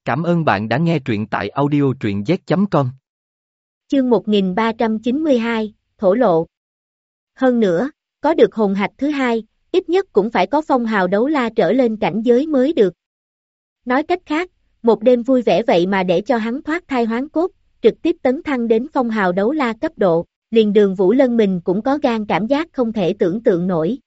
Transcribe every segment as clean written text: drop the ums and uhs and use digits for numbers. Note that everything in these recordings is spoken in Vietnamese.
Cảm ơn bạn đã nghe truyện tại audio truyện z.com. Chương 1392, thổ lộ. Hơn nữa, có được hồn hạch thứ hai, ít nhất cũng phải có phong hào đấu la trở lên cảnh giới mới được. Nói cách khác, một đêm vui vẻ vậy mà để cho hắn thoát thai hoán cốt, trực tiếp tấn thăng đến phong hào đấu la cấp độ, liền Đường Vũ Lân mình cũng có gan cảm giác không thể tưởng tượng nổi.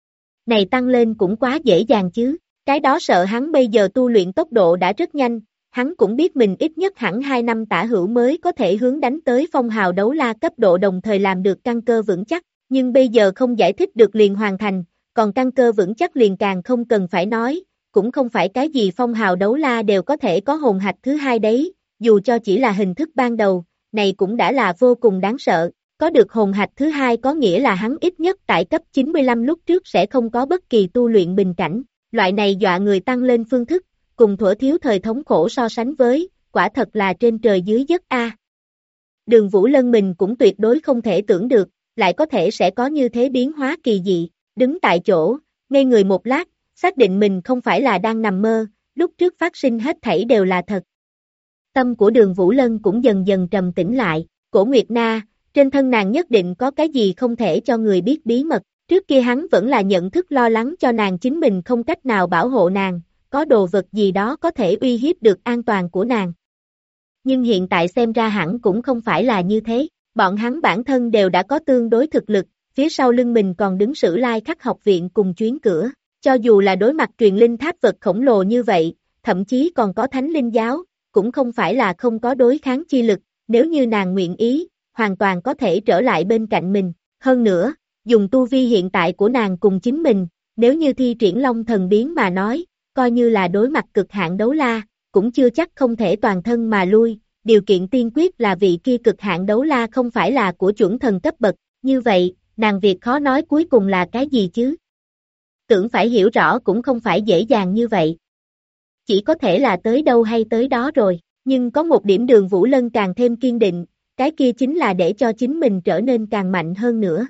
Này tăng lên cũng quá dễ dàng chứ, cái đó sợ hắn bây giờ tu luyện tốc độ đã rất nhanh. Hắn cũng biết mình ít nhất hẳn 2 năm tả hữu mới có thể hướng đánh tới phong hào đấu la cấp độ đồng thời làm được căn cơ vững chắc, nhưng bây giờ không giải thích được liền hoàn thành, còn căn cơ vững chắc liền càng không cần phải nói, cũng không phải cái gì phong hào đấu la đều có thể có hồn hạch thứ hai đấy, dù cho chỉ là hình thức ban đầu, này cũng đã là vô cùng đáng sợ, có được hồn hạch thứ hai có nghĩa là hắn ít nhất tại cấp 95 lúc trước sẽ không có bất kỳ tu luyện bình cảnh, loại này dọa người tăng lên phương thức. Cùng thuở thiếu thời thống khổ so sánh với, quả thật là trên trời dưới đất a. Đường Vũ Lân mình cũng tuyệt đối không thể tưởng được, lại có thể sẽ có như thế biến hóa kỳ dị, đứng tại chỗ, ngây người một lát, xác định mình không phải là đang nằm mơ, lúc trước phát sinh hết thảy đều là thật. Tâm của Đường Vũ Lân cũng dần dần trầm tĩnh lại, Cổ Nguyệt Na, trên thân nàng nhất định có cái gì không thể cho người biết bí mật, trước kia hắn vẫn là nhận thức lo lắng cho nàng chính mình không cách nào bảo hộ nàng. Có đồ vật gì đó có thể uy hiếp được an toàn của nàng. Nhưng hiện tại xem ra hẳn cũng không phải là như thế, bọn hắn bản thân đều đã có tương đối thực lực, phía sau lưng mình còn đứng Sử Lai Khắc học viện cùng chuyến cửa, cho dù là đối mặt truyền linh tháp vật khổng lồ như vậy, thậm chí còn có thánh linh giáo, cũng không phải là không có đối kháng chi lực, nếu như nàng nguyện ý, hoàn toàn có thể trở lại bên cạnh mình, hơn nữa, dùng tu vi hiện tại của nàng cùng chính mình, nếu như thi triển Long Thần Biến mà nói, coi như là đối mặt cực hạn đấu la, cũng chưa chắc không thể toàn thân mà lui, điều kiện tiên quyết là vị kia cực hạn đấu la không phải là của chuẩn thần cấp bậc, như vậy, nàng việc khó nói cuối cùng là cái gì chứ? Tưởng phải hiểu rõ cũng không phải dễ dàng như vậy. Chỉ có thể là tới đâu hay tới đó rồi, nhưng có một điểm Đường Vũ Lân càng thêm kiên định, cái kia chính là để cho chính mình trở nên càng mạnh hơn nữa.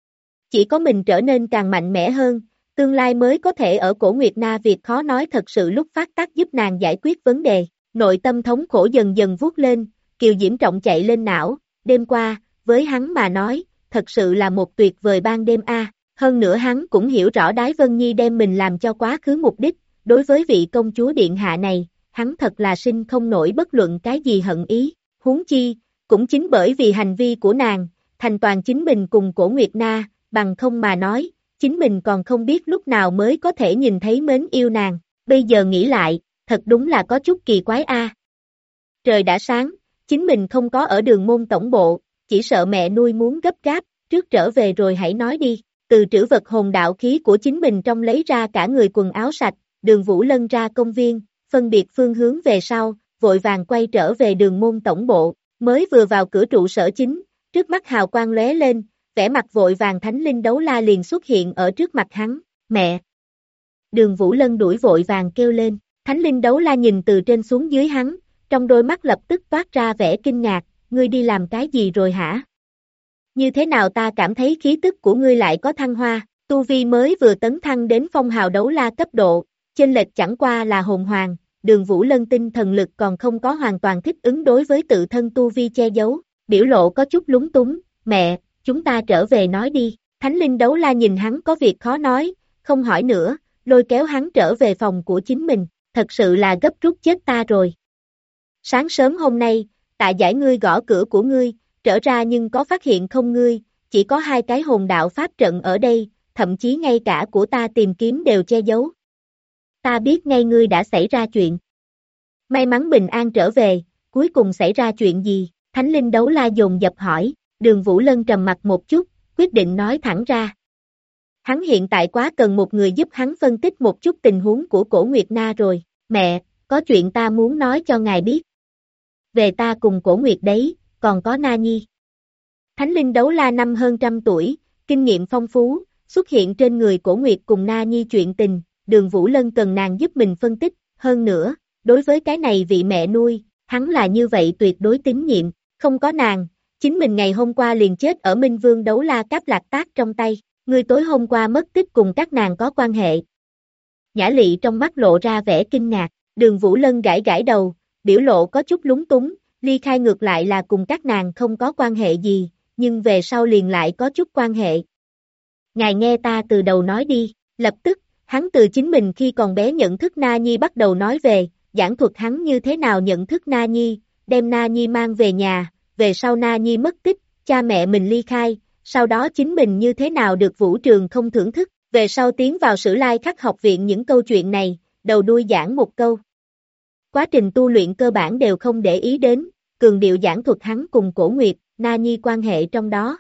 Chỉ có mình trở nên càng mạnh mẽ hơn, tương lai mới có thể ở Cổ Nguyệt Na việc khó nói thật sự lúc phát tác giúp nàng giải quyết vấn đề, nội tâm thống khổ dần dần vuốt lên, Kiều Diễm Trọng chạy lên não, đêm qua, với hắn mà nói, thật sự là một tuyệt vời ban đêm a. Hơn nữa hắn cũng hiểu rõ Đái Vân Nhi đem mình làm cho quá khứ mục đích, đối với vị công chúa điện hạ này, hắn thật là sinh không nổi bất luận cái gì hận ý, huống chi, cũng chính bởi vì hành vi của nàng, thành toàn chính mình cùng Cổ Nguyệt Na, bằng không mà nói, chính mình còn không biết lúc nào mới có thể nhìn thấy mến yêu nàng, bây giờ nghĩ lại, thật đúng là có chút kỳ quái a. Trời đã sáng, chính mình không có ở Đường Môn tổng bộ, chỉ sợ mẹ nuôi muốn gấp gáp, trước trở về rồi hãy nói đi, từ trữ vật hồn đạo khí của chính mình trong lấy ra cả người quần áo sạch, Đường Vũ Lân ra công viên, phân biệt phương hướng về sau, vội vàng quay trở về Đường Môn tổng bộ, mới vừa vào cửa trụ sở chính, trước mắt hào quang lóe lên, vẻ mặt vội vàng thánh linh đấu la liền xuất hiện ở trước mặt hắn, mẹ. Đường Vũ Lân đuổi vội vàng kêu lên, thánh linh đấu la nhìn từ trên xuống dưới hắn, trong đôi mắt lập tức toát ra vẻ kinh ngạc, ngươi đi làm cái gì rồi hả? Như thế nào ta cảm thấy khí tức của ngươi lại có thăng hoa, tu vi mới vừa tấn thăng đến phong hào đấu la cấp độ, chênh lệch chẳng qua là hồn hoàng, Đường Vũ Lân tinh thần lực còn không có hoàn toàn thích ứng đối với tự thân tu vi che giấu, biểu lộ có chút lúng túng, mẹ. Chúng ta trở về nói đi, thánh linh đấu la nhìn hắn có việc khó nói, không hỏi nữa, lôi kéo hắn trở về phòng của chính mình, thật sự là gấp rút chết ta rồi. Sáng sớm hôm nay, Tạ Giải ngươi gõ cửa của ngươi, trở ra nhưng có phát hiện không ngươi, chỉ có 2 cái hồn đạo pháp trận ở đây, thậm chí ngay cả của ta tìm kiếm đều che giấu. Ta biết ngay ngươi đã xảy ra chuyện. May mắn bình an trở về, cuối cùng xảy ra chuyện gì, thánh linh đấu la dồn dập hỏi. Đường Vũ Lân trầm mặt một chút, quyết định nói thẳng ra. Hắn hiện tại quá cần một người giúp hắn phân tích một chút tình huống của Cổ Nguyệt Na rồi, mẹ, có chuyện ta muốn nói cho ngài biết. Về ta cùng Cổ Nguyệt đấy, còn có Na Nhi. Thánh linh đấu la năm hơn trăm tuổi, kinh nghiệm phong phú, xuất hiện trên người Cổ Nguyệt cùng Na Nhi chuyện tình, Đường Vũ Lân cần nàng giúp mình phân tích, hơn nữa, đối với cái này vị mẹ nuôi, hắn là như vậy tuyệt đối tín nhiệm, không có nàng. Chính mình ngày hôm qua liền chết ở Minh Vương đấu la cáp lạc tác trong tay, ngươi tối hôm qua mất tích cùng các nàng có quan hệ. Nhã Lị trong mắt lộ ra vẻ kinh ngạc, Đường Vũ Lân gãi gãi đầu, biểu lộ có chút lúng túng, ly khai ngược lại là cùng các nàng không có quan hệ gì, nhưng về sau liền lại có chút quan hệ. Ngài nghe ta từ đầu nói đi, lập tức, hắn từ chính mình khi còn bé nhận thức Na Nhi bắt đầu nói về, giảng thuật hắn như thế nào nhận thức Na Nhi, đem Na Nhi mang về nhà, về sau Na Nhi mất tích, cha mẹ mình ly khai, sau đó chính mình như thế nào được Vũ Trường không thưởng thức, về sau tiến vào Sử Lai Khắc học viện những câu chuyện này, đầu đuôi giảng một câu. Quá trình tu luyện cơ bản đều không để ý đến, cường điệu giảng thuật hắn cùng Cổ Nguyệt, Na Nhi quan hệ trong đó.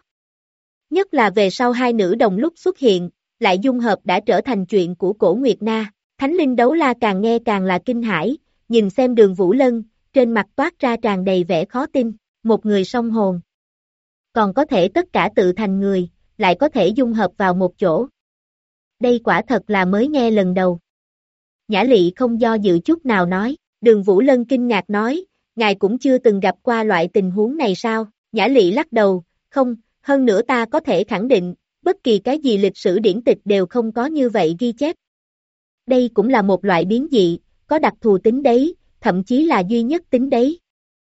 Nhất là về sau hai nữ đồng lúc xuất hiện, lại dung hợp đã trở thành chuyện của Cổ Nguyệt Na. Thánh linh đấu la càng nghe càng là kinh hãi, nhìn xem Đường Vũ Lân, trên mặt toát ra tràn đầy vẻ khó tin, một người song hồn. Còn có thể tất cả tự thành người, lại có thể dung hợp vào một chỗ. Đây quả thật là mới nghe lần đầu. Nhã Lị không do dự chút nào nói, Đường Vũ Lân kinh ngạc nói, ngài cũng chưa từng gặp qua loại tình huống này sao? Nhã Lị lắc đầu, không, hơn nữa ta có thể khẳng định, bất kỳ cái gì lịch sử điển tịch đều không có như vậy ghi chép. Đây cũng là một loại biến dị, có đặc thù tính đấy, thậm chí là duy nhất tính đấy.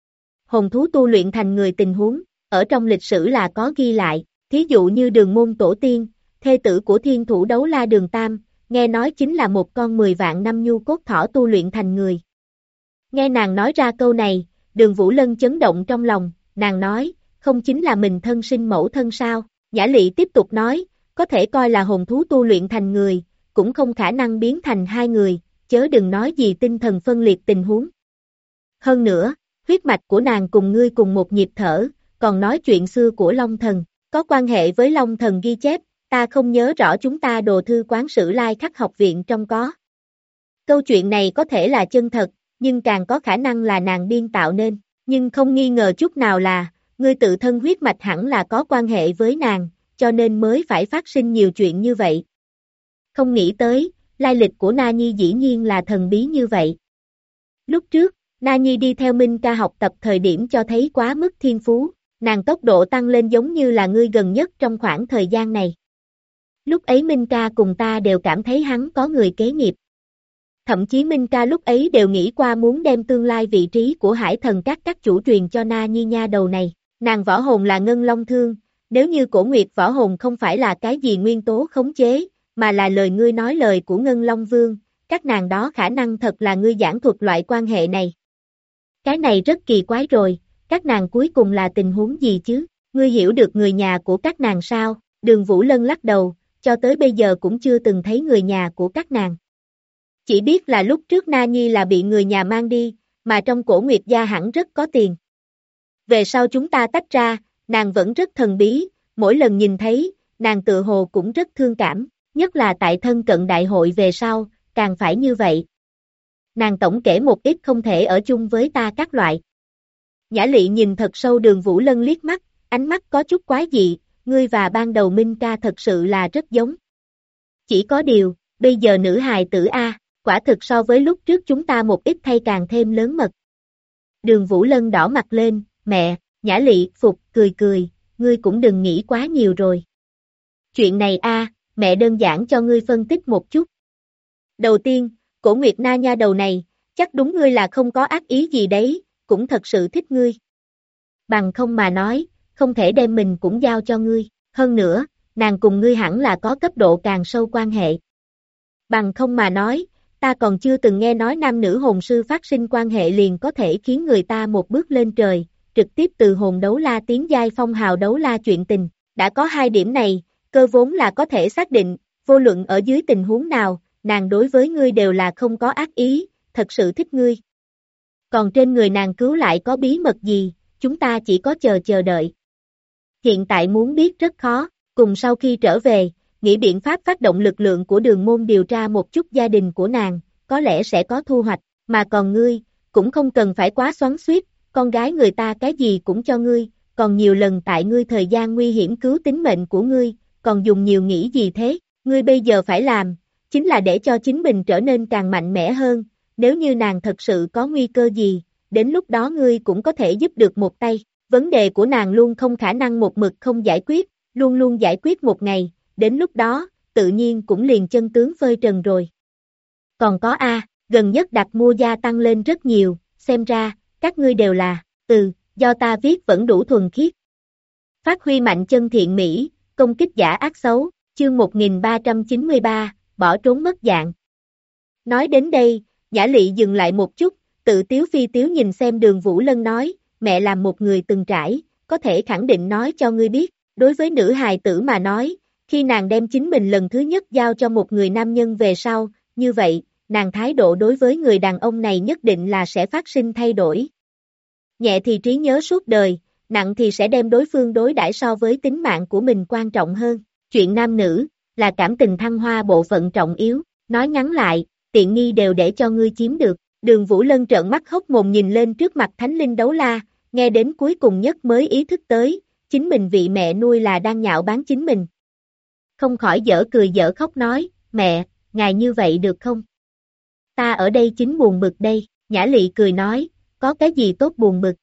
Hồn thú tu luyện thành người tình huống, ở trong lịch sử là có ghi lại, thí dụ như Đường Môn Tổ Tiên, thê tử của thiên thủ đấu la Đường Tam, nghe nói chính là một con 10 vạn năm nhu cốt thỏ tu luyện thành người. Nghe nàng nói ra câu này, Đường Vũ Lân chấn động trong lòng, nàng nói, không chính là mình thân sinh mẫu thân sao? Nhã Lị tiếp tục nói, có thể coi là hồn thú tu luyện thành người, cũng không khả năng biến thành hai người, chớ đừng nói gì tinh thần phân liệt tình huống. Hơn nữa, huyết mạch của nàng cùng ngươi cùng một nhịp thở, còn nói chuyện xưa của Long Thần, có quan hệ với Long Thần ghi chép, ta không nhớ rõ chúng ta đồ thư quán Sử Lai Khắc học viện trong có. Câu chuyện này có thể là chân thật, nhưng càng có khả năng là nàng biên tạo nên, nhưng không nghi ngờ chút nào là, ngươi tự thân huyết mạch hẳn là có quan hệ với nàng, cho nên mới phải phát sinh nhiều chuyện như vậy. Không nghĩ tới, lai lịch của Na Nhi dĩ nhiên là thần bí như vậy. Lúc trước, Na Nhi đi theo Minh Ca học tập thời điểm cho thấy quá mức thiên phú, nàng tốc độ tăng lên giống như là ngươi gần nhất trong khoảng thời gian này. Lúc ấy Minh Ca cùng ta đều cảm thấy hắn có người kế nghiệp. Thậm chí Minh Ca lúc ấy đều nghĩ qua muốn đem tương lai vị trí của Hải Thần các chủ truyền cho Na Nhi nha đầu này. Nàng võ hồn là Ngân Long Thương, nếu như Cổ Nguyệt võ hồn không phải là cái gì nguyên tố khống chế, mà là lời ngươi nói lời của Ngân Long Vương, các nàng đó khả năng thật là ngươi giảng thuật loại quan hệ này. Cái này rất kỳ quái rồi, các nàng cuối cùng là tình huống gì chứ? Ngươi hiểu được người nhà của các nàng sao? Đường Vũ Lân lắc đầu, cho tới bây giờ cũng chưa từng thấy người nhà của các nàng. Chỉ biết là lúc trước Na Nhi là bị người nhà mang đi, mà trong Cổ Nguyệt gia hẳn rất có tiền. Về sau chúng ta tách ra, nàng vẫn rất thần bí, mỗi lần nhìn thấy, nàng tự hồ cũng rất thương cảm, nhất là tại thân cận đại hội về sau, càng phải như vậy. Nàng tổng kể một ít không thể ở chung với ta các loại. Nhã Lị nhìn thật sâu Đường Vũ Lân liếc mắt, ánh mắt có chút quái dị, ngươi và ban đầu Minh Ca thật sự là rất giống. Chỉ có điều, bây giờ nữ hài tử A, quả thực so với lúc trước chúng ta một ít thay càng thêm lớn mật. Đường Vũ Lân đỏ mặt lên, mẹ, Nhã Lị phục, cười, ngươi cũng đừng nghĩ quá nhiều rồi. Chuyện này A, mẹ đơn giản cho ngươi phân tích một chút. Đầu tiên, Cổ Nguyệt Na nha đầu này, chắc đúng ngươi là không có ác ý gì đấy, cũng thật sự thích ngươi. Bằng không mà nói, không thể đem mình cũng giao cho ngươi, hơn nữa, nàng cùng ngươi hẳn là có cấp độ càng sâu quan hệ. Bằng không mà nói, ta còn chưa từng nghe nói nam nữ hồn sư phát sinh quan hệ liền có thể khiến người ta một bước lên trời, trực tiếp từ hồn đấu la tiến giai phong hào đấu la chuyện tình. Đã có hai điểm này, cơ vốn là có thể xác định, vô luận ở dưới tình huống nào, nàng đối với ngươi đều là không có ác ý, thật sự thích ngươi. Còn trên người nàng cứu lại có bí mật gì, chúng ta chỉ có chờ đợi. Hiện tại muốn biết rất khó, cùng sau khi trở về, nghĩ biện pháp phát động lực lượng của Đường Môn điều tra một chút gia đình của nàng, có lẽ sẽ có thu hoạch, mà còn ngươi, cũng không cần phải quá xoắn xuýt, con gái người ta cái gì cũng cho ngươi, còn nhiều lần tại ngươi thời gian nguy hiểm cứu tính mệnh của ngươi, còn dùng nhiều nghĩ gì thế, ngươi bây giờ phải làm, chính là để cho chính mình trở nên càng mạnh mẽ hơn, nếu như nàng thật sự có nguy cơ gì, đến lúc đó ngươi cũng có thể giúp được một tay, vấn đề của nàng luôn không khả năng một mực không giải quyết, luôn luôn giải quyết một ngày, đến lúc đó, tự nhiên cũng liền chân tướng phơi trần rồi. Còn có A, gần nhất đặt mua gia tăng lên rất nhiều, xem ra, Các ngươi đều là, do ta viết vẫn đủ thuần khiết. Phát huy mạnh chân thiện mỹ, công kích giả ác xấu, chương 1393, bỏ trốn mất dạng. Nói đến đây, Nhã Lị dừng lại một chút, tự tiếu phi tiếu nhìn xem Đường Vũ Lân nói, mẹ là một người từng trải, có thể khẳng định nói cho ngươi biết, đối với nữ hài tử mà nói, khi nàng đem chính mình lần thứ nhất giao cho một người nam nhân về sau, như vậy, nàng thái độ đối với người đàn ông này nhất định là sẽ phát sinh thay đổi. Nhẹ thì trí nhớ suốt đời, nặng thì sẽ đem đối phương đối đãi so với tính mạng của mình quan trọng hơn. Chuyện nam nữ, là cảm tình thăng hoa bộ phận trọng yếu, nói ngắn lại, tiện nghi đều để cho ngươi chiếm được. Đường Vũ Lân trợn mắt hốc mồm nhìn lên trước mặt Thánh Linh Đấu La, nghe đến cuối cùng nhất mới ý thức tới, chính mình vị mẹ nuôi là đang nhạo báng chính mình. Không khỏi dở cười dở khóc nói, mẹ, ngài như vậy được không? Ta ở đây chính buồn bực đây, Nhã Lị cười nói, có cái gì tốt buồn bực?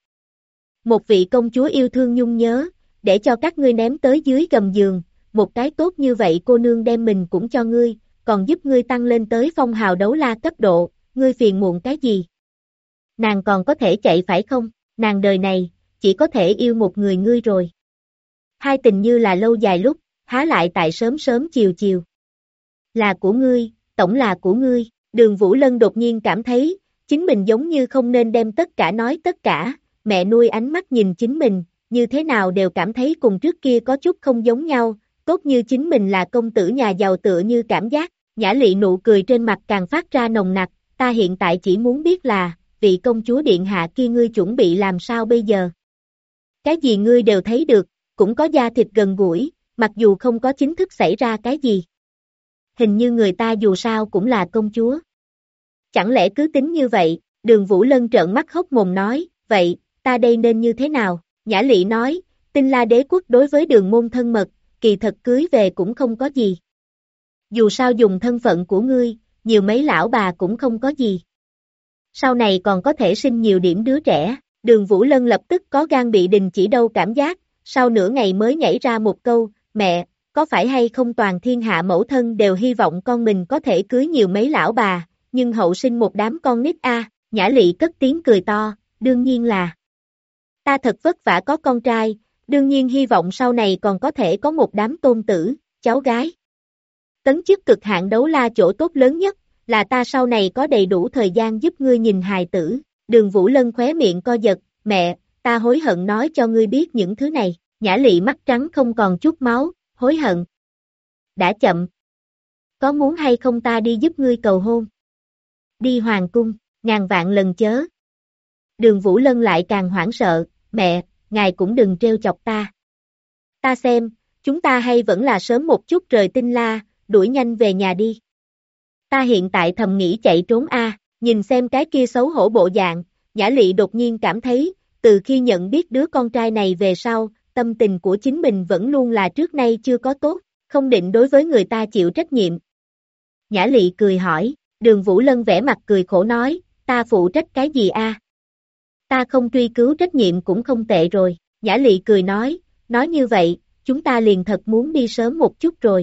Một vị công chúa yêu thương nhung nhớ, để cho các ngươi ném tới dưới gầm giường, một cái tốt như vậy cô nương đem mình cũng cho ngươi, còn giúp ngươi tăng lên tới phong hào đấu la cấp độ, ngươi phiền muộn cái gì? Nàng còn có thể chạy phải không? Nàng đời này, chỉ có thể yêu một người ngươi rồi. Hai tình như là lâu dài lúc, há lại tại sớm sớm chiều chiều. Là của ngươi, tổng là của ngươi. Đường Vũ Lân đột nhiên cảm thấy, chính mình giống như không nên đem tất cả nói tất cả, mẹ nuôi ánh mắt nhìn chính mình, như thế nào đều cảm thấy cùng trước kia có chút không giống nhau, tốt như chính mình là công tử nhà giàu tựa như cảm giác. Nhã Lị nụ cười trên mặt càng phát ra nồng nặc, ta hiện tại chỉ muốn biết là, vị công chúa điện hạ kia ngươi chuẩn bị làm sao bây giờ? Cái gì ngươi đều thấy được, cũng có da thịt gần gũi, mặc dù không có chính thức xảy ra cái gì. Hình như người ta dù sao cũng là công chúa. Chẳng lẽ cứ tính như vậy? Đường Vũ Lân trợn mắt hốc mồm nói, vậy, ta đây nên như thế nào? Nhã Lị nói, Tinh La đế quốc đối với Đường môn thân mật, kỳ thật cưới về cũng không có gì. Dù sao dùng thân phận của ngươi, nhiều mấy lão bà cũng không có gì. Sau này còn có thể sinh nhiều điểm đứa trẻ. Đường Vũ Lân lập tức có gan bị đình chỉ đâu cảm giác, sau nửa ngày mới nhảy ra một câu, mẹ, có phải hay không toàn thiên hạ mẫu thân đều hy vọng con mình có thể cưới nhiều mấy lão bà, nhưng hậu sinh một đám con nít a. Nhã Lị cất tiếng cười to, đương nhiên là. Ta thật vất vả có con trai, đương nhiên hy vọng sau này còn có thể có một đám tôn tử, cháu gái. Tấn chức cực hạn đấu la chỗ tốt lớn nhất, là ta sau này có đầy đủ thời gian giúp ngươi nhìn hài tử. Đường Vũ Lân khóe miệng co giật, mẹ, ta hối hận nói cho ngươi biết những thứ này. Nhã Lị mắt trắng không còn chút máu, hối hận. Đã chậm. Có muốn hay không ta đi giúp ngươi cầu hôn? Đi hoàng cung, ngàn vạn lần chớ. Đường Vũ Lân lại càng hoảng sợ, mẹ, ngài cũng đừng trêu chọc ta. Ta xem, chúng ta hay vẫn là sớm một chút rời Tinh La, đuổi nhanh về nhà đi. Ta hiện tại thầm nghĩ chạy trốn a. Nhìn xem cái kia xấu hổ bộ dạng, Nhã Lị đột nhiên cảm thấy, từ khi nhận biết đứa con trai này về sau, tâm tình của chính mình vẫn luôn là trước nay chưa có tốt, không định đối với người ta chịu trách nhiệm. Nhã Lị cười hỏi, Đường Vũ Lân vẽ mặt cười khổ nói, ta phụ trách cái gì a? Ta không truy cứu trách nhiệm cũng không tệ rồi. Nhã Lị cười nói như vậy, chúng ta liền thật muốn đi sớm một chút rồi.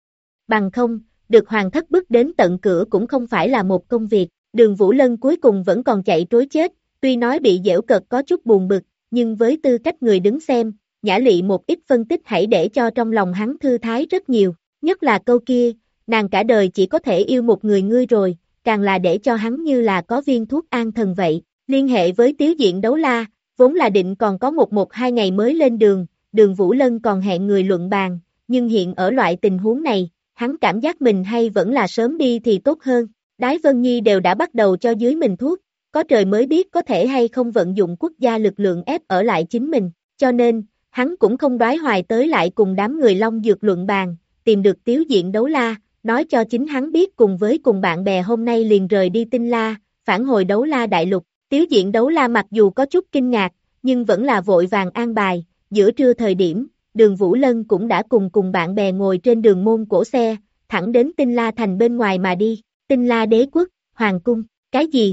Bằng không, được hoàng thất bước đến tận cửa cũng không phải là một công việc. Đường Vũ Lân cuối cùng vẫn còn chạy trối chết, tuy nói bị giễu cợt có chút buồn bực, nhưng với tư cách người đứng xem, Nhã Lị một ít phân tích hãy để cho trong lòng hắn thư thái rất nhiều, nhất là câu kia, nàng cả đời chỉ có thể yêu một người ngươi rồi, càng là để cho hắn như là có viên thuốc an thần vậy. Liên hệ với Tiếu Diện Đấu La, vốn là định còn có một hai ngày mới lên đường, Đường Vũ Lân còn hẹn người luận bàn, nhưng hiện ở loại tình huống này, hắn cảm giác mình hay vẫn là sớm đi thì tốt hơn. Đái Vân Nhi đều đã bắt đầu cho dưới mình thuốc, có trời mới biết có thể hay không vận dụng quốc gia lực lượng ép ở lại chính mình, cho nên, hắn cũng không đoái hoài tới lại cùng đám người Long Dược luận bàn, tìm được Tiếu Diện Đấu La, nói cho chính hắn biết cùng bạn bè hôm nay liền rời đi Tinh La, phản hồi Đấu La Đại Lục. Tiếu Diện Đấu La mặc dù có chút kinh ngạc, nhưng vẫn là vội vàng an bài, giữa trưa thời điểm, Đường Vũ Lân cũng đã cùng bạn bè ngồi trên đường môn cổ xe, thẳng đến Tinh La thành bên ngoài mà đi. Tinh La đế quốc, hoàng cung, cái gì?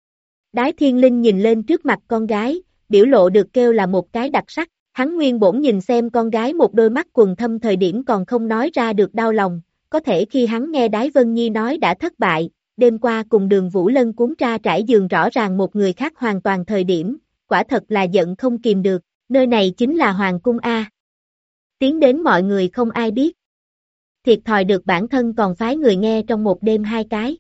Đái Thiên Linh nhìn lên trước mặt con gái, biểu lộ được kêu là một cái đặc sắc, hắn nguyên bổn nhìn xem con gái một đôi mắt quầng thâm thời điểm còn không nói ra được đau lòng, có thể khi hắn nghe Đái Vân Nhi nói đã thất bại, đêm qua cùng Đường Vũ Lân cuốn tra trải giường rõ ràng một người khác hoàn toàn thời điểm, quả thật là giận không kìm được, nơi này chính là Hoàng cung A. Tiến đến mọi người không ai biết. Thiệt thòi được bản thân còn phái người nghe trong một đêm hai cái.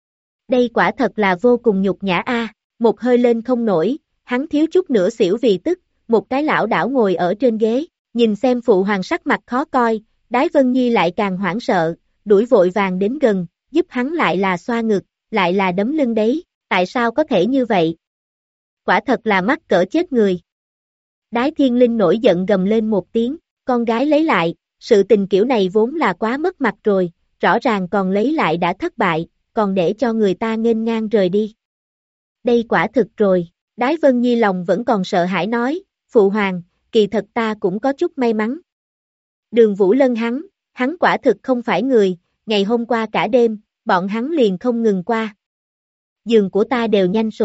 Đây quả thật là vô cùng nhục nhã A, một hơi lên không nổi, hắn thiếu chút nữa xỉu vì tức, một cái lão đảo ngồi ở trên ghế, nhìn xem phụ hoàng sắc mặt khó coi, Đái Vân Nhi lại càng hoảng sợ, đuổi vội vàng đến gần, giúp hắn lại là xoa ngực, lại là đấm lưng đấy, tại sao có thể như vậy? Quả thật là mắc cỡ chết người. Đái Thiên Linh nổi giận gầm lên một tiếng, con gái lấy lại, sự tình kiểu này vốn là quá mất mặt rồi, rõ ràng còn lấy lại đã thất bại, còn để cho người ta nghênh ngang rời đi. Đây quả thực rồi, Đái Vân Nhi lòng vẫn còn sợ hãi nói, phụ hoàng, kỳ thật ta cũng có chút may mắn. Đường Vũ Lân hắn quả thực không phải người, ngày hôm qua cả đêm, bọn hắn liền không ngừng qua. Giường của ta đều nhanh sụp.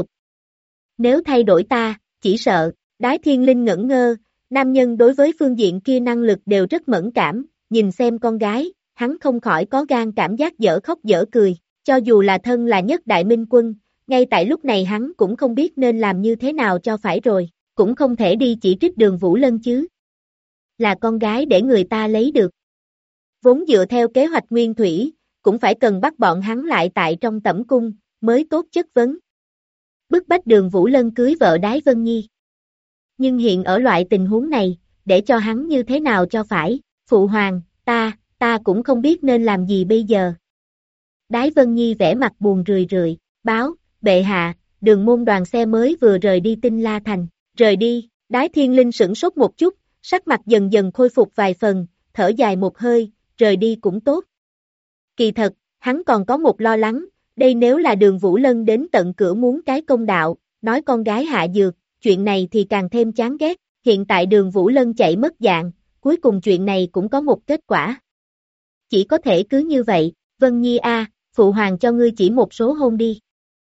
Nếu thay đổi ta, chỉ sợ, Đái Thiên Linh ngẩn ngơ, nam nhân đối với phương diện kia năng lực đều rất mẫn cảm, nhìn xem con gái, hắn không khỏi có gan cảm giác dở khóc dở cười, cho dù là thân là nhất đại minh quân, ngay tại lúc này hắn cũng không biết nên làm như thế nào cho phải rồi, cũng không thể đi chỉ trích Đường Vũ Lân chứ. Là con gái để người ta lấy được. Vốn dựa theo kế hoạch nguyên thủy, cũng phải cần bắt bọn hắn lại tại trong tẩm cung, mới tốt chất vấn. Bức bách Đường Vũ Lân cưới vợ Đái Vân Nhi. Nhưng hiện ở loại tình huống này, để cho hắn như thế nào cho phải, phụ hoàng, ta cũng không biết nên làm gì bây giờ. Đái Vân Nhi vẻ mặt buồn rười rượi, báo, bệ hạ, Đường môn đoàn xe mới vừa rời đi Tinh La Thành, rời đi, Đái Thiên Linh sửng sốt một chút, sắc mặt dần dần khôi phục vài phần, thở dài một hơi, rời đi cũng tốt. Kỳ thật, hắn còn có một lo lắng, đây nếu là Đường Vũ Lân đến tận cửa muốn cái công đạo, nói con gái hạ dược, chuyện này thì càng thêm chán ghét, hiện tại Đường Vũ Lân chạy mất dạng, cuối cùng chuyện này cũng có một kết quả. Chỉ có thể cứ như vậy, Vân Nhi a, phụ hoàng cho ngươi chỉ một số hôn đi.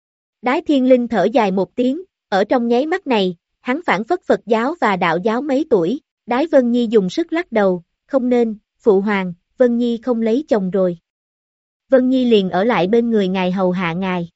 Đái Thiên Linh thở dài một tiếng, ở trong nháy mắt này, hắn phản phất Phật giáo và đạo giáo mấy tuổi, Đái Vân Nhi dùng sức lắc đầu, không nên, phụ hoàng, Vân Nhi không lấy chồng rồi. Vân Nhi liền ở lại bên người ngài hầu hạ ngài.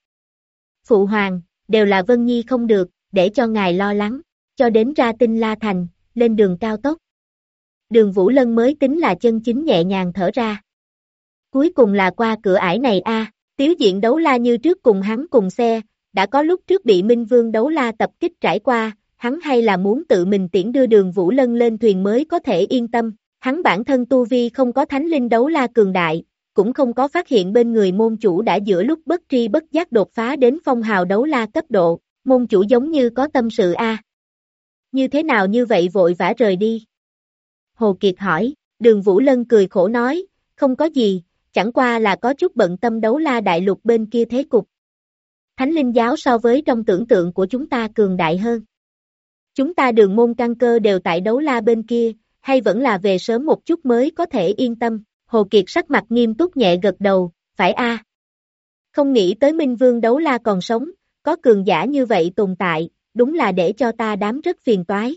Phụ hoàng, đều là Vân Nhi không được, để cho ngài lo lắng, cho đến ra Tinh La Thành, lên đường cao tốc. Đường Vũ Lân mới tính là chân chính nhẹ nhàng thở ra. Cuối cùng là qua cửa ải này a, Tiếu Diện Đấu La như trước cùng hắn cùng xe, đã có lúc trước bị Minh Vương Đấu La tập kích trải qua, hắn hay là muốn tự mình tiễn đưa Đường Vũ Lân lên thuyền mới có thể yên tâm, hắn bản thân tu vi không có Thánh Linh Đấu La cường đại, cũng không có phát hiện bên người môn chủ đã giữa lúc bất tri bất giác đột phá đến phong hào Đấu La cấp độ, môn chủ giống như có tâm sự a. Như thế nào như vậy vội vã rời đi? Hồ Kiệt hỏi, Đường Vũ Lân cười khổ nói, không có gì, chẳng qua là có chút bận tâm Đấu La đại lục bên kia thế cục. Thánh Linh giáo so với trong tưởng tượng của chúng ta cường đại hơn. Chúng ta Đường môn căn cơ đều tại Đấu La bên kia, hay vẫn là về sớm một chút mới có thể yên tâm. Hồ Kiệt sắc mặt nghiêm túc nhẹ gật đầu, phải a. Không nghĩ tới Minh Vương Đấu La còn sống, có cường giả như vậy tồn tại, đúng là để cho ta đám rất phiền toái.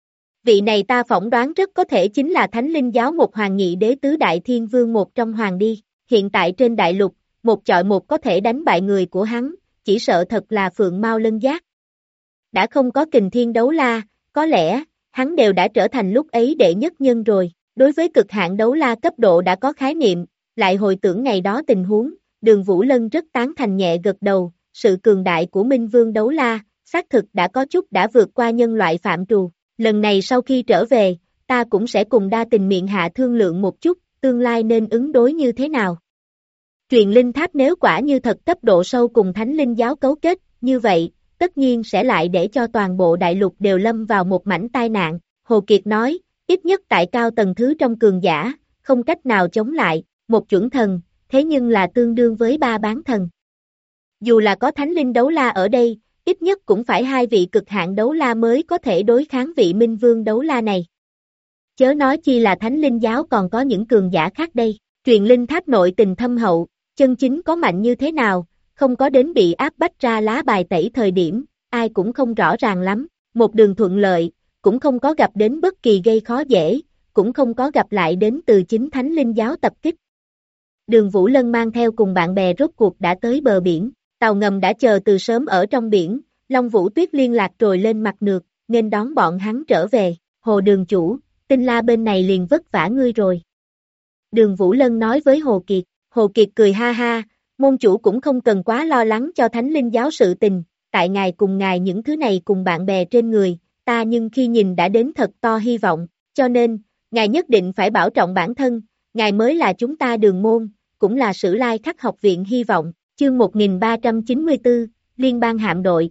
Vị này ta phỏng đoán rất có thể chính là Thánh Linh giáo một hoàng nhị đế tứ đại thiên vương một trong hoàng đi, hiện tại trên đại lục, một chọi một có thể đánh bại người của hắn, chỉ sợ thật là Phượng Mao Lân Giác. Đã không có Kình Thiên Đấu La, có lẽ, hắn đều đã trở thành lúc ấy đệ nhất nhân rồi, đối với cực hạn Đấu La cấp độ đã có khái niệm, lại hồi tưởng ngày đó tình huống, Đường Vũ Lân rất tán thành nhẹ gật đầu, sự cường đại của Minh Vương Đấu La, xác thực đã có chút đã vượt qua nhân loại phạm trù. Lần này sau khi trở về, ta cũng sẽ cùng Đa Tình miệng hạ thương lượng một chút, tương lai nên ứng đối như thế nào. Truyền linh tháp nếu quả như thật cấp độ sâu cùng Thánh Linh giáo cấu kết, như vậy, tất nhiên sẽ lại để cho toàn bộ đại lục đều lâm vào một mảnh tai nạn. Hồ Kiệt nói, ít nhất tại cao tầng thứ trong cường giả, không cách nào chống lại, một chuẩn thần, thế nhưng là tương đương với 3 bán thần. Dù là có Thánh Linh Đấu La ở đây, ít nhất cũng phải 2 vị cực hạn Đấu La mới có thể đối kháng vị Minh Vương Đấu La này. Chớ nói chi là Thánh Linh giáo còn có những cường giả khác đây, truyền linh tháp nội tình thâm hậu, chân chính có mạnh như thế nào, không có đến bị áp bách ra lá bài tẩy thời điểm, ai cũng không rõ ràng lắm, một đường thuận lợi, cũng không có gặp đến bất kỳ gây khó dễ, cũng không có gặp lại đến từ chính Thánh Linh giáo tập kích. Đường Vũ Lân mang theo cùng bạn bè rốt cuộc đã tới bờ biển, tàu ngầm đã chờ từ sớm ở trong biển, Long Vũ Tuyết liên lạc rồi lên mặt nước, nên đón bọn hắn trở về, Hồ đường chủ, Tinh La bên này liền vất vả ngươi rồi. Đường Vũ Lân nói với Hồ Kiệt cười ha ha, môn chủ cũng không cần quá lo lắng cho Thánh Linh giáo sự tình, tại ngài cùng ngài những thứ này cùng bạn bè trên người, ta nhưng khi nhìn đã đến thật to hy vọng, cho nên, ngài nhất định phải bảo trọng bản thân, ngài mới là chúng ta Đường môn, cũng là Sử Lai Khắc học viện hy vọng, chương 1394, Liên bang hạm đội.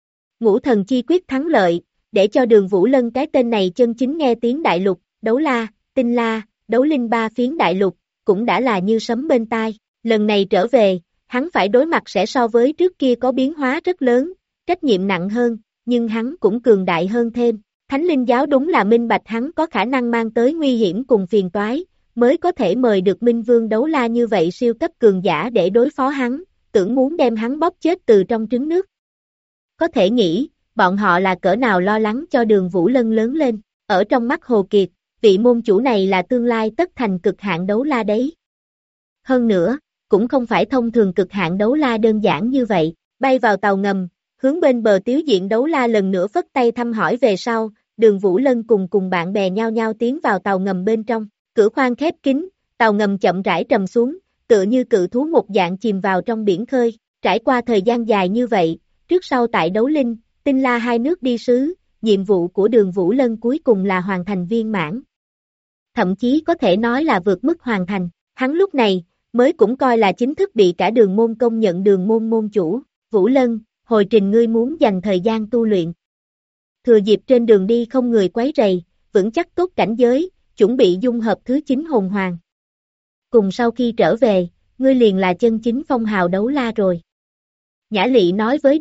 Ngũ thần chi quyết thắng lợi, để cho Đường Vũ Lân cái tên này chân chính nghe tiếng đại lục, Đấu La, Tinh La, Đấu Linh ba phiến đại lục, cũng đã là như sấm bên tai, lần này trở về, hắn phải đối mặt sẽ so với trước kia có biến hóa rất lớn, trách nhiệm nặng hơn, nhưng hắn cũng cường đại hơn thêm, Thánh Linh giáo đúng là minh bạch hắn có khả năng mang tới nguy hiểm cùng phiền toái, mới có thể mời được Minh Vương Đấu La như vậy siêu cấp cường giả để đối phó hắn, tưởng muốn đem hắn bóp chết từ trong trứng nước. Có thể nghĩ, bọn họ là cỡ nào lo lắng cho Đường Vũ Lân lớn lên, ở trong mắt Hồ Kiệt, vị môn chủ này là tương lai tất thành cực hạn đấu la đấy. Hơn nữa, cũng không phải thông thường cực hạn đấu la đơn giản như vậy, bay vào tàu ngầm, hướng bên bờ Tiếu Diện Đấu La lần nữa phất tay thăm hỏi về sau, Đường Vũ Lân cùng bạn bè nhau nhau tiến vào tàu ngầm bên trong, cửa khoang khép kín, tàu ngầm chậm rãi trầm xuống, tựa như cự thú một dạng chìm vào trong biển khơi, trải qua thời gian dài như vậy, trước sau tại Đấu Linh, Tinh La hai nước đi sứ, nhiệm vụ của Đường Vũ Lân cuối cùng là hoàn thành viên mãn. Thậm chí có thể nói là vượt mức hoàn thành, hắn lúc này, mới cũng coi là chính thức bị cả Đường môn công nhận Đường môn môn chủ, Vũ Lân, hồi trình ngươi muốn dành thời gian tu luyện. Thừa dịp trên đường đi không người quấy rầy, vững chắc tốt cảnh giới, chuẩn bị dung hợp thứ 9 hồn hoàng. Cùng sau khi trở về, ngươi liền là chân chính phong hào đấu la rồi. Nhã Lị nói với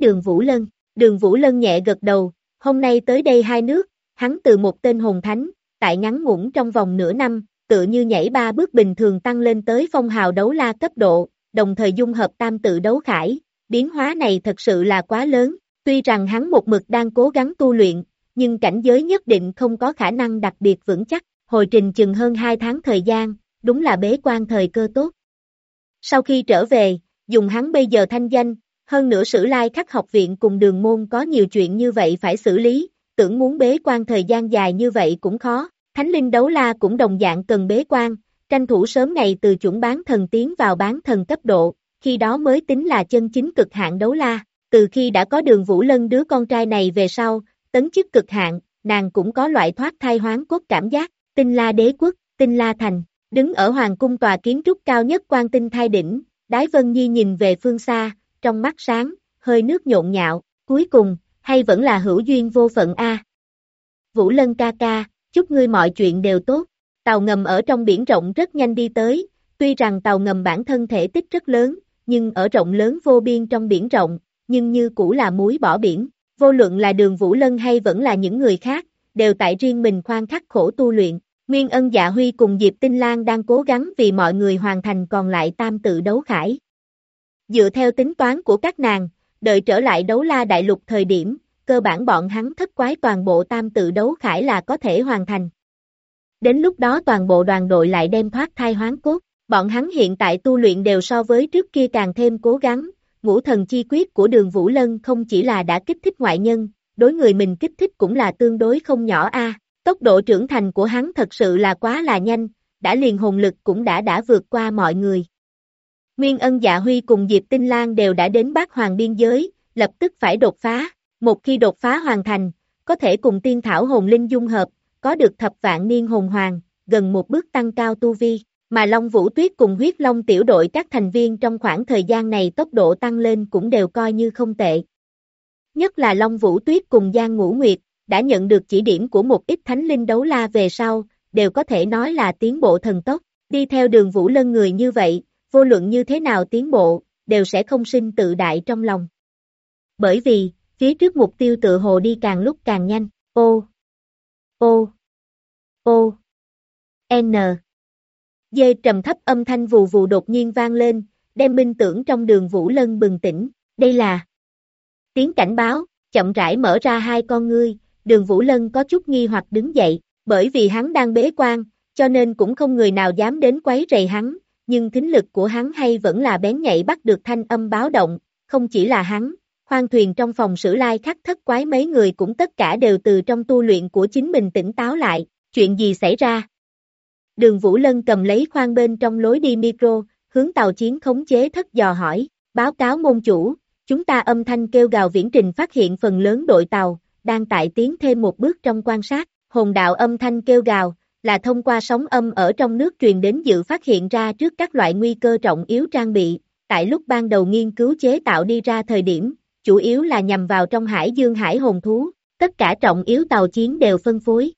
Đường Vũ Lân nhẹ gật đầu, hôm nay tới đây hai nước, hắn từ một tên hồn thánh, tại ngắn ngủn trong vòng nửa năm, tựa như nhảy 3 bước bình thường tăng lên tới phong hào đấu la cấp độ, đồng thời dung hợp tam tự đấu khải, biến hóa này thật sự là quá lớn, tuy rằng hắn một mực đang cố gắng tu luyện, nhưng cảnh giới nhất định không có khả năng đặc biệt vững chắc, hồi trình chừng hơn 2 tháng thời gian, đúng là bế quan thời cơ tốt. Sau khi trở về, dùng hắn bây giờ thanh danh, hơn nữa Sử Lai Khắc học viện cùng Đường môn có nhiều chuyện như vậy phải xử lý, tưởng muốn bế quan thời gian dài như vậy cũng khó, Thánh Linh Đấu La cũng đồng dạng cần bế quan, tranh thủ sớm ngày từ chuẩn bán thần tiến vào bán thần cấp độ, khi đó mới tính là chân chính cực hạn đấu la, từ khi đã có Đường Vũ Lân đứa con trai này về sau, tấn chức cực hạn, nàng cũng có loại thoát thai hoán cốt cảm giác, Tinh La đế quốc, Tinh La thành, đứng ở hoàng cung tòa kiến trúc cao nhất Quan Tinh Thai đỉnh, Đái Vân Nhi nhìn về phương xa, trong mắt sáng, hơi nước nhộn nhạo, cuối cùng, hay vẫn là hữu duyên vô phận a. Vũ Lân ca ca, chúc ngươi mọi chuyện đều tốt, tàu ngầm ở trong biển rộng rất nhanh đi tới, tuy rằng tàu ngầm bản thân thể tích rất lớn, nhưng ở rộng lớn vô biên trong biển rộng, nhưng như cũ là muối bỏ biển, vô luận là Đường Vũ Lân hay vẫn là những người khác, đều tại riêng mình khoan khắc khổ tu luyện. Nguyên Ân Dạ Huy cùng Diệp Tinh Lan đang cố gắng vì mọi người hoàn thành còn lại tam tự đấu khải. Dựa theo tính toán của các nàng, đợi trở lại Đấu La Đại Lục thời điểm, cơ bản bọn hắn thất quái toàn bộ tam tự đấu khải là có thể hoàn thành. Đến lúc đó toàn bộ đoàn đội lại đem thoát thai hoán cốt, bọn hắn hiện tại tu luyện đều so với trước kia càng thêm cố gắng, ngũ thần chi quyết của Đường Vũ Lân không chỉ là đã kích thích ngoại nhân, đối người mình kích thích cũng là tương đối không nhỏ a. Tốc độ trưởng thành của hắn thật sự là quá là nhanh, đã liền hồn lực cũng đã vượt qua mọi người. Nguyên Ân Dạ Huy cùng Diệp Tinh Lan đều đã đến Bát Hoàng biên giới, lập tức phải đột phá, một khi đột phá hoàn thành, có thể cùng tiên thảo hồn linh dung hợp, có được thập vạn niên hồn hoàng, gần một bước tăng cao tu vi, mà Long Vũ Tuyết cùng huyết long tiểu đội các thành viên trong khoảng thời gian này tốc độ tăng lên cũng đều coi như không tệ. Nhất là Long Vũ Tuyết cùng Giang Ngũ Nguyệt, đã nhận được chỉ điểm của một ít thánh linh đấu la về sau, đều có thể nói là tiến bộ thần tốc, đi theo Đường Vũ Lân người như vậy, vô luận như thế nào tiến bộ, đều sẽ không sinh tự đại trong lòng. Bởi vì, phía trước mục tiêu tựa hồ đi càng lúc càng nhanh, ô, n, dê trầm thấp âm thanh vù vù đột nhiên vang lên, đem minh tưởng trong Đường Vũ Lân bừng tỉnh, đây là tiếng cảnh báo, chậm rãi mở ra hai con ngươi, Đường Vũ Lân có chút nghi hoặc đứng dậy, bởi vì hắn đang bế quan, cho nên cũng không người nào dám đến quấy rầy hắn, nhưng thính lực của hắn hay vẫn là bén nhạy bắt được thanh âm báo động, không chỉ là hắn, khoang thuyền trong phòng Sử Lai Khắc thất quái mấy người cũng tất cả đều từ trong tu luyện của chính mình tỉnh táo lại, chuyện gì xảy ra? Đường Vũ Lân cầm lấy khoang bên trong lối đi micro, hướng tàu chiến khống chế thất dò hỏi, báo cáo môn chủ, chúng ta âm thanh kêu gào viễn trình phát hiện phần lớn đội tàu, đang tại tiến thêm một bước trong quan sát, hồn đạo âm thanh kêu gào, là thông qua sóng âm ở trong nước truyền đến dự phát hiện ra trước các loại nguy cơ trọng yếu trang bị, tại lúc ban đầu nghiên cứu chế tạo đi ra thời điểm, chủ yếu là nhằm vào trong hải dương hải hồn thú, tất cả trọng yếu tàu chiến đều phân phối.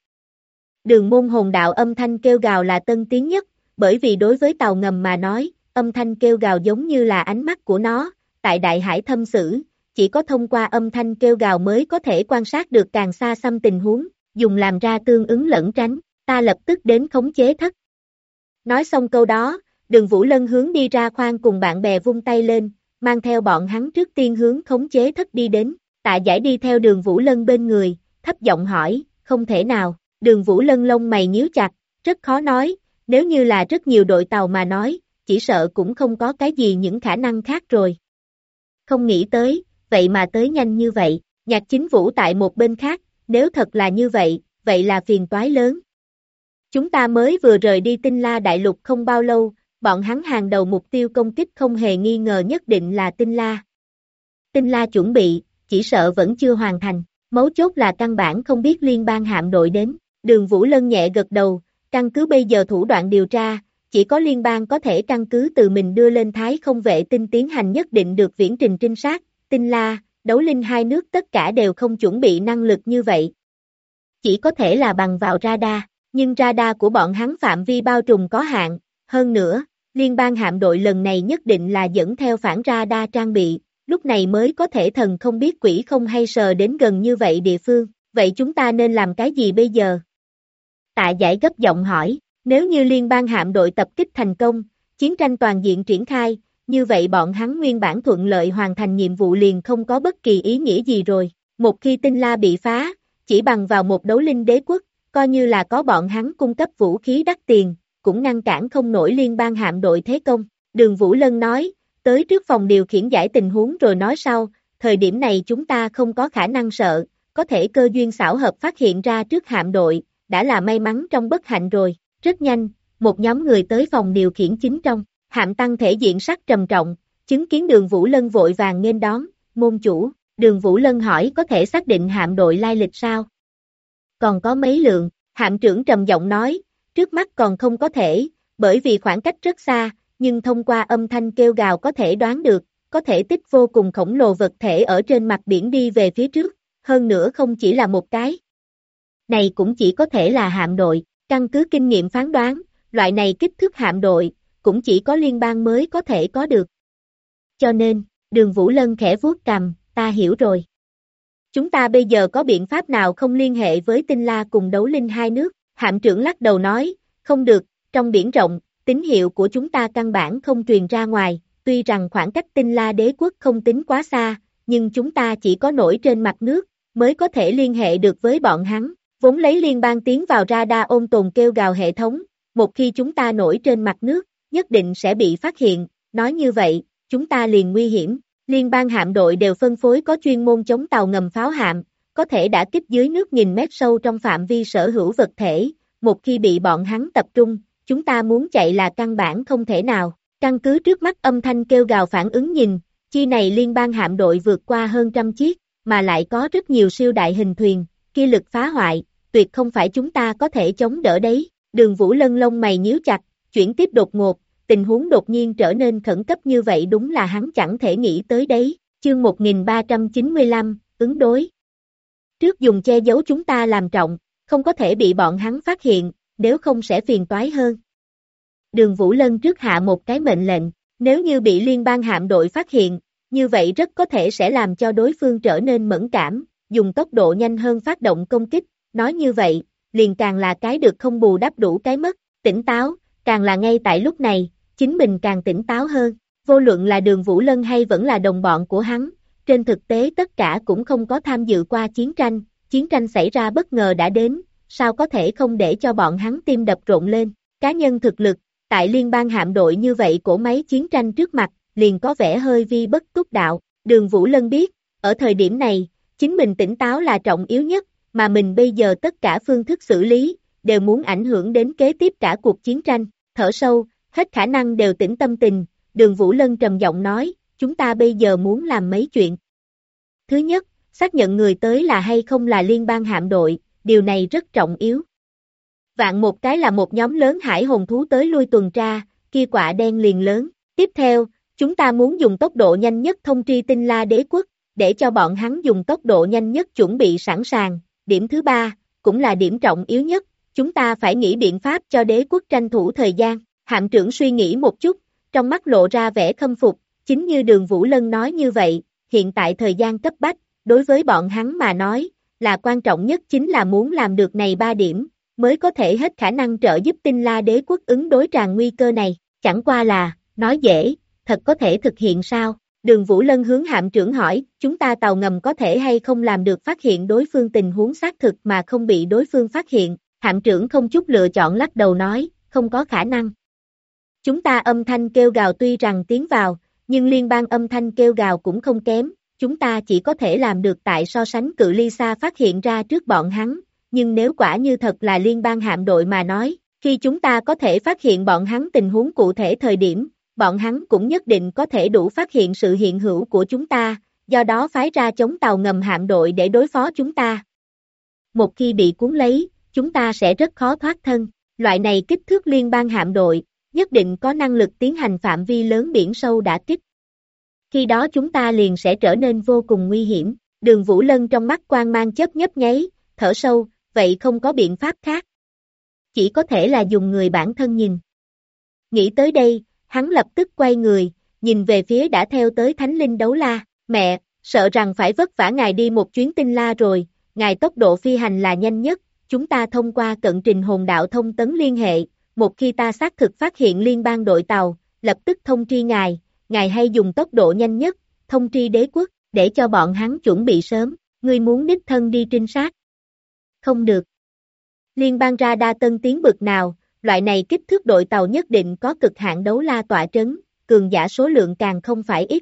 Đường môn hồn đạo âm thanh kêu gào là tân tiến nhất, bởi vì đối với tàu ngầm mà nói, âm thanh kêu gào giống như là ánh mắt của nó, tại đại hải thâm sử, chỉ có thông qua âm thanh kêu gào mới có thể quan sát được càng xa xăm tình huống, dùng làm ra tương ứng lẩn tránh, ta lập tức đến khống chế thất. Nói xong câu đó, Đường Vũ Lân hướng đi ra khoang cùng bạn bè vung tay lên, mang theo bọn hắn trước tiên hướng khống chế thất đi đến, Tạ Giải đi theo Đường Vũ Lân bên người, thấp giọng hỏi, không thể nào, Đường Vũ Lân lông mày nhíu chặt, rất khó nói, nếu như là rất nhiều đội tàu mà nói, chỉ sợ cũng không có cái gì những khả năng khác rồi. Không nghĩ tới, vậy mà tới nhanh như vậy, Nhạc Chính Vũ tại một bên khác, nếu thật là như vậy, vậy là phiền toái lớn. Chúng ta mới vừa rời đi Tinh La Đại Lục không bao lâu, bọn hắn hàng đầu mục tiêu công kích không hề nghi ngờ nhất định là Tinh La. Tinh La chuẩn bị, chỉ sợ vẫn chưa hoàn thành, mấu chốt là căn bản không biết liên bang hạm đội đến, Đường Vũ Lân nhẹ gật đầu, căn cứ bây giờ thủ đoạn điều tra, chỉ có liên bang có thể căn cứ từ mình đưa lên Thái Không vệ tinh tiến hành nhất định được viễn trình trinh sát, Tinh La, Đấu Linh hai nước tất cả đều không chuẩn bị năng lực như vậy. Chỉ có thể là bằng vào radar, nhưng radar của bọn hắn phạm vi bao trùm có hạn, hơn nữa, liên bang hạm đội lần này nhất định là dẫn theo phản radar trang bị, lúc này mới có thể thần không biết quỷ không hay sờ đến gần như vậy địa phương, vậy chúng ta nên làm cái gì bây giờ? Tạ Giải gấp giọng hỏi, nếu như liên bang hạm đội tập kích thành công, chiến tranh toàn diện triển khai, như vậy bọn hắn nguyên bản thuận lợi hoàn thành nhiệm vụ liền không có bất kỳ ý nghĩa gì rồi, một khi Tinh La bị phá, chỉ bằng vào một Đấu Linh đế quốc, coi như là có bọn hắn cung cấp vũ khí đắt tiền, cũng ngăn cản không nổi liên bang hạm đội thế công. Đường Vũ Lân nói, tới trước phòng điều khiển giải tình huống rồi nói sau, thời điểm này chúng ta không có khả năng sợ, có thể cơ duyên xảo hợp phát hiện ra trước hạm đội, đã là may mắn trong bất hạnh rồi. Rất nhanh, một nhóm người tới phòng điều khiển chính trong, hạm tăng thể diện sắc trầm trọng, chứng kiến Đường Vũ Lân vội vàng nghênh đón, môn chủ, Đường Vũ Lân hỏi có thể xác định hạm đội lai lịch sao? Còn có mấy lượng, hạm trưởng trầm giọng nói, trước mắt còn không có thể, bởi vì khoảng cách rất xa, nhưng thông qua âm thanh kêu gào có thể đoán được, có thể tích vô cùng khổng lồ vật thể ở trên mặt biển đi về phía trước, hơn nữa không chỉ là một cái. Này cũng chỉ có thể là hạm đội, căn cứ kinh nghiệm phán đoán, loại này kích thước hạm đội, cũng chỉ có liên bang mới có thể có được. Cho nên, Đường Vũ Lân khẽ vuốt cằm, ta hiểu rồi. Chúng ta bây giờ có biện pháp nào không liên hệ với Tinh La cùng Đấu Linh hai nước? Hạm trưởng lắc đầu nói, không được, trong biển rộng, tín hiệu của chúng ta căn bản không truyền ra ngoài, tuy rằng khoảng cách Tinh La đế quốc không tính quá xa, nhưng chúng ta chỉ có nổi trên mặt nước, mới có thể liên hệ được với bọn hắn, vốn lấy liên bang tiến vào radar ôn tồn kêu gào hệ thống, một khi chúng ta nổi trên mặt nước, nhất định sẽ bị phát hiện, nói như vậy, chúng ta liền nguy hiểm. Liên bang hạm đội đều phân phối có chuyên môn chống tàu ngầm pháo hạm, có thể đã kích dưới nước nghìn mét sâu trong phạm vi sở hữu vật thể, một khi bị bọn hắn tập trung, chúng ta muốn chạy là căn bản không thể nào. Căn cứ trước mắt âm thanh kêu gào phản ứng nhìn, chi này liên bang hạm đội vượt qua hơn trăm chiếc, mà lại có rất nhiều siêu đại hình thuyền, kia lực phá hoại, tuyệt không phải chúng ta có thể chống đỡ đấy. Đường Vũ Lân lông mày nhíu chặt, chuyển tiếp đột ngột. Tình huống đột nhiên trở nên khẩn cấp như vậy đúng là hắn chẳng thể nghĩ tới đấy. Chương 1395, ứng đối. Trước dùng che giấu chúng ta làm trọng, không có thể bị bọn hắn phát hiện, nếu không sẽ phiền toái hơn. Đường Vũ Lân trước hạ một cái mệnh lệnh, nếu như bị liên bang hạm đội phát hiện, như vậy rất có thể sẽ làm cho đối phương trở nên mẫn cảm, dùng tốc độ nhanh hơn phát động công kích, nói như vậy, liền càng là cái được không bù đắp đủ cái mất, tỉnh táo, càng là ngay tại lúc này. Chính mình càng tỉnh táo hơn, vô luận là Đường Vũ Lân hay vẫn là đồng bọn của hắn, trên thực tế tất cả cũng không có tham dự qua chiến tranh xảy ra bất ngờ đã đến, sao có thể không để cho bọn hắn tim đập rộn lên, cá nhân thực lực, tại liên bang hạm đội như vậy của máy chiến tranh trước mặt, liền có vẻ hơi vi bất túc đạo. Đường Vũ Lân biết, ở thời điểm này, chính mình tỉnh táo là trọng yếu nhất, mà mình bây giờ tất cả phương thức xử lý, đều muốn ảnh hưởng đến kế tiếp cả cuộc chiến tranh. Thở sâu, hết khả năng đều tĩnh tâm tình, Đường Vũ Lân trầm giọng nói, chúng ta bây giờ muốn làm mấy chuyện. Thứ nhất, xác nhận người tới là hay không là liên bang hạm đội, điều này rất trọng yếu. Vạn một cái là một nhóm lớn hải hồn thú tới lui tuần tra, kia quạ đen liền lớn. Tiếp theo, chúng ta muốn dùng tốc độ nhanh nhất thông tri Tinh La Đế Quốc, để cho bọn hắn dùng tốc độ nhanh nhất chuẩn bị sẵn sàng. Điểm thứ ba, cũng là điểm trọng yếu nhất, chúng ta phải nghĩ biện pháp cho đế quốc tranh thủ thời gian. Hạm trưởng suy nghĩ một chút, trong mắt lộ ra vẻ khâm phục, chính như Đường Vũ Lân nói như vậy, hiện tại thời gian cấp bách, đối với bọn hắn mà nói, là quan trọng nhất chính là muốn làm được này 3 điểm, mới có thể hết khả năng trợ giúp Tinh La Đế Quốc ứng đối tràn nguy cơ này. Chẳng qua là, nói dễ, thật có thể thực hiện sao? Đường Vũ Lân hướng hạm trưởng hỏi, chúng ta tàu ngầm có thể hay không làm được phát hiện đối phương tình huống xác thực mà không bị đối phương phát hiện? Hạm trưởng không chút lựa chọn lắc đầu nói, không có khả năng. Chúng ta âm thanh kêu gào tuy rằng tiến vào, nhưng liên bang âm thanh kêu gào cũng không kém, chúng ta chỉ có thể làm được tại so sánh cự ly xa phát hiện ra trước bọn hắn, nhưng nếu quả như thật là liên bang hạm đội mà nói, khi chúng ta có thể phát hiện bọn hắn tình huống cụ thể thời điểm, bọn hắn cũng nhất định có thể đủ phát hiện sự hiện hữu của chúng ta, do đó phái ra chống tàu ngầm hạm đội để đối phó chúng ta. Một khi bị cuốn lấy, chúng ta sẽ rất khó thoát thân, loại này kích thước liên bang hạm đội, nhất định có năng lực tiến hành phạm vi lớn biển sâu đả kích. Khi đó chúng ta liền sẽ trở nên vô cùng nguy hiểm. Đường Vũ Lân trong mắt quang mang chớp nhấp nháy, thở sâu, vậy không có biện pháp khác. Chỉ có thể là dùng người bản thân nhìn. Nghĩ tới đây, hắn lập tức quay người, nhìn về phía đã theo tới Thánh Linh Đấu La. Mẹ, sợ rằng phải vất vả ngài đi một chuyến Tinh La rồi, ngài tốc độ phi hành là nhanh nhất, chúng ta thông qua cận trình hồn đạo thông tấn liên hệ, một khi ta xác thực phát hiện liên bang đội tàu, lập tức thông tri ngài hay dùng tốc độ nhanh nhất, thông tri đế quốc, để cho bọn hắn chuẩn bị sớm, ngươi muốn đích thân đi trinh sát. Không được. Liên bang radar tân tiến bực nào, loại này kích thước đội tàu nhất định có cực hạn đấu la tọa trấn, cường giả số lượng càng không phải ít.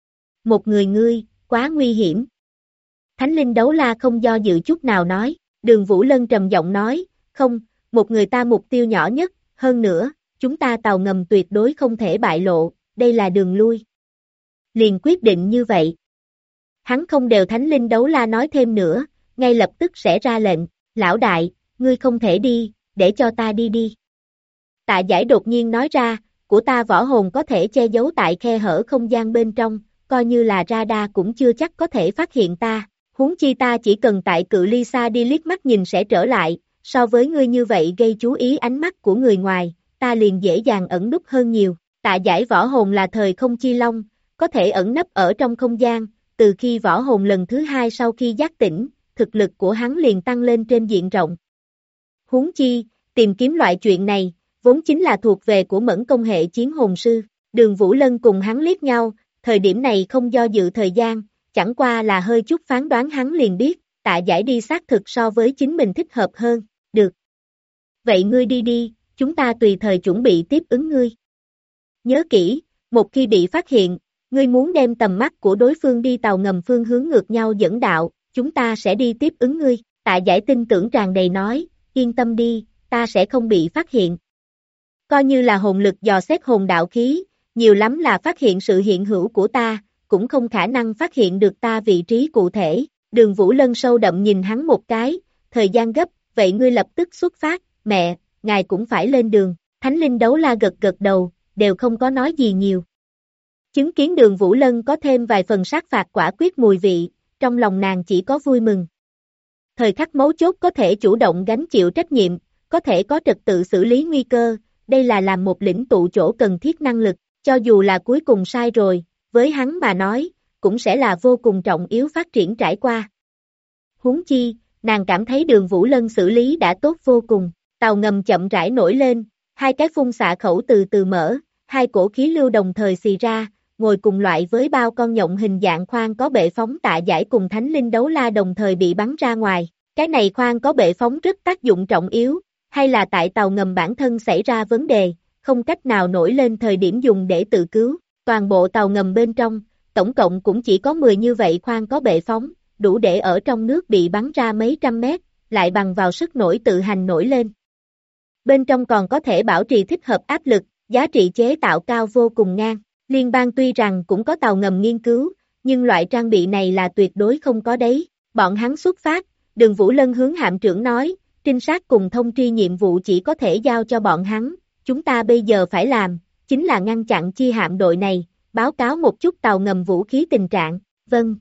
Một người ngươi, quá nguy hiểm. Thánh Linh Đấu La không do dự chút nào nói, Đường Vũ Lân trầm giọng nói, không, một người ta mục tiêu nhỏ nhất, hơn nữa, chúng ta tàu ngầm tuyệt đối không thể bại lộ, đây là đường lui. Liền quyết định như vậy. Hắn không đều Thánh Linh Đấu La nói thêm nữa, ngay lập tức sẽ ra lệnh, lão đại, ngươi không thể đi, để cho ta đi đi. Tạ Giải đột nhiên nói ra, của ta võ hồn có thể che giấu tại khe hở không gian bên trong, coi như là radar cũng chưa chắc có thể phát hiện ta, huống chi ta chỉ cần tại cự ly xa đi liếc mắt nhìn sẽ trở lại, so với ngươi như vậy gây chú ý ánh mắt của người ngoài, ta liền dễ dàng ẩn núp hơn nhiều. Tạ Giải võ hồn là thời không chi long, có thể ẩn nấp ở trong không gian, từ khi võ hồn lần thứ 2 sau khi giác tỉnh, thực lực của hắn liền tăng lên trên diện rộng. Huống chi, tìm kiếm loại chuyện này, vốn chính là thuộc về của Mẫn công hệ chiến hồn sư. Đường Vũ Lân cùng hắn liếc nhau, thời điểm này không do dự thời gian, chẳng qua là hơi chút phán đoán hắn liền biết, Tạ Giải đi xác thực so với chính mình thích hợp hơn, được. Vậy ngươi đi đi, chúng ta tùy thời chuẩn bị tiếp ứng ngươi. Nhớ kỹ, một khi bị phát hiện, ngươi muốn đem tầm mắt của đối phương đi tàu ngầm phương hướng ngược nhau dẫn đạo, chúng ta sẽ đi tiếp ứng ngươi. Tạ Giải tin tưởng tràn đầy nói, yên tâm đi, ta sẽ không bị phát hiện. Coi như là hồn lực dò xét hồn đạo khí, nhiều lắm là phát hiện sự hiện hữu của ta, cũng không khả năng phát hiện được ta vị trí cụ thể. Đường Vũ Lân sâu đậm nhìn hắn một cái, thời gian gấp, vậy ngươi lập tức xuất phát, mẹ, ngài cũng phải lên đường. Thánh Linh Đấu La gật gật đầu, đều không có nói gì nhiều. Chứng kiến Đường Vũ Lân có thêm vài phần sát phạt quả quyết mùi vị, trong lòng nàng chỉ có vui mừng. Thời khắc mấu chốt có thể chủ động gánh chịu trách nhiệm, có thể có trật tự xử lý nguy cơ, đây là làm một lĩnh tụ chỗ cần thiết năng lực, cho dù là cuối cùng sai rồi, với hắn mà nói, cũng sẽ là vô cùng trọng yếu phát triển trải qua. Huống chi, nàng cảm thấy Đường Vũ Lân xử lý đã tốt vô cùng, tàu ngầm chậm rãi nổi lên, hai cái phun xạ khẩu từ từ mở, hai cổ khí lưu đồng thời xì ra, ngồi cùng loại với bao con nhộng hình dạng khoang có bệ phóng Tạ Giải cùng Thánh Linh Đấu La đồng thời bị bắn ra ngoài. Cái này khoang có bệ phóng rất tác dụng trọng yếu, hay là tại tàu ngầm bản thân xảy ra vấn đề, không cách nào nổi lên thời điểm dùng để tự cứu. Toàn bộ tàu ngầm bên trong, tổng cộng cũng chỉ có 10 như vậy khoang có bệ phóng, đủ để ở trong nước bị bắn ra mấy trăm mét, lại bằng vào sức nổi tự hành nổi lên. Bên trong còn có thể bảo trì thích hợp áp lực, giá trị chế tạo cao vô cùng ngang. Liên bang tuy rằng cũng có tàu ngầm nghiên cứu, nhưng loại trang bị này là tuyệt đối không có đấy. Bọn hắn xuất phát, Đường Vũ Lân hướng hạm trưởng nói, trinh sát cùng thông tri nhiệm vụ chỉ có thể giao cho bọn hắn, chúng ta bây giờ phải làm, chính là ngăn chặn chi hạm đội này, báo cáo một chút tàu ngầm vũ khí tình trạng, vâng.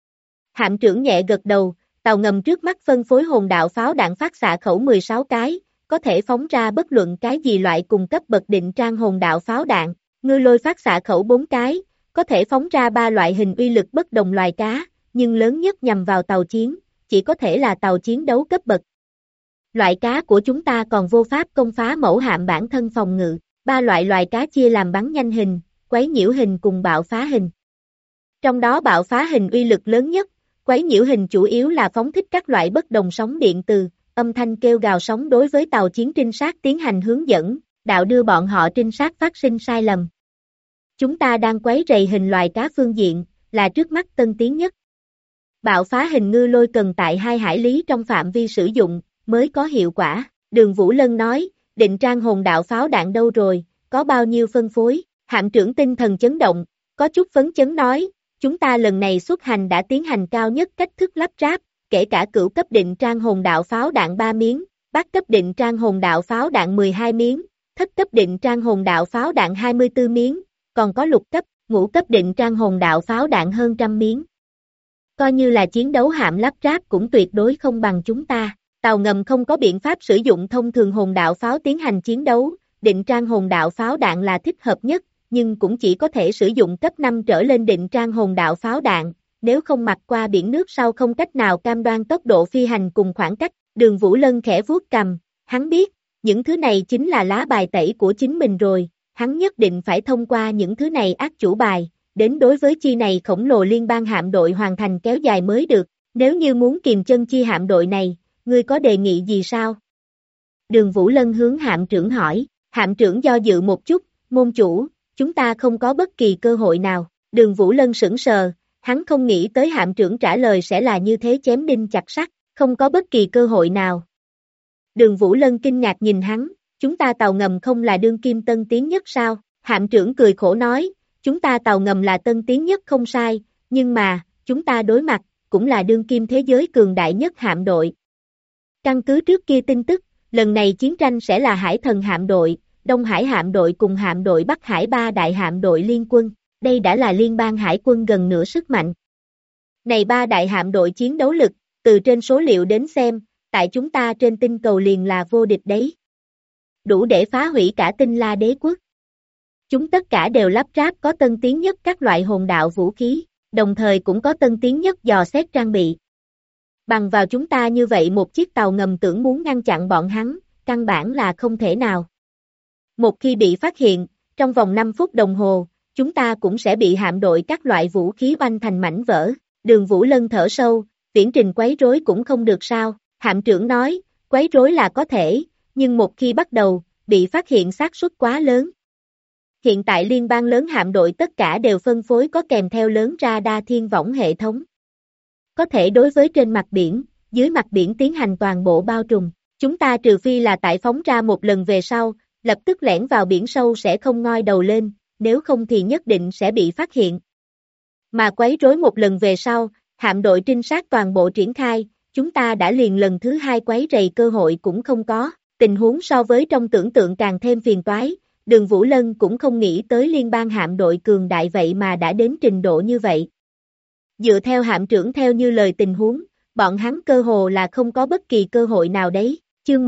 Hạm trưởng nhẹ gật đầu, tàu ngầm trước mắt phân phối hồn đạo pháo đạn phát xạ khẩu 16 cái, có thể phóng ra bất luận cái gì loại cùng cấp bậc định trang hồn đạo pháo đạn, ngư lôi phát xạ khẩu 4 cái, có thể phóng ra 3 loại hình uy lực bất đồng loài cá, nhưng lớn nhất nhằm vào tàu chiến, chỉ có thể là tàu chiến đấu cấp bậc. Loại cá của chúng ta còn vô pháp công phá mẫu hạm bản thân phòng ngự, 3 loại loài cá chia làm bắn nhanh hình, quấy nhiễu hình cùng bạo phá hình. Trong đó bạo phá hình uy lực lớn nhất, quấy nhiễu hình chủ yếu là phóng thích các loại bất đồng sóng điện từ, âm thanh kêu gào sóng đối với tàu chiến trinh sát tiến hành hướng dẫn, đạo đưa bọn họ trinh sát phát sinh sai lầm. Chúng ta đang quấy rầy hình loài cá phương diện, là trước mắt tân tiến nhất. Bạo phá hình ngư lôi cần tại 2 hải lý trong phạm vi sử dụng, mới có hiệu quả. Đường Vũ Lân nói, định trang hồn đạo pháo đạn đâu rồi, có bao nhiêu phân phối, hạm trưởng tinh thần chấn động, có chút phấn chấn nói, chúng ta lần này xuất hành đã tiến hành cao nhất cách thức lắp ráp, kể cả cửu cấp định trang hồn đạo pháo đạn 3 miếng, bát cấp định trang hồn đạo pháo đạn 12 miếng, thất cấp định trang hồn đạo pháo đạn 24 miếng, còn có lục cấp, ngũ cấp định trang hồn đạo pháo đạn hơn 100 miếng. Coi như là chiến đấu hạm lắp ráp cũng tuyệt đối không bằng chúng ta, tàu ngầm không có biện pháp sử dụng thông thường hồn đạo pháo tiến hành chiến đấu, định trang hồn đạo pháo đạn là thích hợp nhất, nhưng cũng chỉ có thể sử dụng cấp 5 trở lên định trang hồn đạo pháo đạn, nếu không mặc qua biển nước sau không cách nào cam đoan tốc độ phi hành cùng khoảng cách. Đường Vũ Lân khẽ vuốt cầm, hắn biết, những thứ này chính là lá bài tẩy của chính mình rồi, hắn nhất định phải thông qua những thứ này ác chủ bài, đến đối với chi này khổng lồ liên bang hạm đội hoàn thành kéo dài mới được, nếu như muốn kìm chân chi hạm đội này, ngươi có đề nghị gì sao? Đường Vũ Lân hướng hạm trưởng hỏi, hạm trưởng do dự một chút, môn chủ, chúng ta không có bất kỳ cơ hội nào, Đường Vũ Lân sững sờ, hắn không nghĩ tới hạm trưởng trả lời sẽ là như thế chém đinh chặt sắt, không có bất kỳ cơ hội nào. Đường Vũ Lân kinh ngạc nhìn hắn, chúng ta tàu ngầm không là đương kim tân tiến nhất sao? Hạm trưởng cười khổ nói, chúng ta tàu ngầm là tân tiến nhất không sai, nhưng mà, chúng ta đối mặt, cũng là đương kim thế giới cường đại nhất hạm đội. Căn cứ trước kia tin tức, lần này chiến tranh sẽ là Hải Thần hạm đội, Đông Hải hạm đội cùng hạm đội Bắc Hải 3 đại hạm đội liên quân, đây đã là liên bang hải quân gần nửa sức mạnh. Này 3 đại hạm đội chiến đấu lực, từ trên số liệu đến xem, tại chúng ta trên tinh cầu liền là vô địch đấy. Đủ để phá hủy cả Tinh La đế quốc. Chúng tất cả đều lắp ráp có tân tiến nhất các loại hồn đạo vũ khí, đồng thời cũng có tân tiến nhất dò xét trang bị. Bằng vào chúng ta như vậy một chiếc tàu ngầm tưởng muốn ngăn chặn bọn hắn, căn bản là không thể nào. Một khi bị phát hiện, trong vòng 5 phút đồng hồ, chúng ta cũng sẽ bị hạm đội các loại vũ khí oanh thành mảnh vỡ. Đường Vũ Lân thở sâu, viễn trình quấy rối cũng không được sao, hạm trưởng nói, quấy rối là có thể, nhưng một khi bắt đầu, bị phát hiện xác suất quá lớn. Hiện tại liên bang lớn hạm đội tất cả đều phân phối có kèm theo lớn radar thiên võng hệ thống. Có thể đối với trên mặt biển, dưới mặt biển tiến hành toàn bộ bao trùm. Chúng ta trừ phi là tại phóng ra một lần về sau, lập tức lẻn vào biển sâu sẽ không ngoi đầu lên, nếu không thì nhất định sẽ bị phát hiện. Mà quấy rối một lần về sau, hạm đội trinh sát toàn bộ triển khai, chúng ta đã liền lần thứ 2 quấy rầy cơ hội cũng không có. Tình huống so với trong tưởng tượng càng thêm phiền toái, Đường Vũ Lân cũng không nghĩ tới liên bang hạm đội cường đại vậy mà đã đến trình độ như vậy. Dựa theo hạm trưởng theo như lời tình huống, bọn hắn cơ hồ là không có bất kỳ cơ hội nào đấy. Chương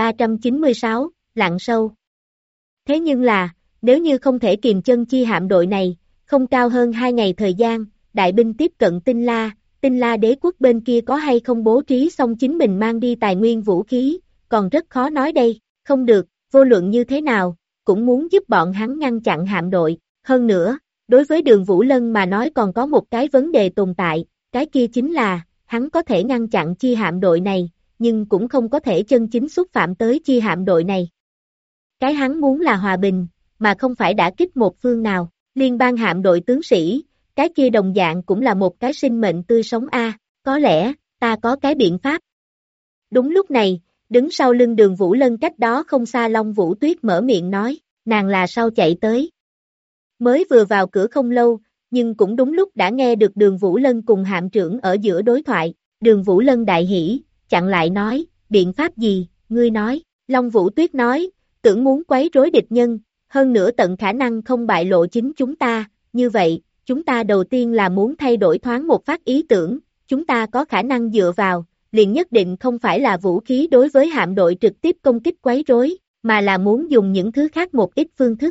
1396, lặn sâu. Thế nhưng là, nếu như không thể kìm chân chi hạm đội này, không cao hơn 2 ngày thời gian, đại binh tiếp cận Tinh La đế quốc bên kia có hay không bố trí xong chính mình mang đi tài nguyên vũ khí, còn rất khó nói đây, không được, vô luận như thế nào, cũng muốn giúp bọn hắn ngăn chặn hạm đội. Hơn nữa, đối với Đường Vũ Lân mà nói còn có một cái vấn đề tồn tại, cái kia chính là, hắn có thể ngăn chặn chi hạm đội này, nhưng cũng không có thể chân chính xúc phạm tới chi hạm đội này. Cái hắn muốn là hòa bình, mà không phải đả kích một phương nào. Liên bang hạm đội tướng sĩ, cái kia đồng dạng cũng là một cái sinh mệnh tươi sống có lẽ, ta có cái biện pháp. Đúng lúc này, đứng sau lưng Đường Vũ Lân cách đó không xa Long Vũ Tuyết mở miệng nói, nàng là sau chạy tới. Mới vừa vào cửa không lâu, nhưng cũng đúng lúc đã nghe được Đường Vũ Lân cùng hạm trưởng ở giữa đối thoại, Đường Vũ Lân đại hỉ, chặn lại nói, biện pháp gì, ngươi nói, Long Vũ Tuyết nói, tưởng muốn quấy rối địch nhân, hơn nữa tận khả năng không bại lộ chính chúng ta, như vậy, chúng ta đầu tiên là muốn thay đổi thoáng một phát ý tưởng, chúng ta có khả năng dựa vào, liền nhất định không phải là vũ khí đối với hạm đội trực tiếp công kích quấy rối, mà là muốn dùng những thứ khác một ít phương thức.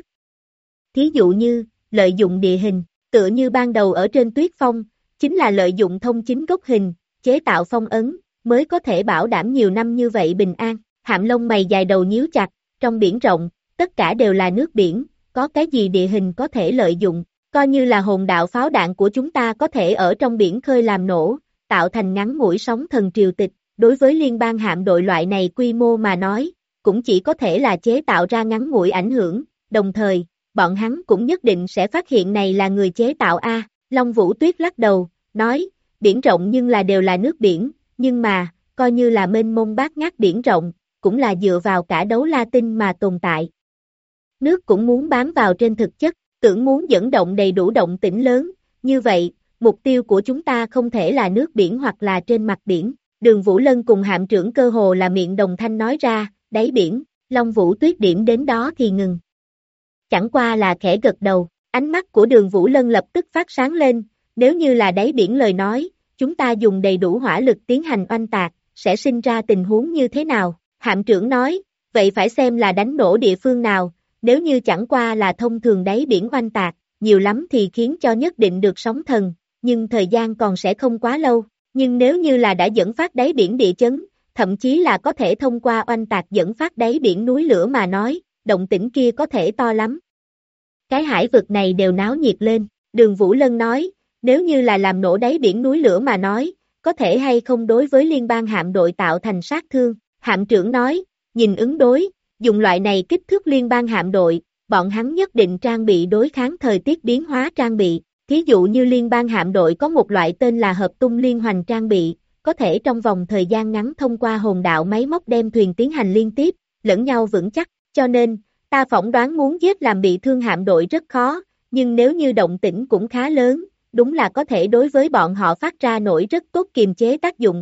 Thí dụ như, lợi dụng địa hình, tựa như ban đầu ở trên tuyết phong, chính là lợi dụng thông chính gốc hình, chế tạo phong ấn, mới có thể bảo đảm nhiều năm như vậy bình an. Hạm lông mày dài đầu nhíu chặt, trong biển rộng, tất cả đều là nước biển, có cái gì địa hình có thể lợi dụng, coi như là hồn đạo pháo đạn của chúng ta có thể ở trong biển khơi làm nổ, tạo thành ngắn ngủi sóng thần triều tịch, đối với liên bang hạm đội loại này quy mô mà nói, cũng chỉ có thể là chế tạo ra ngắn ngủi ảnh hưởng, đồng thời, bọn hắn cũng nhất định sẽ phát hiện này là người chế tạo Long Vũ Tuyết lắc đầu, nói, biển rộng nhưng là đều là nước biển, nhưng mà, coi như là mênh mông bát ngát biển rộng, cũng là dựa vào cả đấu la tinh mà tồn tại. Nước cũng muốn bám vào trên thực chất, tưởng muốn dẫn động đầy đủ động tĩnh lớn, như vậy, mục tiêu của chúng ta không thể là nước biển hoặc là trên mặt biển. Đường Vũ Lân cùng hạm trưởng cơ hồ là miệng đồng thanh nói ra, đáy biển, Long Vũ Tuyết điểm đến đó thì ngừng. Chẳng qua là khẽ gật đầu, ánh mắt của Đường Vũ Lân lập tức phát sáng lên, nếu như là đáy biển lời nói, chúng ta dùng đầy đủ hỏa lực tiến hành oanh tạc, sẽ sinh ra tình huống như thế nào? Hạm trưởng nói, vậy phải xem là đánh nổ địa phương nào, nếu như chẳng qua là thông thường đáy biển oanh tạc, nhiều lắm thì khiến cho nhất định được sóng thần, nhưng thời gian còn sẽ không quá lâu, nhưng nếu như là đã dẫn phát đáy biển địa chấn, thậm chí là có thể thông qua oanh tạc dẫn phát đáy biển núi lửa mà nói, động tĩnh kia có thể to lắm. Cái hải vực này đều náo nhiệt lên, Đường Vũ Lân nói, nếu như là làm nổ đáy biển núi lửa mà nói, có thể hay không đối với liên bang hạm đội tạo thành sát thương, hạm trưởng nói, nhìn ứng đối, dùng loại này kích thước liên bang hạm đội, bọn hắn nhất định trang bị đối kháng thời tiết biến hóa trang bị, thí dụ như liên bang hạm đội có một loại tên là hợp tung liên hoành trang bị, có thể trong vòng thời gian ngắn thông qua hồn đạo máy móc đem thuyền tiến hành liên tiếp, lẫn nhau vững chắc, cho nên, ta phỏng đoán muốn giết làm bị thương hạm đội rất khó, nhưng nếu như động tĩnh cũng khá lớn, đúng là có thể đối với bọn họ phát ra nổi rất tốt kiềm chế tác dụng.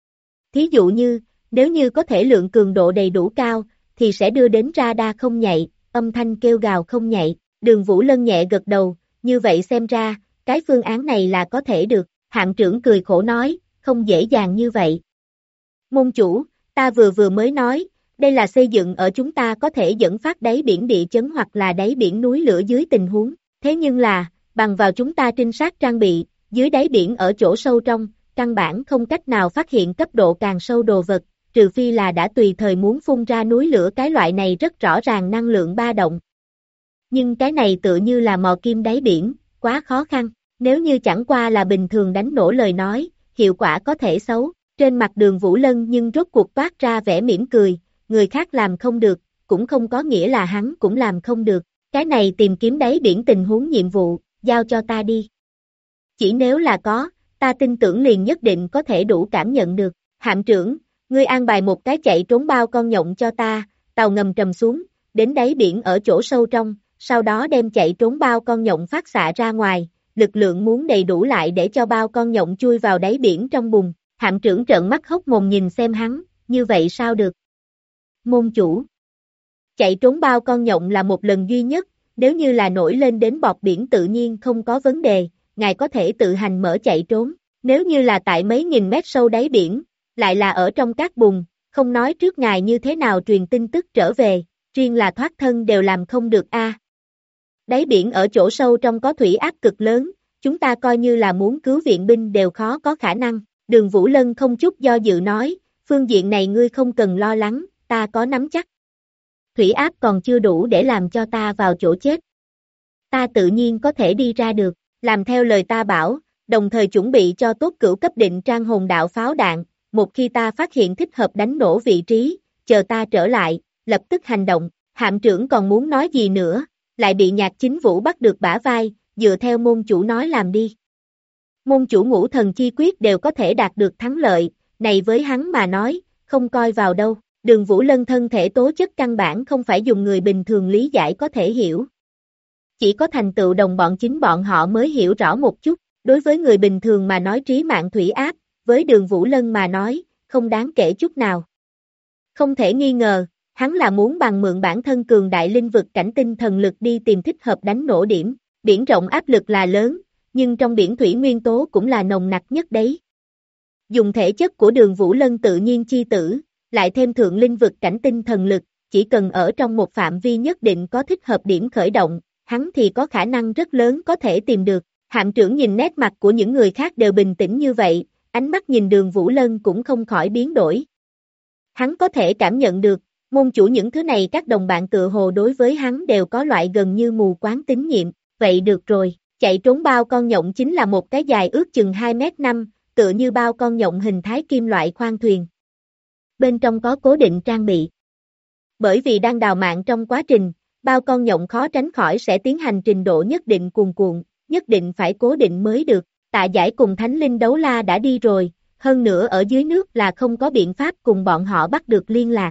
Thí dụ như, nếu như có thể lượng cường độ đầy đủ cao, thì sẽ đưa đến radar không nhạy, âm thanh kêu gào không nhạy, Đường Vũ Lân nhẹ gật đầu, như vậy xem ra, cái phương án này là có thể được, hạm trưởng cười khổ nói, không dễ dàng như vậy. Môn chủ, ta vừa mới nói, đây là xây dựng ở chúng ta có thể dẫn phát đáy biển địa chấn hoặc là đáy biển núi lửa dưới tình huống, thế nhưng là, bằng vào chúng ta trinh sát trang bị, dưới đáy biển ở chỗ sâu trong, căn bản không cách nào phát hiện cấp độ càng sâu đồ vật, trừ phi là đã tùy thời muốn phun ra núi lửa cái loại này rất rõ ràng năng lượng ba động. Nhưng cái này tựa như là mò kim đáy biển, quá khó khăn, nếu như chẳng qua là bình thường đánh nổ lời nói, hiệu quả có thể xấu, trên mặt Đường Vũ Lân nhưng rốt cuộc toát ra vẻ mỉm cười, người khác làm không được, cũng không có nghĩa là hắn cũng làm không được, cái này tìm kiếm đáy biển tình huống nhiệm vụ, giao cho ta đi. Chỉ nếu là có, ta tin tưởng liền nhất định có thể đủ cảm nhận được, hạm trưởng, ngươi an bài một cái chạy trốn bao con nhộng cho ta, tàu ngầm trầm xuống, đến đáy biển ở chỗ sâu trong, sau đó đem chạy trốn bao con nhộng phát xạ ra ngoài, lực lượng muốn đầy đủ lại để cho bao con nhộng chui vào đáy biển trong bùn, hạm trưởng trợn mắt hốc mồm nhìn xem hắn, như vậy sao được? Môn chủ, chạy trốn bao con nhộng là một lần duy nhất, nếu như là nổi lên đến bọt biển tự nhiên không có vấn đề, ngài có thể tự hành mở chạy trốn, nếu như là tại mấy nghìn mét sâu đáy biển, lại là ở trong cát bùn, không nói trước ngài như thế nào truyền tin tức trở về, riêng là thoát thân đều làm không được Đáy biển ở chỗ sâu trong có thủy áp cực lớn, chúng ta coi như là muốn cứu viện binh đều khó có khả năng, Đường Vũ Lân không chút do dự nói, phương diện này ngươi không cần lo lắng, ta có nắm chắc. Thủy áp còn chưa đủ để làm cho ta vào chỗ chết. Ta tự nhiên có thể đi ra được, làm theo lời ta bảo, đồng thời chuẩn bị cho tốt cửu cấp định trang hồn đạo pháo đạn, một khi ta phát hiện thích hợp đánh nổ vị trí, chờ ta trở lại, lập tức hành động, Hạm trưởng còn muốn nói gì nữa, lại bị Nhạc Chính Vũ bắt được bả vai, dựa theo môn chủ nói làm đi. Môn chủ ngũ thần chi quyết đều có thể đạt được thắng lợi, này với hắn mà nói, không coi vào đâu. Đường Vũ Lân thân thể tố chất căn bản không phải dùng người bình thường lý giải có thể hiểu. Chỉ có thành tựu đồng bọn chính bọn họ mới hiểu rõ một chút, đối với người bình thường mà nói trí mạng thủy áp, với Đường Vũ Lân mà nói, không đáng kể chút nào. Không thể nghi ngờ, hắn là muốn bằng mượn bản thân cường đại linh vực cảnh tinh thần lực đi tìm thích hợp đánh nổ điểm. Biển rộng áp lực là lớn, nhưng trong biển thủy nguyên tố cũng là nồng nặc nhất đấy. Dùng thể chất của Đường Vũ Lân tự nhiên chi tử, lại thêm thượng linh vực cảnh tinh thần lực, chỉ cần ở trong một phạm vi nhất định có thích hợp điểm khởi động, hắn thì có khả năng rất lớn có thể tìm được. Hạm trưởng nhìn nét mặt của những người khác đều bình tĩnh như vậy, ánh mắt nhìn Đường Vũ Lân cũng không khỏi biến đổi. Hắn có thể cảm nhận được, môn chủ những thứ này các đồng bạn tự hồ đối với hắn đều có loại gần như mù quáng tín nhiệm. Vậy được rồi, chạy trốn bao con nhộng chính là một cái dài ước chừng 2m5, tựa như bao con nhộng hình thái kim loại khoang thuyền. Bên trong có cố định trang bị. Bởi vì đang đào mạng trong quá trình, bao con nhộng khó tránh khỏi sẽ tiến hành trình độ nhất định cuồn cuộn, nhất định phải cố định mới được. Tạ Giải cùng Thánh Linh Đấu La đã đi rồi, hơn nữa ở dưới nước là không có biện pháp cùng bọn họ bắt được liên lạc.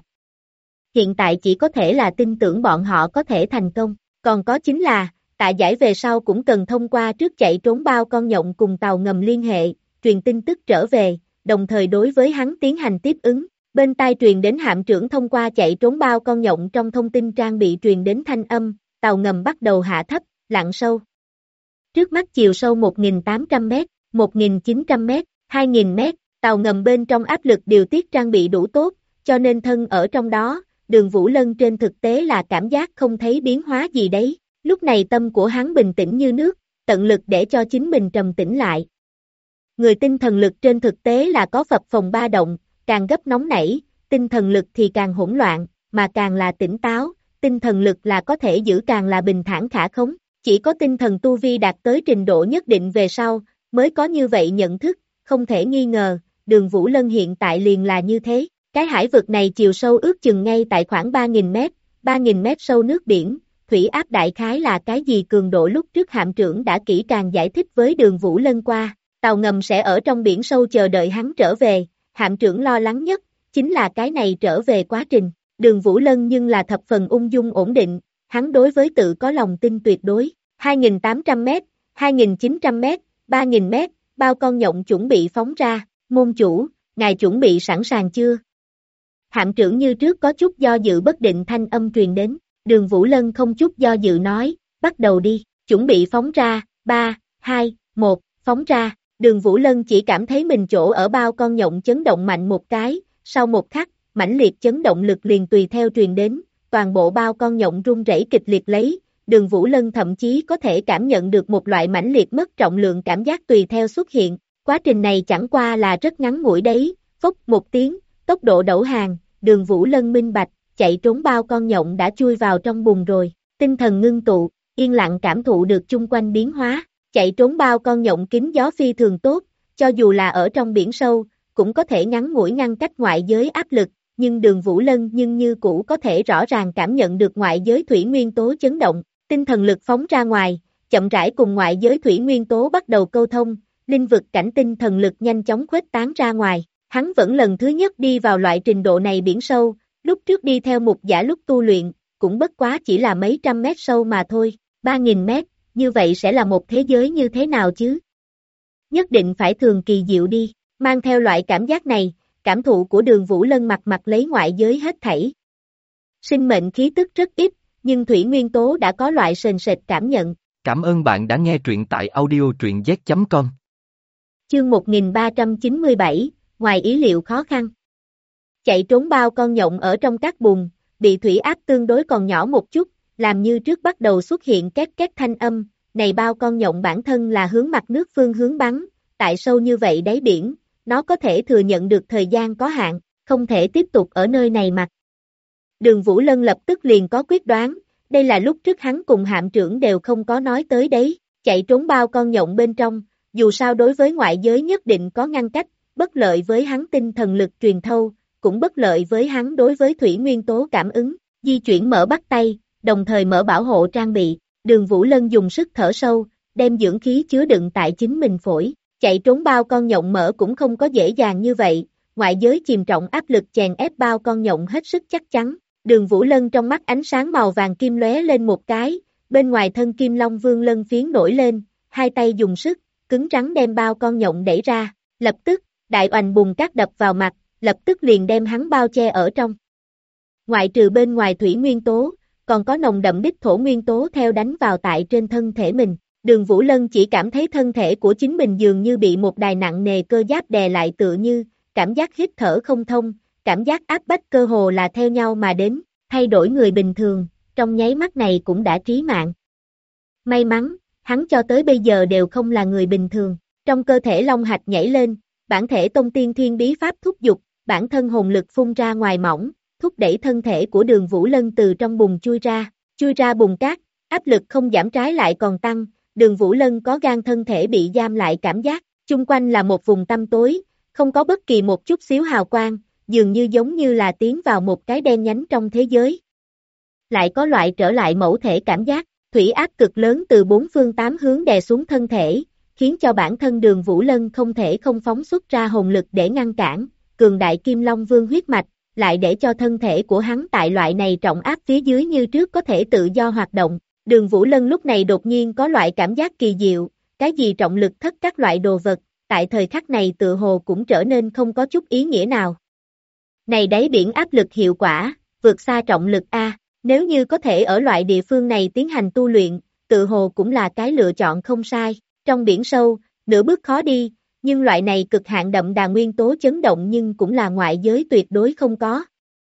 Hiện tại chỉ có thể là tin tưởng bọn họ có thể thành công, còn có chính là, Tạ Giải về sau cũng cần thông qua trước chạy trốn bao con nhộng cùng tàu ngầm liên hệ, truyền tin tức trở về, đồng thời đối với hắn tiến hành tiếp ứng. Bên tai truyền đến hạm trưởng thông qua chạy trốn bao con nhộng trong thông tin trang bị truyền đến thanh âm, tàu ngầm bắt đầu hạ thấp, lặn sâu. Trước mắt chiều sâu 1.800m, 1.900m, 2.000m, tàu ngầm bên trong áp lực điều tiết trang bị đủ tốt, cho nên thân ở trong đó, Đường Vũ Lân trên thực tế là cảm giác không thấy biến hóa gì đấy. Lúc này tâm của hắn bình tĩnh như nước, tận lực để cho chính mình trầm tĩnh lại. Người tinh thần lực trên thực tế là có phập phồng ba động, càng gấp nóng nảy, tinh thần lực thì càng hỗn loạn, mà càng là tỉnh táo, tinh thần lực là có thể giữ càng là bình thản khả khống. Chỉ có tinh thần tu vi đạt tới trình độ nhất định về sau, mới có như vậy nhận thức, không thể nghi ngờ, Đường Vũ Lân hiện tại liền là như thế. Cái hải vực này chiều sâu ước chừng ngay tại khoảng 3.000m, 3.000m sâu nước biển. Thủy áp đại khái là cái gì cường độ lúc trước hạm trưởng đã kỹ càng giải thích với Đường Vũ Lân qua, tàu ngầm sẽ ở trong biển sâu chờ đợi hắn trở về, hạm trưởng lo lắng nhất, chính là cái này trở về quá trình. Đường Vũ Lân nhưng là thập phần ung dung ổn định, hắn đối với tự có lòng tin tuyệt đối. 2.800m, 2.900m, 3.000m, bao con nhộng chuẩn bị phóng ra, môn chủ, ngài chuẩn bị sẵn sàng chưa? Hạm trưởng như trước có chút do dự bất định thanh âm truyền đến. Đường Vũ Lân không chút do dự nói, bắt đầu đi, chuẩn bị phóng ra, 3, 2, 1, phóng ra. Đường Vũ Lân chỉ cảm thấy mình chỗ ở bao con nhộng chấn động mạnh một cái, sau một khắc, mãnh liệt chấn động lực liền tùy theo truyền đến, toàn bộ bao con nhộng rung rẩy kịch liệt lấy, Đường Vũ Lân thậm chí có thể cảm nhận được một loại mãnh liệt mất trọng lượng cảm giác tùy theo xuất hiện, quá trình này chẳng qua là rất ngắn ngủi đấy, phốc một tiếng, tốc độ đẩu hàng, Đường Vũ Lân minh bạch. Chạy trốn bao con nhộng đã chui vào trong bùn rồi, tinh thần ngưng tụ, yên lặng cảm thụ được chung quanh biến hóa, chạy trốn bao con nhộng kính gió phi thường tốt, cho dù là ở trong biển sâu, cũng có thể ngắn ngủi ngăn cách ngoại giới áp lực, nhưng Đường Vũ Lân nhưng như cũ có thể rõ ràng cảm nhận được ngoại giới thủy nguyên tố chấn động, tinh thần lực phóng ra ngoài, chậm rãi cùng ngoại giới thủy nguyên tố bắt đầu câu thông, linh vực cảnh tinh thần lực nhanh chóng khuếch tán ra ngoài, hắn vẫn lần thứ nhất đi vào loại trình độ này biển sâu. Lúc trước đi theo mục giả lúc tu luyện, cũng bất quá chỉ là mấy trăm mét sâu mà thôi, 3.000m, như vậy sẽ là một thế giới như thế nào chứ? Nhất định phải thường kỳ diệu đi, mang theo loại cảm giác này, cảm thụ của Đường Vũ Lân mặt mặt lấy ngoại giới hết thảy. Sinh mệnh khí tức rất ít, nhưng thủy nguyên tố đã có loại sền sệt cảm nhận. Cảm ơn bạn đã nghe truyện tại audio truyện z.com. Chương 1397, ngoài ý liệu khó khăn. Chạy trốn bao con nhộng ở trong các bùn, bị thủy áp tương đối còn nhỏ một chút, làm như trước bắt đầu xuất hiện két két thanh âm, này bao con nhộng bản thân là hướng mặt nước phương hướng bắn, tại sâu như vậy đáy biển, nó có thể thừa nhận được thời gian có hạn, không thể tiếp tục ở nơi này mặc. Đường Vũ Lân lập tức liền có quyết đoán, đây là lúc trước hắn cùng hạm trưởng đều không có nói tới đấy, chạy trốn bao con nhộng bên trong, dù sao đối với ngoại giới nhất định có ngăn cách, bất lợi với hắn tinh thần lực truyền thâu, cũng bất lợi với hắn đối với thủy nguyên tố cảm ứng, di chuyển mở bắt tay, đồng thời mở bảo hộ trang bị. Đường Vũ Lân dùng sức thở sâu, đem dưỡng khí chứa đựng tại chính mình phổi. Chạy trốn bao con nhộng mỡ cũng không có dễ dàng như vậy, ngoại giới chìm trọng áp lực chèn ép bao con nhộng hết sức chắc chắn. Đường Vũ Lân trong mắt ánh sáng màu vàng kim lóe lên một cái, bên ngoài thân Kim Long Vương lân phiến nổi lên, hai tay dùng sức, cứng rắn đem bao con nhộng đẩy ra, lập tức, đại oành bùng cát đập vào mặt, lập tức liền đem hắn bao che ở trong. Ngoại trừ bên ngoài thủy nguyên tố, còn có nồng đậm đích thổ nguyên tố theo đánh vào tại trên thân thể mình. Đường Vũ Lân chỉ cảm thấy thân thể của chính mình dường như bị một đài nặng nề cơ giáp đè lại tựa như, cảm giác hít thở không thông, cảm giác áp bách cơ hồ là theo nhau mà đến, thay đổi người bình thường, trong nháy mắt này cũng đã trí mạng. May mắn, hắn cho tới bây giờ đều không là người bình thường, trong cơ thể long hạch nhảy lên, bản thể tông tiên thiên bí pháp thúc giục, bản thân hồn lực phun ra ngoài mỏng, thúc đẩy thân thể của Đường Vũ Lân từ trong bùn chui ra bùn cát, áp lực không giảm trái lại còn tăng, Đường Vũ Lân có gan thân thể bị giam lại cảm giác, chung quanh là một vùng tăm tối, không có bất kỳ một chút xíu hào quang, dường như giống như là tiến vào một cái đen nhánh trong thế giới. Lại có loại trở lại mẫu thể cảm giác, thủy áp cực lớn từ bốn phương tám hướng đè xuống thân thể, khiến cho bản thân Đường Vũ Lân không thể không phóng xuất ra hồn lực để ngăn cản, cường đại Kim Long Vương huyết mạch, lại để cho thân thể của hắn tại loại này trọng áp phía dưới như trước có thể tự do hoạt động. Đường Vũ Lân lúc này đột nhiên có loại cảm giác kỳ diệu, cái gì trọng lực thất các loại đồ vật, tại thời khắc này tựa hồ cũng trở nên không có chút ý nghĩa nào. Này đáy biển áp lực hiệu quả, vượt xa trọng lực A, nếu như có thể ở loại địa phương này tiến hành tu luyện, tự hồ cũng là cái lựa chọn không sai. Trong biển sâu, nửa bước khó đi, nhưng loại này cực hạn đậm đà nguyên tố chấn động nhưng cũng là ngoại giới tuyệt đối không có.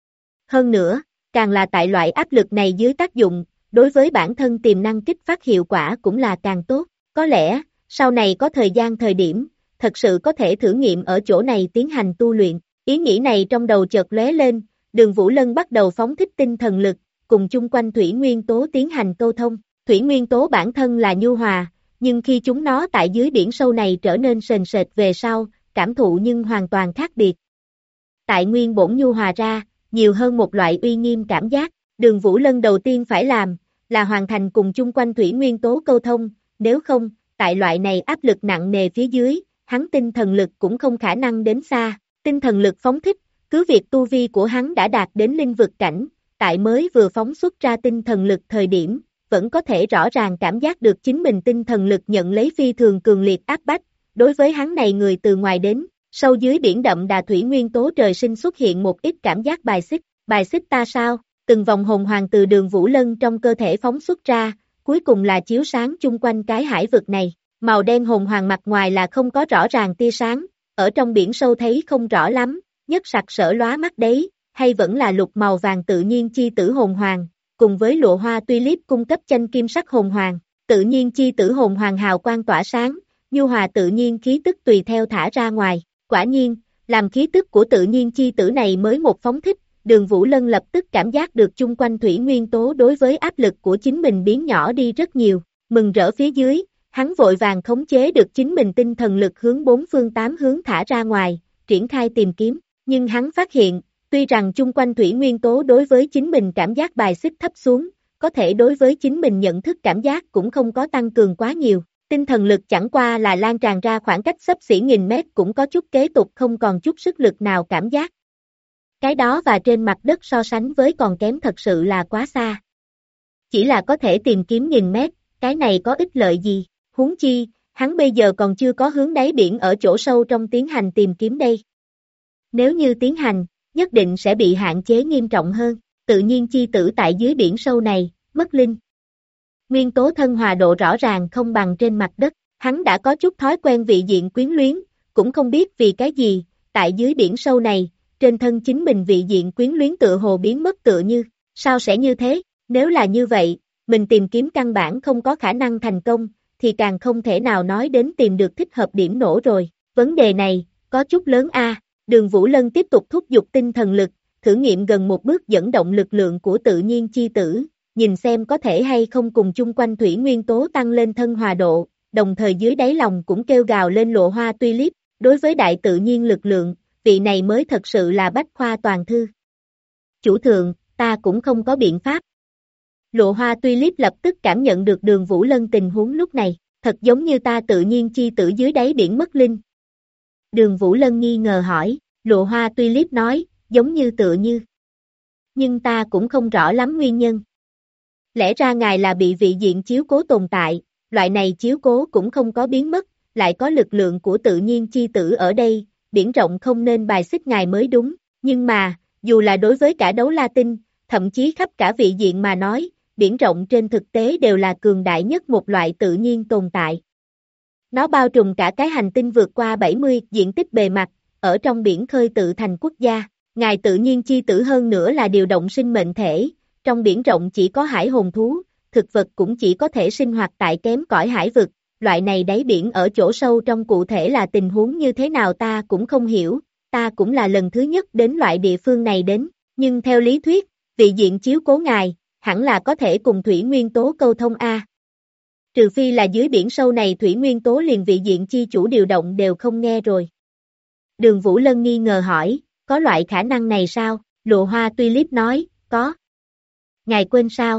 Hơn nữa, càng là tại loại áp lực này dưới tác dụng, đối với bản thân tiềm năng kích phát hiệu quả cũng là càng tốt. Có lẽ, sau này có thời điểm, thật sự có thể thử nghiệm ở chỗ này tiến hành tu luyện. Ý nghĩ này trong đầu chợt lóe lên, Đường Vũ Lân bắt đầu phóng thích tinh thần lực, cùng chung quanh thủy nguyên tố tiến hành câu thông. Thủy nguyên tố bản thân là nhu hòa, nhưng khi chúng nó tại dưới biển sâu này trở nên sền sệt về sau, cảm thụ nhưng hoàn toàn khác biệt. Tại nguyên bổn nhu hòa ra, nhiều hơn một loại uy nghiêm cảm giác, Đường Vũ Lân đầu tiên phải làm, là hoàn thành cùng chung quanh thủy nguyên tố câu thông, nếu không, tại loại này áp lực nặng nề phía dưới, hắn tinh thần lực cũng không khả năng đến xa. Tinh thần lực phóng thích, cứ việc tu vi của hắn đã đạt đến linh vực cảnh, tại mới vừa phóng xuất ra tinh thần lực thời điểm, vẫn có thể rõ ràng cảm giác được chính mình tinh thần lực nhận lấy phi thường cường liệt áp bách. Đối với hắn này người từ ngoài đến, sâu dưới biển đậm đà thủy nguyên tố trời sinh xuất hiện một ít cảm giác bài xích ta sao? Từng vòng hồn hoàng từ Đường Vũ Lân trong cơ thể phóng xuất ra, cuối cùng là chiếu sáng chung quanh cái hải vực này. Màu đen hồn hoàng mặt ngoài là không có rõ ràng tia sáng, ở trong biển sâu thấy không rõ lắm, nhất sặc sỡ lóa mắt đấy, hay vẫn là lục màu vàng tự nhiên chi tử hồn hoàng, cùng với lụa hoa tulip cung cấp chanh kim sắc hồn hoàng, tự nhiên chi tử hồn hoàng hào quang tỏa sáng, nhu hòa tự nhiên khí tức tùy theo thả ra ngoài. Quả nhiên, làm khí tức của tự nhiên chi tử này mới một phóng thích, Đường Vũ Lân lập tức cảm giác được chung quanh thủy nguyên tố đối với áp lực của chính mình biến nhỏ đi rất nhiều, mừng rỡ phía dưới, hắn vội vàng khống chế được chính mình tinh thần lực hướng bốn phương tám hướng thả ra ngoài, triển khai tìm kiếm, nhưng hắn phát hiện, tuy rằng chung quanh thủy nguyên tố đối với chính mình cảm giác bài xích thấp xuống, có thể đối với chính mình nhận thức cảm giác cũng không có tăng cường quá nhiều. Tinh thần lực chẳng qua là lan tràn ra khoảng cách xấp xỉ nghìn mét cũng có chút kế tục không còn chút sức lực nào cảm giác. Cái đó và trên mặt đất so sánh với còn kém thật sự là quá xa. Chỉ là có thể tìm kiếm nghìn mét, cái này có ích lợi gì, huống chi, hắn bây giờ còn chưa có hướng đáy biển ở chỗ sâu trong tiến hành tìm kiếm đây. Nếu như tiến hành, nhất định sẽ bị hạn chế nghiêm trọng hơn, tự nhiên chi tử tại dưới biển sâu này, mất linh. Nguyên tố thân hòa độ rõ ràng không bằng trên mặt đất, hắn đã có chút thói quen vị diện quyến luyến, cũng không biết vì cái gì, tại dưới biển sâu này, trên thân chính mình vị diện quyến luyến tựa hồ biến mất tựa như, sao sẽ như thế, nếu là như vậy, mình tìm kiếm căn bản không có khả năng thành công, thì càng không thể nào nói đến tìm được thích hợp điểm nổ rồi, vấn đề này, có chút lớn a. Đường Vũ Lân tiếp tục thúc giục tinh thần lực, thử nghiệm gần một bước dẫn động lực lượng của tự nhiên chi tử, nhìn xem có thể hay không cùng chung quanh thủy nguyên tố tăng lên thân hòa độ, đồng thời dưới đáy lòng cũng kêu gào lên lụa hoa tulip, đối với đại tự nhiên lực lượng, vị này mới thật sự là bách khoa toàn thư. Chủ thượng, ta cũng không có biện pháp. Lụa hoa tulip lập tức cảm nhận được Đường Vũ Lân tình huống lúc này, thật giống như ta tự nhiên chi tử dưới đáy biển mất linh. Đường Vũ Lân nghi ngờ hỏi, Lụa hoa tulip nói, giống như tựa như. Nhưng ta cũng không rõ lắm nguyên nhân. Lẽ ra ngài là bị vị diện chiếu cố tồn tại, loại này chiếu cố cũng không có biến mất, lại có lực lượng của tự nhiên chi tử ở đây, biển rộng không nên bài xích ngài mới đúng, nhưng mà, dù là đối với cả đấu la tinh, thậm chí khắp cả vị diện mà nói, biển rộng trên thực tế đều là cường đại nhất một loại tự nhiên tồn tại. Nó bao trùm cả cái hành tinh vượt qua 70 diện tích bề mặt, ở trong biển khơi tự thành quốc gia, ngài tự nhiên chi tử hơn nữa là điều động sinh mệnh thể, trong biển rộng chỉ có hải hồn thú, thực vật cũng chỉ có thể sinh hoạt tại kém cỏi hải vực, loại này đáy biển ở chỗ sâu trong cụ thể là tình huống như thế nào ta cũng không hiểu, ta cũng là lần thứ nhất đến loại địa phương này đến, nhưng theo lý thuyết, vị diện chiếu cố ngài, hẳn là có thể cùng thủy nguyên tố câu thông A. Trừ phi là dưới biển sâu này thủy nguyên tố liền vị diện chi chủ điều động đều không nghe rồi. Đường Vũ Lân nghi ngờ hỏi, có loại khả năng này sao? Lụa hoa tulip nói, có. Ngài quên sao?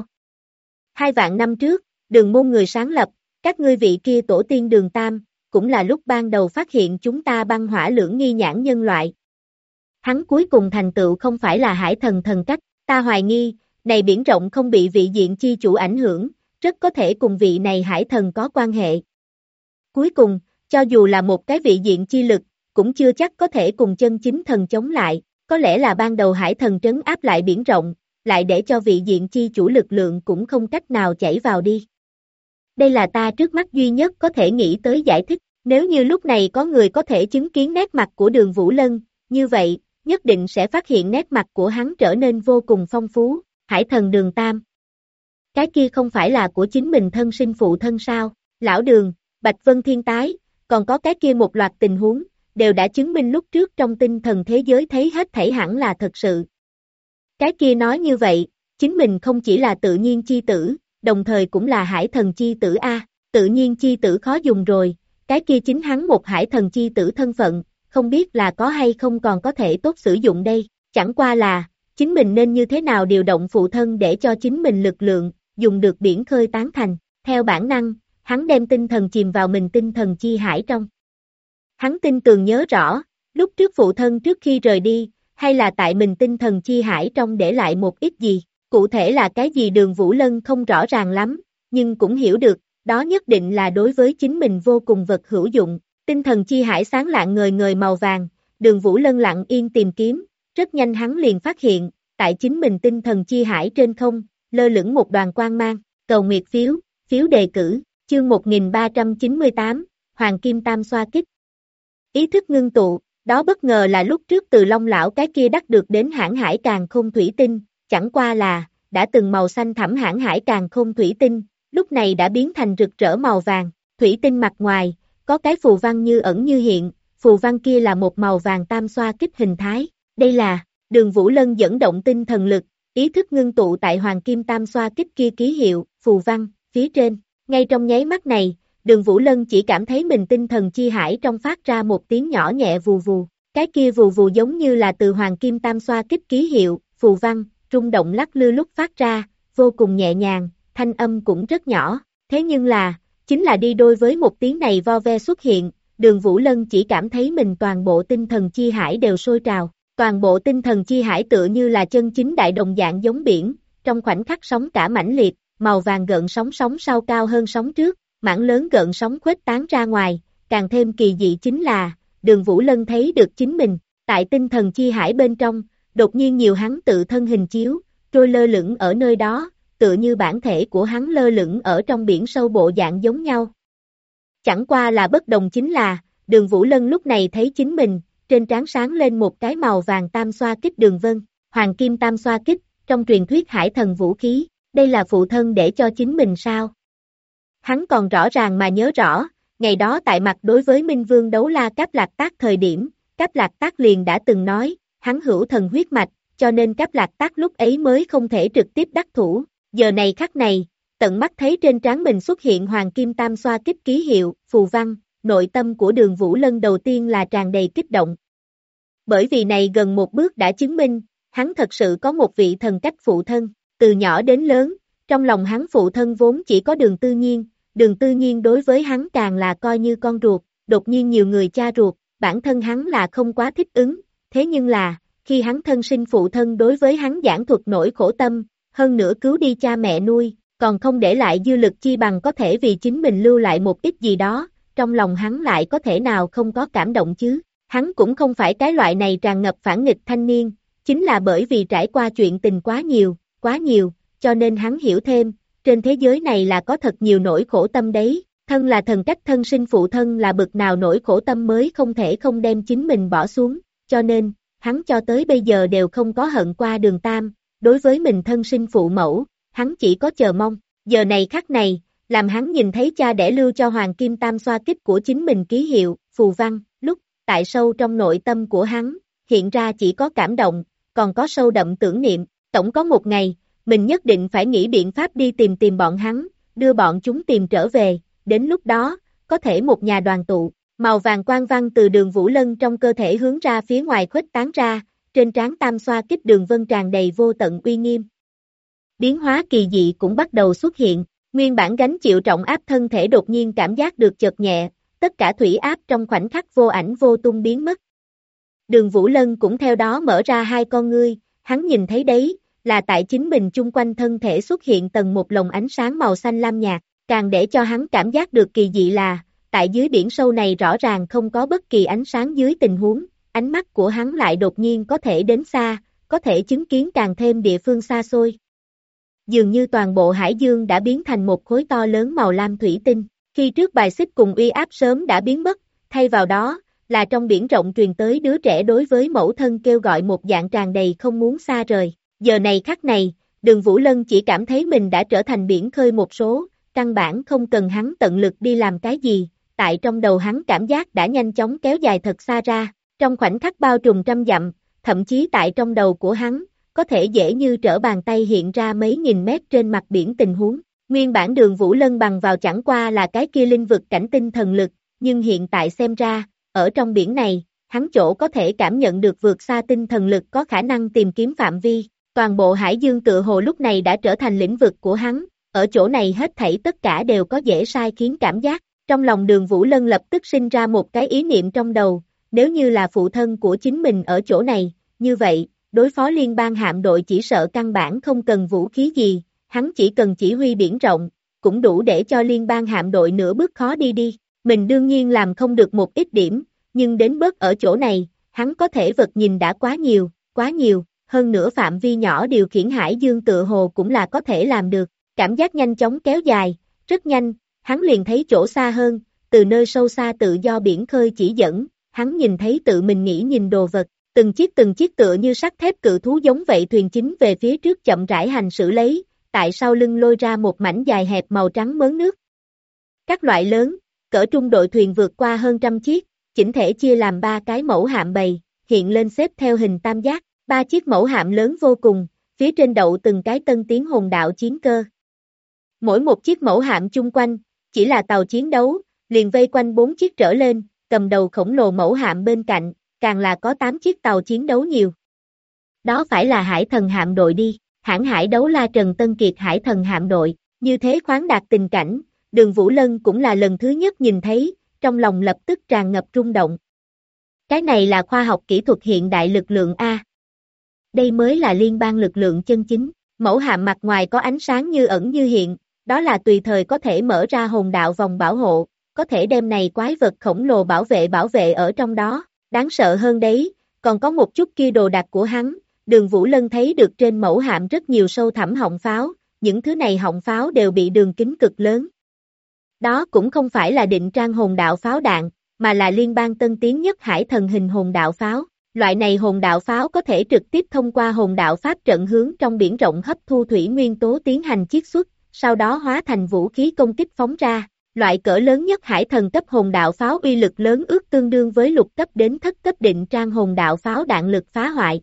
2 vạn năm trước, Đường môn người sáng lập, các ngươi vị kia tổ tiên Đường Tam, cũng là lúc ban đầu phát hiện chúng ta băng hỏa lưỡng nghi nhãn nhân loại. Hắn cuối cùng thành tựu không phải là hải thần thần cách, ta hoài nghi, này biển rộng không bị vị diện chi chủ ảnh hưởng, rất có thể cùng vị này hải thần có quan hệ. Cuối cùng, cho dù là một cái vị diện chi lực, cũng chưa chắc có thể cùng chân chính thần chống lại, có lẽ là ban đầu hải thần trấn áp lại biển rộng, lại để cho vị diện chi chủ lực lượng cũng không cách nào chảy vào đi. Đây là ta trước mắt duy nhất có thể nghĩ tới giải thích, nếu như lúc này có người có thể chứng kiến nét mặt của Đường Vũ Lân, như vậy, nhất định sẽ phát hiện nét mặt của hắn trở nên vô cùng phong phú, hải thần Đường Tam. Cái kia không phải là của chính mình thân sinh phụ thân sao, lão Đường, Bạch Vân Thiên tái, còn có cái kia một loạt tình huống, đều đã chứng minh lúc trước trong tinh thần thế giới thấy hết thảy hẳn là thật sự. Cái kia nói như vậy, chính mình không chỉ là tự nhiên chi tử, đồng thời cũng là hải thần chi tử A, tự nhiên chi tử khó dùng rồi, cái kia chính hắn một hải thần chi tử thân phận, không biết là có hay không còn có thể tốt sử dụng đây, chẳng qua là, chính mình nên như thế nào điều động phụ thân để cho chính mình lực lượng, dùng được biển khơi tán thành, theo bản năng, hắn đem tinh thần chìm vào mình tinh thần chi hải trong. Hắn tin tường nhớ rõ, lúc trước phụ thân trước khi rời đi, hay là tại mình tinh thần chi hải trong để lại một ít gì, cụ thể là cái gì Đường Vũ Lân không rõ ràng lắm, nhưng cũng hiểu được, đó nhất định là đối với chính mình vô cùng vật hữu dụng, tinh thần chi hải sáng lạng ngời ngời màu vàng, Đường Vũ Lân lặng yên tìm kiếm, rất nhanh hắn liền phát hiện, tại chính mình tinh thần chi hải trên không, lơ lửng một đoàn quang mang, cầu nguyệt phiếu, phiếu đề cử, chương 1398, Hoàng Kim Tam xoa kích. Ý thức ngưng tụ, đó bất ngờ là lúc trước từ Long lão cái kia đắc được đến hãn hải càn khôn thủy tinh, chẳng qua là, đã từng màu xanh thẳm hãn hải càn khôn thủy tinh, lúc này đã biến thành rực rỡ màu vàng, thủy tinh mặt ngoài, có cái phù văn như ẩn như hiện, phù văn kia là một màu vàng tam xoa kích hình thái, đây là, Đường Vũ Lân dẫn động tinh thần lực, ý thức ngưng tụ tại Hoàng Kim Tam xoa kích kia ký hiệu, phù văn, phía trên, ngay trong nháy mắt này, Đường Vũ Lân chỉ cảm thấy mình tinh thần chi hải trong phát ra một tiếng nhỏ nhẹ vù vù, cái kia vù vù giống như là từ Hoàng Kim Tam xoa kích ký hiệu, phù văn, rung động lắc lư lúc phát ra, vô cùng nhẹ nhàng, thanh âm cũng rất nhỏ, thế nhưng là, chính là đi đôi với một tiếng này vo ve xuất hiện, Đường Vũ Lân chỉ cảm thấy mình toàn bộ tinh thần chi hải đều sôi trào, toàn bộ tinh thần chi hải tựa như là chân chính đại đồng dạng giống biển, trong khoảnh khắc sóng cả mãnh liệt, màu vàng gợn sóng sóng sau cao hơn sóng trước, mảng lớn gợn sóng khuếch tán ra ngoài, càng thêm kỳ dị chính là, Đường Vũ Lân thấy được chính mình, tại tinh thần chi hải bên trong, đột nhiên nhiều hắn tự thân hình chiếu, trôi lơ lửng ở nơi đó, tựa như bản thể của hắn lơ lửng ở trong biển sâu bộ dạng giống nhau. Chẳng qua là bất đồng chính là, Đường Vũ Lân lúc này thấy chính mình, trên trán sáng lên một cái màu vàng tam xoa kích đường vân, Hoàng Kim Tam xoa kích, trong truyền thuyết hải thần vũ khí, đây là phụ thân để cho chính mình sao? Hắn còn rõ ràng mà nhớ rõ, ngày đó tại mặt đối với Minh Vương đấu la Cáp Lạc Tác thời điểm, Cáp Lạc Tác liền đã từng nói, hắn hữu thần huyết mạch, cho nên Cáp Lạc Tác lúc ấy mới không thể trực tiếp đắc thủ, giờ này khắc này, tận mắt thấy trên trán mình xuất hiện Hoàng Kim Tam xoa kích ký hiệu, phù văn, nội tâm của Đường Vũ Lân đầu tiên là tràn đầy kích động. Bởi vì này gần một bước đã chứng minh, hắn thật sự có một vị thần cách phụ thân, từ nhỏ đến lớn, trong lòng hắn phụ thân vốn chỉ có Đường Tư Nhiên đối với hắn càng là coi như con ruột, đột nhiên nhiều người cha ruột, bản thân hắn là không quá thích ứng, thế nhưng là, khi hắn thân sinh phụ thân đối với hắn giảng thuật nỗi khổ tâm, hơn nữa cứu đi cha mẹ nuôi, còn không để lại dư lực chi bằng có thể vì chính mình lưu lại một ít gì đó, trong lòng hắn lại có thể nào không có cảm động chứ, hắn cũng không phải cái loại này tràn ngập phản nghịch thanh niên, chính là bởi vì trải qua chuyện tình quá nhiều, cho nên hắn hiểu thêm, trên thế giới này là có thật nhiều nỗi khổ tâm đấy, thân là thần cách thân sinh phụ thân là bực nào nỗi khổ tâm mới không thể không đem chính mình bỏ xuống, cho nên, hắn cho tới bây giờ đều không có hận qua Đường Tam, đối với mình thân sinh phụ mẫu, hắn chỉ có chờ mong, giờ này khắc này, làm hắn nhìn thấy cha đẻ lưu cho Hoàng Kim Tam xoa kích của chính mình ký hiệu, phù văn, lúc, tại sâu trong nội tâm của hắn, hiện ra chỉ có cảm động, còn có sâu đậm tưởng niệm, tổng có một ngày, mình nhất định phải nghĩ biện pháp đi tìm bọn hắn, đưa bọn chúng tìm trở về, đến lúc đó, có thể một nhà đoàn tụ, màu vàng quang văn từ Đường Vũ Lân trong cơ thể hướng ra phía ngoài khuếch tán ra, trên trán tam xoa kích đường vân tràn đầy vô tận uy nghiêm. Biến hóa kỳ dị cũng bắt đầu xuất hiện, nguyên bản gánh chịu trọng áp thân thể đột nhiên cảm giác được chợt nhẹ, tất cả thủy áp trong khoảnh khắc vô ảnh vô tung biến mất. Đường Vũ Lân cũng theo đó mở ra hai con ngươi, hắn nhìn thấy đấy, là tại chính mình chung quanh thân thể xuất hiện tầng một lồng ánh sáng màu xanh lam nhạt, càng để cho hắn cảm giác được kỳ dị là, tại dưới biển sâu này rõ ràng không có bất kỳ ánh sáng dưới tình huống, ánh mắt của hắn lại đột nhiên có thể đến xa, có thể chứng kiến càng thêm địa phương xa xôi. Dường như toàn bộ hải dương đã biến thành một khối to lớn màu lam thủy tinh, khi trước bài xích cùng uy áp sớm đã biến mất, thay vào đó, là trong biển rộng truyền tới đứa trẻ đối với mẫu thân kêu gọi một dạng tràn đầy không muốn xa rời. Giờ này khắc này, Đường Vũ Lân chỉ cảm thấy mình đã trở thành biển khơi một số, căn bản không cần hắn tận lực đi làm cái gì, tại trong đầu hắn cảm giác đã nhanh chóng kéo dài thật xa ra, trong khoảnh khắc bao trùm trăm dặm, thậm chí tại trong đầu của hắn, có thể dễ như trở bàn tay hiện ra mấy nghìn mét trên mặt biển tình huống. Nguyên bản Đường Vũ Lân bằng vào chẳng qua là cái kia linh vực cảnh tinh thần lực, nhưng hiện tại xem ra, ở trong biển này, hắn chỗ có thể cảm nhận được vượt xa tinh thần lực có khả năng tìm kiếm phạm vi. Toàn bộ hải dương tựa hồ lúc này đã trở thành lĩnh vực của hắn, ở chỗ này hết thảy tất cả đều có dễ sai khiến cảm giác. Trong lòng Đường Vũ Lân lập tức sinh ra một cái ý niệm trong đầu, nếu như là phụ thân của chính mình ở chỗ này, như vậy, đối phó liên bang hạm đội chỉ sợ căn bản không cần vũ khí gì, hắn chỉ cần chỉ huy biển rộng, cũng đủ để cho liên bang hạm đội nửa bước khó đi. Mình đương nhiên làm không được một ít điểm, nhưng đến bớt ở chỗ này, hắn có thể vật nhìn đã quá nhiều, hơn nữa phạm vi nhỏ điều khiển hải dương tựa hồ cũng là có thể làm được, cảm giác nhanh chóng kéo dài, rất nhanh, hắn liền thấy chỗ xa hơn, từ nơi sâu xa tự do biển khơi chỉ dẫn, hắn nhìn thấy tự mình nghĩ nhìn đồ vật, từng chiếc tựa như sắt thép cự thú giống vậy thuyền chính về phía trước chậm rãi hành xử lấy, tại sau lưng lôi ra một mảnh dài hẹp màu trắng mớn nước. Các loại lớn, cỡ trung đội thuyền vượt qua hơn trăm chiếc, chỉnh thể chia làm 3 cái mẫu hạm bầy, hiện lên xếp theo hình tam giác, 3 chiếc mẫu hạm lớn vô cùng, phía trên đậu từng cái tân tiến hồn đạo chiến cơ. Mỗi một chiếc mẫu hạm chung quanh, chỉ là tàu chiến đấu, liền vây quanh 4 chiếc trở lên, cầm đầu khổng lồ mẫu hạm bên cạnh, càng là có 8 chiếc tàu chiến đấu nhiều. Đó phải là Hải Thần hạm đội đi, hãng hải đấu la Trần Tân Kiệt Hải Thần hạm đội, như thế khoáng đạt tình cảnh, Đường Vũ Lân cũng là lần thứ nhất nhìn thấy, trong lòng lập tức tràn ngập rung động. Cái này là khoa học kỹ thuật hiện đại lực lượng A. Đây mới là liên bang lực lượng chân chính, mẫu hạm mặt ngoài có ánh sáng như ẩn như hiện, đó là tùy thời có thể mở ra hồn đạo vòng bảo hộ, có thể đem này quái vật khổng lồ bảo vệ ở trong đó, đáng sợ hơn đấy, còn có một chút kia đồ đạc của hắn, Đường Vũ Lân thấy được trên mẫu hạm rất nhiều sâu thẳm họng pháo, những thứ này họng pháo đều bị đường kính cực lớn. Đó cũng không phải là định trang hồn đạo pháo đạn, mà là liên bang tân tiến nhất Hải Thần hình hồn đạo pháo. Loại này hồn đạo pháo có thể trực tiếp thông qua hồn đạo pháp trận hướng trong biển rộng hấp thu thủy nguyên tố tiến hành chiết xuất, sau đó hóa thành vũ khí công kích phóng ra. Loại cỡ lớn nhất Hải Thần cấp hồn đạo pháo uy lực lớn ước tương đương với lục cấp đến thất cấp định trang hồn đạo pháo đạn lực phá hoại.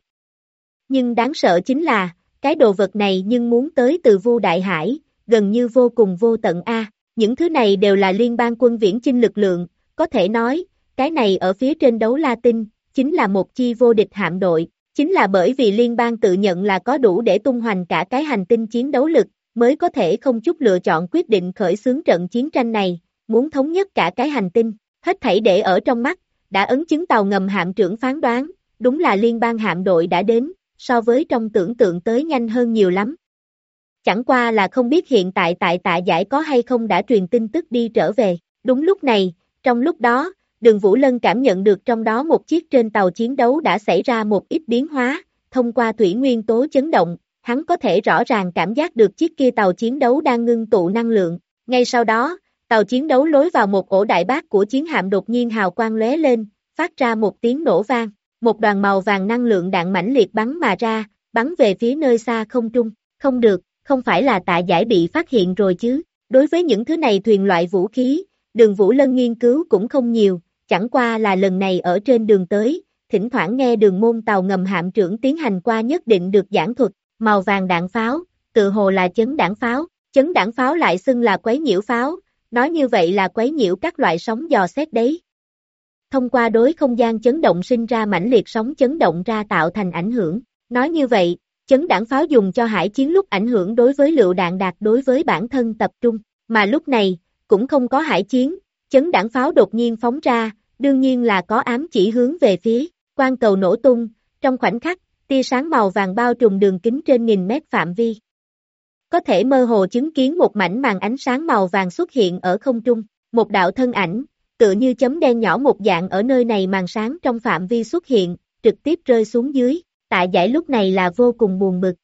Nhưng đáng sợ chính là, cái đồ vật này nhưng muốn tới từ Vu Đại Hải, gần như vô cùng vô tận A. Những thứ này đều là liên bang quân viễn chinh lực lượng, có thể nói, cái này ở phía trên đấu la tinh, chính là một chi vô địch hạm đội, Chính là bởi vì liên bang tự nhận là có đủ để tung hoành cả cái hành tinh chiến đấu lực, mới có thể không chút lựa chọn quyết định khởi xướng trận chiến tranh này, muốn thống nhất cả cái hành tinh, hết thảy để ở trong mắt, đã ấn chứng tàu ngầm hạm trưởng phán đoán, đúng là liên bang hạm đội đã đến, so với trong tưởng tượng tới nhanh hơn nhiều lắm. Chẳng qua là không biết hiện tại tại Tạ Giải có hay không đã truyền tin tức đi trở về, đúng lúc này, trong lúc đó, Đường Vũ Lân cảm nhận được trong đó một chiếc trên tàu chiến đấu đã xảy ra một ít biến hóa, thông qua thủy nguyên tố chấn động, hắn có thể rõ ràng cảm giác được chiếc kia tàu chiến đấu đang ngưng tụ năng lượng. Ngay sau đó, tàu chiến đấu lối vào một ổ đại bác của chiến hạm đột nhiên hào quang lóe lên, phát ra một tiếng nổ vang, một đoàn màu vàng năng lượng đạn mãnh liệt bắn mà ra, bắn về phía nơi xa không trung. Không được, không phải là Tạ Giải bị phát hiện rồi chứ? Đối với những thứ này thuyền loại vũ khí, Đường Vũ Lân nghiên cứu cũng không nhiều, chẳng qua là lần này ở trên đường tới, thỉnh thoảng nghe đường môn tàu ngầm hạm trưởng tiến hành qua nhất định được giảng thuật, màu vàng đạn pháo, tự hồ là chấn đạn pháo lại xưng là quấy nhiễu pháo, nói như vậy là quấy nhiễu các loại sóng dò xét đấy. Thông qua đối không gian chấn động sinh ra mãnh liệt sóng chấn động ra tạo thành ảnh hưởng, nói như vậy, chấn đạn pháo dùng cho hải chiến lúc ảnh hưởng đối với lựu đạn đạt đối với bản thân tập trung, mà lúc này, cũng không có hải chiến, chấn đạn pháo đột nhiên phóng ra, đương nhiên là có ám chỉ hướng về phía, quang cầu nổ tung, trong khoảnh khắc, tia sáng màu vàng bao trùm đường kính trên nghìn mét phạm vi. Có thể mơ hồ chứng kiến một mảnh màn ánh sáng màu vàng xuất hiện ở không trung, một đạo thân ảnh, tựa như chấm đen nhỏ một dạng ở nơi này màn sáng trong phạm vi xuất hiện, trực tiếp rơi xuống dưới. Tạ Giải lúc này là vô cùng buồn bực.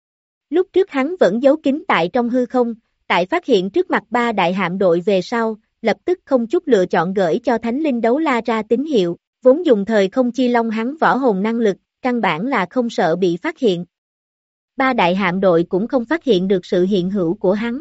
Lúc trước hắn vẫn giấu kín tại trong hư không, tại phát hiện trước mặt ba đại hạm đội về sau, lập tức không chút lựa chọn gửi cho Thánh Linh Đấu La ra tín hiệu, vốn dùng thời không chi long hắn võ hồn năng lực, căn bản là không sợ bị phát hiện. Ba đại hạm đội cũng không phát hiện được sự hiện hữu của hắn.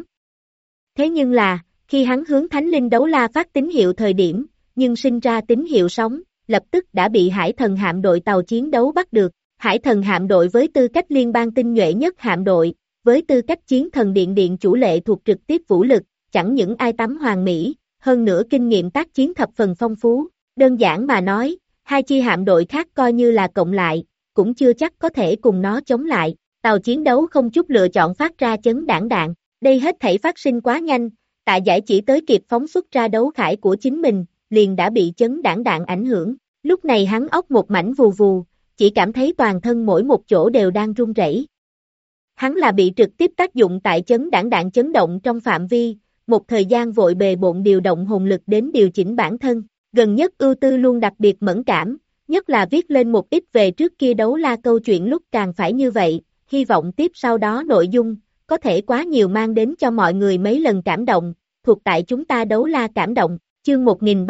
Thế nhưng là, khi hắn hướng Thánh Linh Đấu La phát tín hiệu thời điểm, nhưng sinh ra tín hiệu sóng, lập tức đã bị Hải Thần hạm đội tàu chiến đấu bắt được. Hải Thần hạm đội với tư cách liên bang tinh nhuệ nhất hạm đội, với tư cách chiến thần điện chủ lệ thuộc trực tiếp vũ lực, chẳng những ai tắm hoàn mỹ, hơn nữa kinh nghiệm tác chiến thập phần phong phú. Đơn giản mà nói, hai chi hạm đội khác coi như là cộng lại, cũng chưa chắc có thể cùng nó chống lại. Tàu chiến đấu không chút lựa chọn phát ra chấn đạn. Đây hết thảy phát sinh quá nhanh, Tạ Giải chỉ tới kịp phóng xuất ra đấu khải của chính mình, liền đã bị chấn đạn ảnh hưởng. Lúc này hắn óc một mảnh vù vù, chỉ cảm thấy toàn thân mỗi một chỗ đều đang run rẩy. Hắn là bị trực tiếp tác dụng tại chấn đạn chấn động trong phạm vi, một thời gian vội bề bộn điều động hồn lực đến điều chỉnh bản thân, gần nhất ưu tư luôn đặc biệt mẫn cảm, nhất là viết lên một ít về trước kia đấu la câu chuyện lúc càng phải như vậy, hy vọng tiếp sau đó nội dung, có thể quá nhiều mang đến cho mọi người mấy lần cảm động, thuộc tại chúng ta đấu la cảm động, chương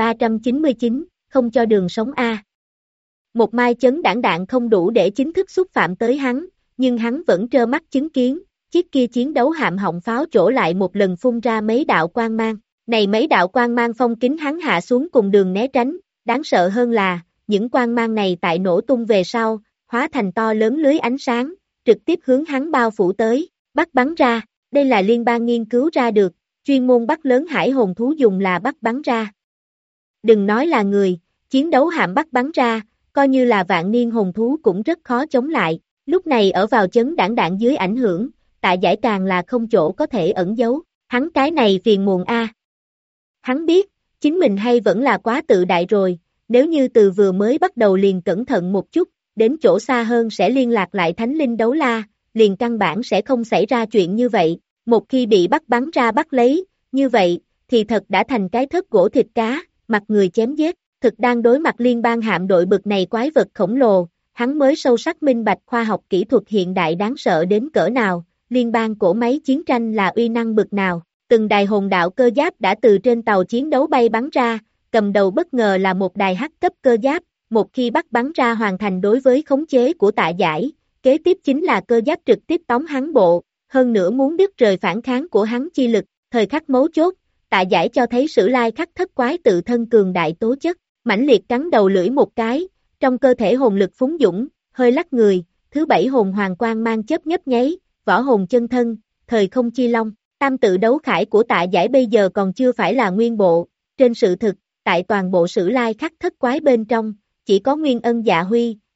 1399, không cho đường sống A. Một mai chấn đạn không đủ để chính thức xúc phạm tới hắn, nhưng hắn vẫn trơ mắt chứng kiến, chiếc kia chiến đấu hạm họng pháo chỗ lại một lần phun ra mấy đạo quang mang. Này mấy đạo quang mang phong kính hắn hạ xuống cùng đường né tránh, đáng sợ hơn là, những quang mang này tại nổ tung về sau, hóa thành to lớn lưới ánh sáng, trực tiếp hướng hắn bao phủ tới, bắt bắn ra, đây là liên bang nghiên cứu ra được, chuyên môn bắt lớn hải hồn thú dùng là bắt bắn ra. Đừng nói là người, chiến đấu hạm bắt bắn ra, coi như là vạn niên hồn thú cũng rất khó chống lại, lúc này ở vào chấn đạn dưới ảnh hưởng, Tạ Giải càng là không chỗ có thể ẩn giấu, hắn cái này phiền muộn a. Hắn biết, chính mình hay vẫn là quá tự đại rồi, nếu như từ vừa mới bắt đầu liền cẩn thận một chút, đến chỗ xa hơn sẽ liên lạc lại Thánh Linh Đấu La, liền căn bản sẽ không xảy ra chuyện như vậy, một khi bị bắt bắn ra bắt lấy, như vậy, thì thật đã thành cái thớt gỗ thịt cá, mặt người chém giết, thực đang đối mặt liên bang hạm đội bực này quái vật khổng lồ, hắn mới sâu sắc minh bạch khoa học kỹ thuật hiện đại đáng sợ đến cỡ nào, liên bang cỗ máy chiến tranh là uy năng bực nào. Từng đài hồn đạo cơ giáp đã từ trên tàu chiến đấu bay bắn ra, cầm đầu bất ngờ là một đài hắc cấp cơ giáp, một khi bắt bắn ra hoàn thành đối với khống chế của Tạ Giải, kế tiếp chính là cơ giáp trực tiếp tóm hắn bộ, hơn nữa muốn đứt rời phản kháng của hắn chi lực, thời khắc mấu chốt, Tạ Giải cho thấy Sử Lai Khắc thất quái tự thân cường đại tố chất, mãnh liệt cắn đầu lưỡi một cái, trong cơ thể hồn lực phúng dũng, hơi lắc người, thứ bảy hồn hoàng quang mang chớp nhấp nháy, võ hồn chân thân, thời không chi long. Tam tự đấu khải của Tạ Giải bây giờ còn chưa phải là nguyên bộ, trên sự thực, tại toàn bộ Sử Lai Khắc thất quái bên trong, chỉ có Nguyên Ân Dạ Huy,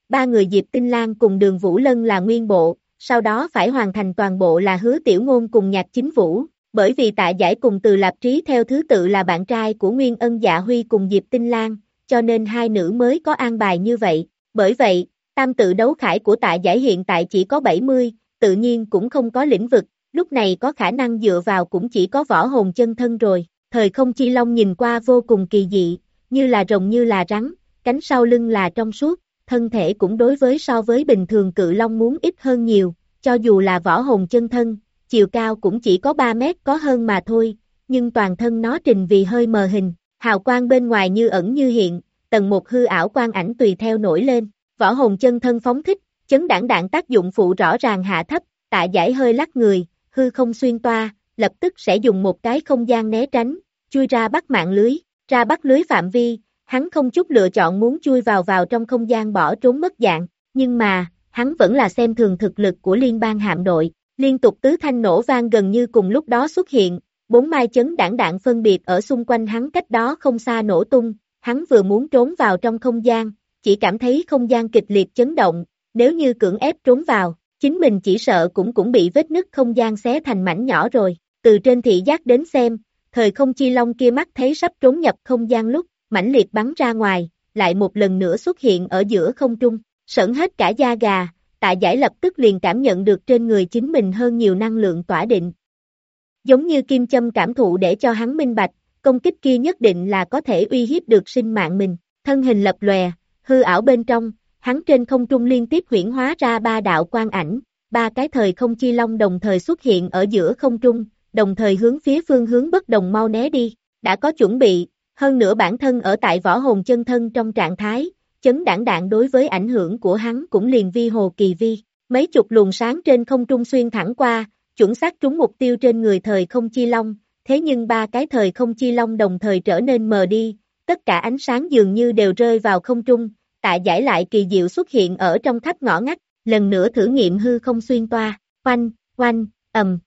ba người Diệp Tinh Lan cùng Đường Vũ Lân là nguyên bộ, sau đó phải hoàn thành toàn bộ là Hứa Tiểu Ngôn cùng Nhạc Chính Vũ, bởi vì Tạ Giải cùng Từ Lạp Trí theo thứ tự là bạn trai của Nguyên Ân Dạ Huy cùng Diệp Tinh Lan, cho nên hai nữ mới có an bài như vậy, bởi vậy, tam tự đấu khải của Tạ Giải hiện tại chỉ có 70, tự nhiên cũng không có lĩnh vực, lúc này có khả năng dựa vào cũng chỉ có võ hồn chân thân rồi, thời không chi long nhìn qua vô cùng kỳ dị, như là rồng như là rắn, cánh sau lưng là trong suốt, thân thể cũng đối với so với bình thường cự long muốn ít hơn nhiều, cho dù là võ hồn chân thân, chiều cao cũng chỉ có 3 mét có hơn mà thôi, nhưng toàn thân nó trình vì hơi mờ hình, hào quang bên ngoài như ẩn như hiện, tầng một hư ảo quang ảnh tùy theo nổi lên, võ hồn chân thân phóng thích, chấn đảng đạn tác dụng phụ rõ ràng hạ thấp, Tạ Giải hơi lắc người, hư không xuyên toa, lập tức sẽ dùng một cái không gian né tránh, chui ra bắt mạng lưới, ra bắt lưới phạm vi, hắn không chút lựa chọn muốn chui vào trong không gian bỏ trốn mất dạng, nhưng mà, hắn vẫn là xem thường thực lực của liên bang hạm đội, liên tục tứ thanh nổ vang gần như cùng lúc đó xuất hiện, 4 mai chấn đảng đạn phân biệt ở xung quanh hắn cách đó không xa nổ tung, hắn vừa muốn trốn vào trong không gian, chỉ cảm thấy không gian kịch liệt chấn động, nếu như cưỡng ép trốn vào, chính mình chỉ sợ cũng bị vết nứt không gian xé thành mảnh nhỏ rồi, từ trên thị giác đến xem, thời không chi long kia mắt thấy sắp trốn nhập không gian lúc, mãnh liệt bắn ra ngoài, lại một lần nữa xuất hiện ở giữa không trung, sởn hết cả da gà, Tạ Giải lập tức liền cảm nhận được trên người chính mình hơn nhiều năng lượng tỏa định. Giống như kim châm cảm thụ để cho hắn minh bạch, công kích kia nhất định là có thể uy hiếp được sinh mạng mình, thân hình lập lòe, hư ảo bên trong, hắn trên không trung liên tiếp huyễn hóa ra 3 đạo quang ảnh, 3 cái thời không chi long đồng thời xuất hiện ở giữa không trung, đồng thời hướng phía phương hướng bất đồng mau né đi, đã có chuẩn bị, hơn nữa bản thân ở tại võ hồn chân thân trong trạng thái, chấn đảng đạn đối với ảnh hưởng của hắn cũng liền vi hồ kỳ vi, mấy chục luồng sáng trên không trung xuyên thẳng qua, chuẩn xác trúng mục tiêu trên người thời không chi long, thế nhưng 3 cái thời không chi long đồng thời trở nên mờ đi, tất cả ánh sáng dường như đều rơi vào không trung, Tạ Giải lại kỳ diệu xuất hiện ở trong khắp ngõ ngách, lần nữa thử nghiệm hư không xuyên toa, oanh, oanh, ầm.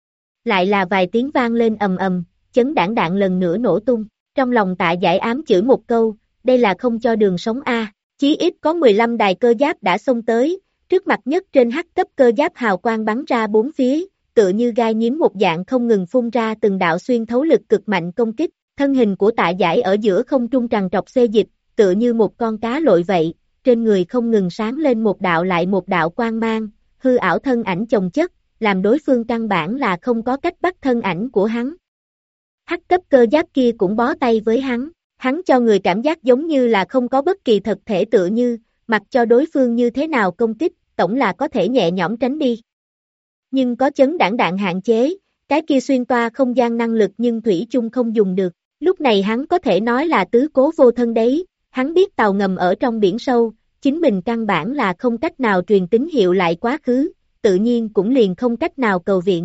Lại là vài tiếng vang lên ầm ầm, chấn đảng đạn lần nữa nổ tung, trong lòng Tạ Giải ám chửi một câu, đây là không cho đường sống a. Chí ít có 15 đài cơ giáp đã xông tới, trước mặt nhất trên hắc cấp cơ giáp hào quang bắn ra bốn phía, tựa như gai nhím một dạng không ngừng phun ra từng đạo xuyên thấu lực cực mạnh công kích, thân hình của Tạ Giải ở giữa không trung trằn trọc xê dịch, tựa như một con cá lội vậy, trên người không ngừng sáng lên một đạo lại một đạo quang mang, hư ảo thân ảnh chồng chất, làm đối phương căn bản là không có cách bắt thân ảnh của hắn. Hắc cấp cơ giáp kia cũng bó tay với hắn cho người cảm giác giống như là không có bất kỳ thực thể tựa như, mặc cho đối phương như thế nào công kích, tổng là có thể nhẹ nhõm tránh đi. Nhưng có chấn đảng đạn hạn chế, cái kia xuyên toa không gian năng lực nhưng thủy chung không dùng được, lúc này hắn có thể nói là tứ cố vô thân đấy, hắn biết tàu ngầm ở trong biển sâu, chính mình căn bản là không cách nào truyền tín hiệu lại quá khứ, tự nhiên cũng liền không cách nào cầu viện.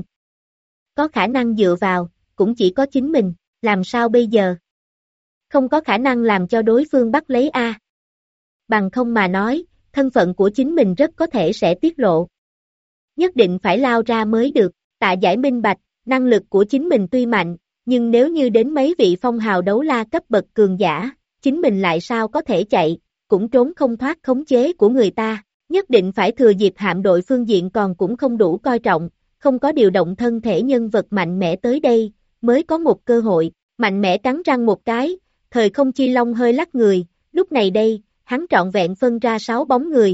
Có khả năng dựa vào, cũng chỉ có chính mình, làm sao bây giờ? Không có khả năng làm cho đối phương bắt lấy a. Bằng không mà nói, thân phận của chính mình rất có thể sẽ tiết lộ. Nhất định phải lao ra mới được, Tạ Giải minh bạch, năng lực của chính mình tuy mạnh, nhưng nếu như đến mấy vị phong hào đấu la cấp bậc cường giả, chính mình lại sao có thể chạy, cũng trốn không thoát khống chế của người ta, nhất định phải thừa dịp hạm đội phương diện còn cũng không đủ coi trọng, không có điều động thân thể nhân vật mạnh mẽ tới đây, mới có một cơ hội, mạnh mẽ cắn răng một cái, thời không chi long hơi lắc người, lúc này đây, hắn trọn vẹn phân ra 6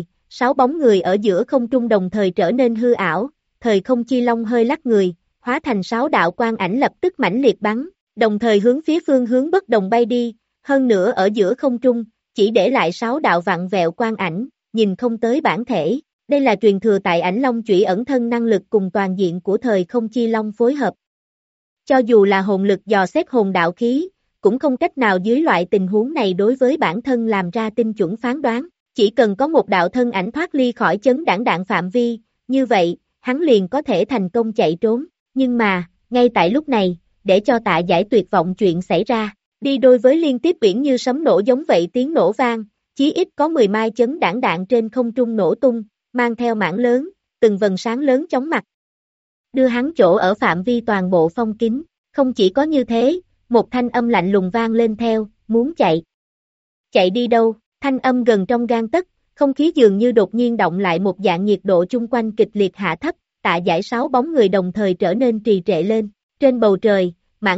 bóng người ở giữa không trung đồng thời trở nên hư ảo, thời không chi long hơi lắc người, hóa thành 6 đạo quang ảnh lập tức mãnh liệt bắn, đồng thời hướng phía phương hướng bất đồng bay đi, hơn nữa ở giữa không trung, chỉ để lại 6 đạo vặn vẹo quang ảnh, nhìn không tới bản thể, đây là truyền thừa tại ảnh long chủy ẩn thân năng lực cùng toàn diện của thời không chi long phối hợp. Cho dù là hồn lực dò xét hồn đạo khí, cũng không cách nào dưới loại tình huống này đối với bản thân làm ra tinh chuẩn phán đoán, chỉ cần có một đạo thân ảnh thoát ly khỏi chấn đảng đạn phạm vi, như vậy, hắn liền có thể thành công chạy trốn, nhưng mà, ngay tại lúc này, để cho Tạ Giải tuyệt vọng chuyện xảy ra, đi đôi với liên tiếp biển như sấm nổ giống vậy tiếng nổ vang, chí ít có 10 mai chấn đảng đạn trên không trung nổ tung, mang theo mảng lớn, từng vần sáng lớn chóng mặt. Đưa hắn chỗ ở phạm vi toàn bộ phong kín, không chỉ có như thế, một thanh âm lạnh lùng vang lên theo, muốn chạy. Chạy đi đâu, thanh âm gần trong gang tấc, không khí dường như đột nhiên động lại một dạng, nhiệt độ chung quanh kịch liệt hạ thấp, Tạ Giải 6 bóng người đồng thời trở nên trì trệ lên. Trên bầu trời,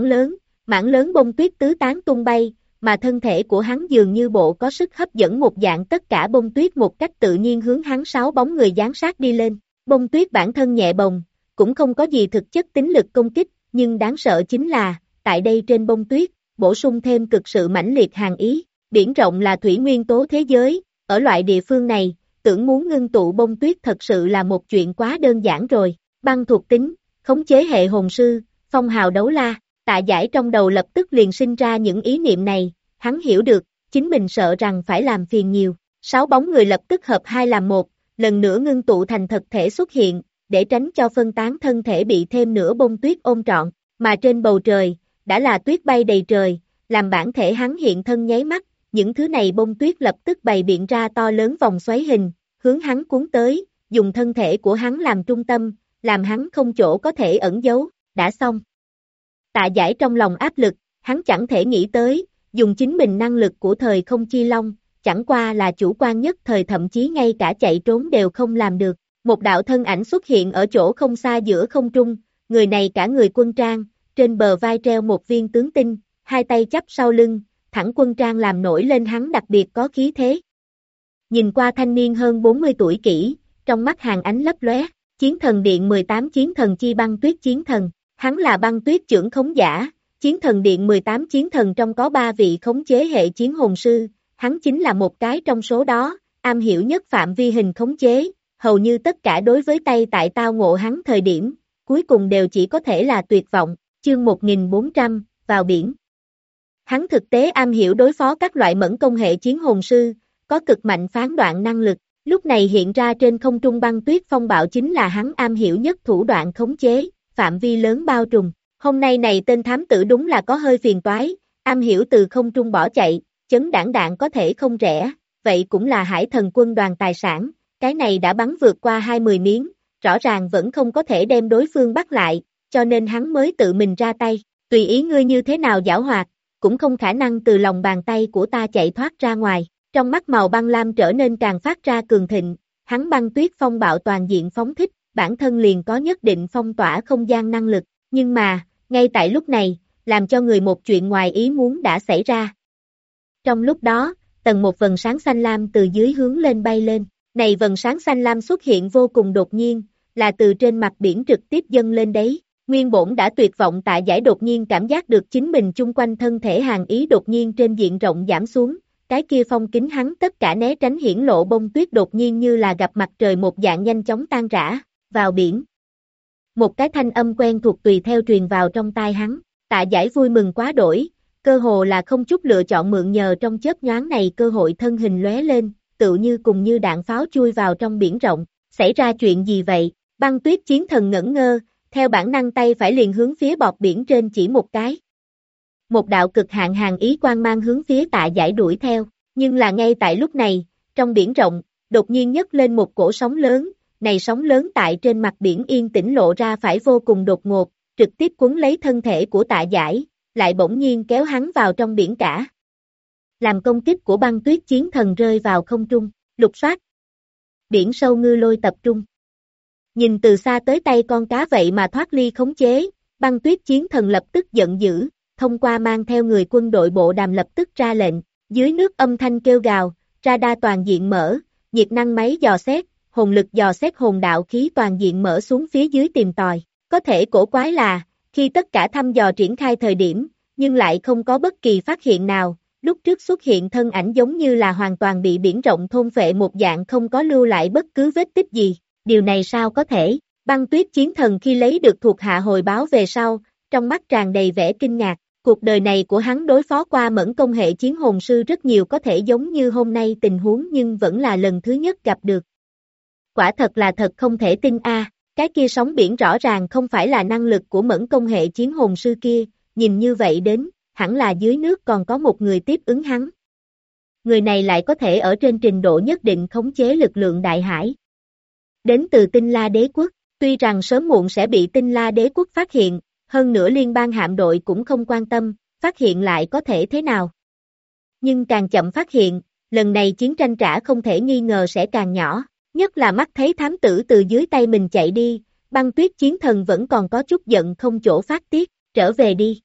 mảng lớn bông tuyết tứ tán tung bay, mà thân thể của hắn dường như bộ có sức hấp dẫn một dạng, tất cả bông tuyết một cách tự nhiên hướng hắn 6 bóng người giáng sát đi lên. Bông tuyết bản thân nhẹ bồng, cũng không có gì thực chất tính lực công kích, nhưng đáng sợ chính là, tại đây trên bông tuyết, bổ sung thêm cực sự mãnh liệt hàn ý. Biển rộng là thủy nguyên tố thế giới, ở loại địa phương này, tưởng muốn ngưng tụ bông tuyết thật sự là một chuyện quá đơn giản rồi. Băng thuộc tính, khống chế hệ hồn sư, phong hào đấu la. Tạ Giải trong đầu lập tức liền sinh ra những ý niệm này, hắn hiểu được, chính mình sợ rằng phải làm phiền nhiều. 6 bóng người lập tức hợp hai làm một, lần nữa ngưng tụ thành thực thể xuất hiện, để tránh cho phân tán thân thể bị thêm nửa bông tuyết ôm trọn, mà trên bầu trời, đã là tuyết bay đầy trời, làm bản thể hắn hiện thân nháy mắt, những thứ này bông tuyết lập tức bày biện ra to lớn vòng xoáy hình, hướng hắn cuốn tới, dùng thân thể của hắn làm trung tâm, làm hắn không chỗ có thể ẩn giấu, đã xong. Tạ Giải trong lòng áp lực, hắn chẳng thể nghĩ tới, dùng chính mình năng lực của thời không chi long, chẳng qua là chủ quan nhất thời, thậm chí ngay cả chạy trốn đều không làm được. Một đạo thân ảnh xuất hiện ở chỗ không xa giữa không trung, người này cả người quân trang, trên bờ vai treo một viên tướng tinh, hai tay chắp sau lưng, thẳng quân trang làm nổi lên hắn đặc biệt có khí thế. Nhìn qua thanh niên hơn 40 tuổi kỹ, trong mắt hàng ánh lấp lóe, Chiến Thần Điện 18 Chiến Thần chi băng tuyết chiến thần, hắn là băng tuyết trưởng khống giả, Chiến Thần Điện 18 chiến thần trong có 3 vị khống chế hệ chiến hồn sư, hắn chính là một cái trong số đó, am hiểu nhất phạm vi hình khống chế, hầu như tất cả đối với tay tại tao ngộ hắn thời điểm, cuối cùng đều chỉ có thể là tuyệt vọng. Chương 1400, vào biển. Hắn thực tế am hiểu đối phó các loại mẫn công hệ chiến hồn sư, có cực mạnh phán đoạn năng lực, lúc này hiện ra trên không trung băng tuyết phong bạo chính là hắn am hiểu nhất thủ đoạn khống chế, phạm vi lớn bao trùm. Hôm nay này tên thám tử đúng là có hơi phiền toái, am hiểu từ không trung bỏ chạy, chấn đảng đạn có thể không rẻ, vậy cũng là Hải Thần quân đoàn tài sản, cái này đã bắn vượt qua 20 miếng, rõ ràng vẫn không có thể đem đối phương bắt lại, cho nên hắn mới tự mình ra tay, tùy ý ngươi như thế nào giảo hoạt, cũng không khả năng từ lòng bàn tay của ta chạy thoát ra ngoài. Trong mắt màu băng lam trở nên càng phát ra cường thịnh, hắn băng tuyết phong bạo toàn diện phóng thích, bản thân liền có nhất định phong tỏa không gian năng lực, nhưng mà, ngay tại lúc này, làm cho người một chuyện ngoài ý muốn đã xảy ra. Trong lúc đó, tầng một vầng sáng xanh lam từ dưới hướng lên bay lên, này vầng sáng xanh lam xuất hiện vô cùng đột nhiên, là từ trên mặt biển trực tiếp dâng lên đấy. Nguyên bổn đã tuyệt vọng Tạ Giải đột nhiên cảm giác được chính mình chung quanh thân thể hàn ý đột nhiên trên diện rộng giảm xuống, cái kia phong kính hắn tất cả né tránh hiển lộ bông tuyết đột nhiên như là gặp mặt trời một dạng nhanh chóng tan rã, vào biển. Một cái thanh âm quen thuộc tùy theo truyền vào trong tai hắn, Tạ Giải vui mừng quá đổi, cơ hồ là không chút lựa chọn mượn nhờ trong chớp nhoáng này cơ hội thân hình lóe lên, tựu như cùng như đạn pháo chui vào trong biển rộng, xảy ra chuyện gì vậy? Băng tuyết chiến thần ngẩn ngơ, theo bản năng tay phải liền hướng phía bọt biển trên chỉ một cái. Một đạo cực hạn hàn ý quang mang hướng phía Tạ Giải đuổi theo, nhưng là ngay tại lúc này, trong biển rộng, đột nhiên nhấc lên một cổ sóng lớn, này sóng lớn tại trên mặt biển yên tĩnh lộ ra phải vô cùng đột ngột, trực tiếp cuốn lấy thân thể của Tạ Giải, lại bỗng nhiên kéo hắn vào trong biển cả. Làm công kích của băng tuyết chiến thần rơi vào không trung, lục soát. Biển sâu ngư lôi tập trung. Nhìn từ xa tới tay con cá vậy mà thoát ly khống chế, băng tuyết chiến thần lập tức giận dữ, thông qua mang theo người quân đội bộ đàm lập tức ra lệnh, dưới nước âm thanh kêu gào, radar toàn diện mở, nhiệt năng máy dò xét, hồn lực dò xét hồn đạo khí toàn diện mở xuống phía dưới tìm tòi. Có thể cổ quái là, khi tất cả thăm dò triển khai thời điểm, nhưng lại không có bất kỳ phát hiện nào, lúc trước xuất hiện thân ảnh giống như là hoàn toàn bị biển rộng thôn phệ một dạng, không có lưu lại bất cứ vết tích gì. Điều này sao có thể? Băng tuyết chiến thần khi lấy được thuộc hạ hồi báo về sau, trong mắt tràn đầy vẻ kinh ngạc. Cuộc đời này của hắn đối phó qua mẫn công hệ chiến hồn sư rất nhiều, có thể giống như hôm nay tình huống, nhưng vẫn là lần thứ nhất gặp được. Quả thật là thật không thể tin a, cái kia sóng biển rõ ràng không phải là năng lực của mẫn công hệ chiến hồn sư kia, nhìn như vậy đến, hẳn là dưới nước còn có một người tiếp ứng hắn. Người này lại có thể ở trên trình độ nhất định khống chế lực lượng đại hải. Đến từ Tinh La Đế Quốc, tuy rằng sớm muộn sẽ bị Tinh La Đế Quốc phát hiện, hơn nữa liên bang hạm đội cũng không quan tâm, phát hiện lại có thể thế nào. Nhưng càng chậm phát hiện, lần này chiến tranh trả không thể nghi ngờ sẽ càng nhỏ, nhất là mắt thấy thám tử từ dưới tay mình chạy đi, Băng Tuyết chiến thần vẫn còn có chút giận không chỗ phát tiết, trở về đi.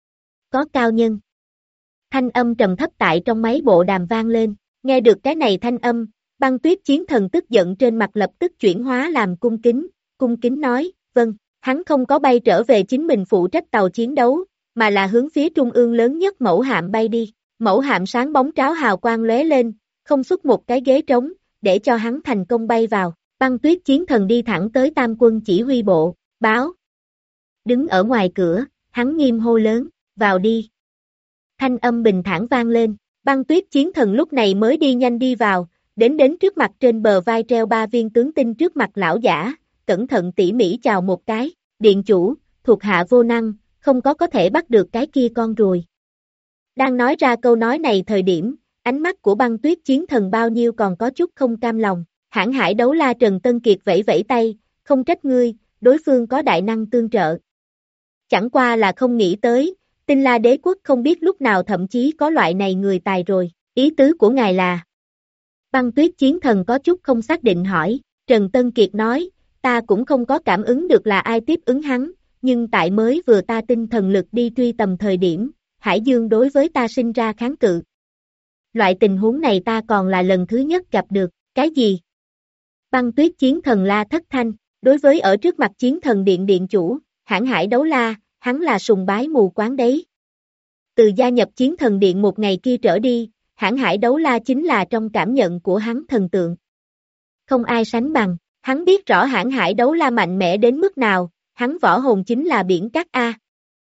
Có cao nhân. Thanh âm trầm thấp tại trong máy bộ đàm vang lên, nghe được cái này thanh âm, Băng Tuyết chiến thần tức giận trên mặt lập tức chuyển hóa làm cung kính nói, vâng, hắn không có bay trở về chính mình phụ trách tàu chiến đấu, mà là hướng phía trung ương lớn nhất mẫu hạm bay đi, mẫu hạm sáng bóng tráo hào quang lóe lên, không xuất một cái ghế trống, để cho hắn thành công bay vào, Băng Tuyết chiến thần đi thẳng tới Tam quân chỉ huy bộ, báo. Đứng ở ngoài cửa, hắn nghiêm hô lớn, vào đi. Thanh âm bình thản vang lên, Băng Tuyết chiến thần lúc này mới đi nhanh đi vào, đến trước mặt trên bờ vai treo 3 viên tướng tinh trước mặt lão giả, cẩn thận tỉ mỉ chào một cái, điện chủ, thuộc hạ vô năng, không có thể bắt được cái kia con ruồi. Đang nói ra câu nói này thời điểm, ánh mắt của Băng Tuyết chiến thần bao nhiêu còn có chút không cam lòng, hãn hải đấu la Trần Tân Kiệt vẫy vẫy tay, không trách ngươi, đối phương có đại năng tương trợ. Chẳng qua là không nghĩ tới, Tinh La Đế quốc không biết lúc nào thậm chí có loại này người tài rồi, ý tứ của ngài là. Băng Tuyết chiến thần có chút không xác định hỏi, Trần Tân Kiệt nói, ta cũng không có cảm ứng được là ai tiếp ứng hắn, nhưng tại mới vừa ta tinh thần lực đi truy tầm thời điểm, Hải Dương đối với ta sinh ra kháng cự. Loại tình huống này ta còn là lần thứ nhất gặp được, cái gì? Băng Tuyết chiến thần la thất thanh, đối với ở trước mặt chiến thần điện điện chủ, hãn hải đấu la, hắn là sùng bái mù quáng đấy. Từ gia nhập chiến thần điện một ngày kia trở đi, hãn hải đấu la chính là trong cảm nhận của hắn thần tượng. Không ai sánh bằng, hắn biết rõ hãn hải đấu la mạnh mẽ đến mức nào, hắn võ hồn chính là biển cát A.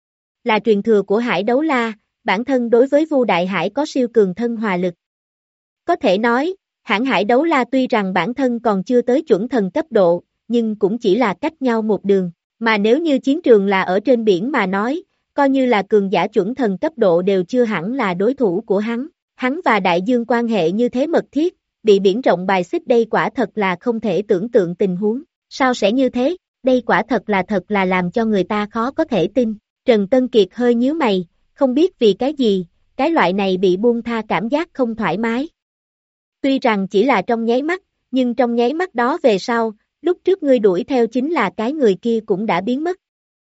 Là truyền thừa của hải đấu la, bản thân đối với Vu Đại Hải có siêu cường thân hòa lực. Có thể nói, hãn hải đấu la tuy rằng bản thân còn chưa tới chuẩn thần cấp độ, nhưng cũng chỉ là cách nhau một đường, mà nếu như chiến trường là ở trên biển mà nói, coi như là cường giả chuẩn thần cấp độ đều chưa hẳn là đối thủ của hắn. Hắn và đại dương quan hệ như thế mật thiết, bị biển rộng bài xích đây quả thật là không thể tưởng tượng tình huống. Sao sẽ như thế? Đây quả thật là làm cho người ta khó có thể tin. Trần Tân Kiệt hơi nhíu mày, không biết vì cái gì, cái loại này bị buông tha cảm giác không thoải mái. Tuy rằng chỉ là trong nháy mắt, nhưng trong nháy mắt đó về sau, lúc trước ngươi đuổi theo chính là cái người kia cũng đã biến mất.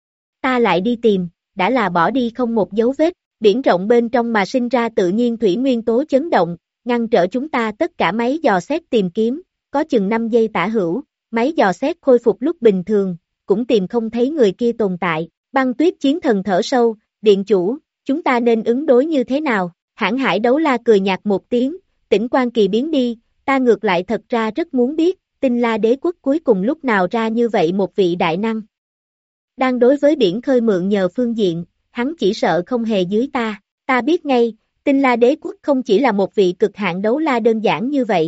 Ta lại đi tìm, đã là bỏ đi không một dấu vết. Biển rộng bên trong mà sinh ra tự nhiên thủy nguyên tố chấn động, ngăn trở chúng ta tất cả máy dò xét tìm kiếm, có chừng 5 giây tả hữu, máy dò xét khôi phục lúc bình thường, cũng tìm không thấy người kia tồn tại. Băng Tuyết chiến thần thở sâu, điện chủ, chúng ta nên ứng đối như thế nào? Hãn hải đấu la cười nhạt một tiếng, Tỉnh Quan kỳ biến đi, ta ngược lại thật ra rất muốn biết, Tinh La Đế quốc cuối cùng lúc nào ra như vậy một vị đại năng. Đang đối với biển khơi mượn nhờ phương diện, hắn chỉ sợ không hề dưới ta biết ngay, Tinh La Đế quốc không chỉ là một vị cực hạn đấu la đơn giản như vậy.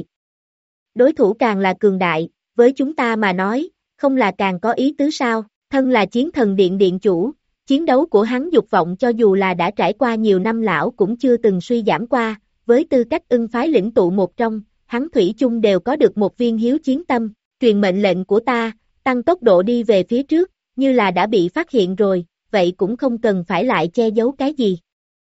Đối thủ càng là cường đại, với chúng ta mà nói, không là càng có ý tứ sao, thân là chiến thần điện điện chủ, chiến đấu của hắn dục vọng cho dù là đã trải qua nhiều năm lão cũng chưa từng suy giảm qua, với tư cách ưng phái lĩnh tụ một trong, hắn thủy chung đều có được một viên hiếu chiến tâm, truyền mệnh lệnh của ta, tăng tốc độ đi về phía trước, như là đã bị phát hiện rồi, vậy cũng không cần phải lại che giấu cái gì.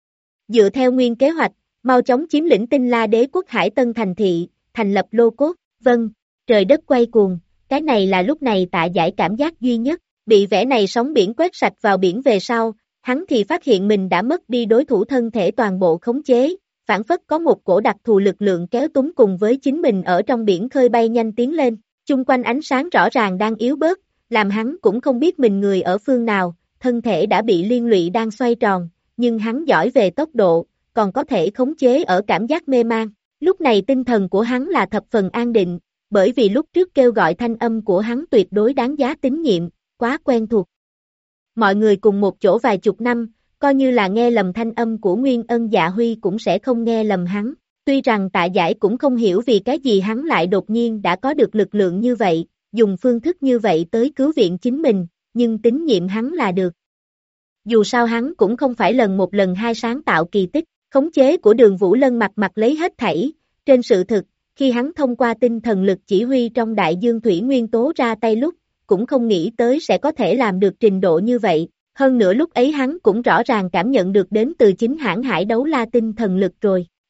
Dựa theo nguyên kế hoạch, mau chóng chiếm lĩnh Tinh La Đế quốc Hải Tân thành thị, thành lập lô cốt, vâng, trời đất quay cuồng, cái này là lúc này Tạ Giải cảm giác duy nhất, bị vẻ này sóng biển quét sạch vào biển về sau, hắn thì phát hiện mình đã mất đi đối thủ thân thể toàn bộ khống chế, phản phất có một cổ đặc thù lực lượng kéo túng cùng với chính mình ở trong biển khơi bay nhanh tiến lên, chung quanh ánh sáng rõ ràng đang yếu bớt, làm hắn cũng không biết mình người ở phương nào, thân thể đã bị liên lụy đang xoay tròn, nhưng hắn giỏi về tốc độ, còn có thể khống chế ở cảm giác mê man. Lúc này tinh thần của hắn là thập phần an định, bởi vì lúc trước kêu gọi thanh âm của hắn tuyệt đối đáng giá tín nhiệm, quá quen thuộc. Mọi người cùng một chỗ vài chục năm, coi như là nghe lầm thanh âm của Nguyên Ân Dạ Huy cũng sẽ không nghe lầm hắn. Tuy rằng Tạ Giải cũng không hiểu vì cái gì hắn lại đột nhiên đã có được lực lượng như vậy, dùng phương thức như vậy tới cứu viện chính mình, nhưng tín nhiệm hắn là được. Dù sao hắn cũng không phải lần một lần hai sáng tạo kỳ tích, khống chế của Đường Vũ Lân mặt lấy hết thảy, trên sự thực, khi hắn thông qua tinh thần lực chỉ huy trong đại dương thủy nguyên tố ra tay lúc, cũng không nghĩ tới sẽ có thể làm được trình độ như vậy, hơn nữa lúc ấy hắn cũng rõ ràng cảm nhận được đến từ chính hãn hải đấu la tinh thần lực rồi,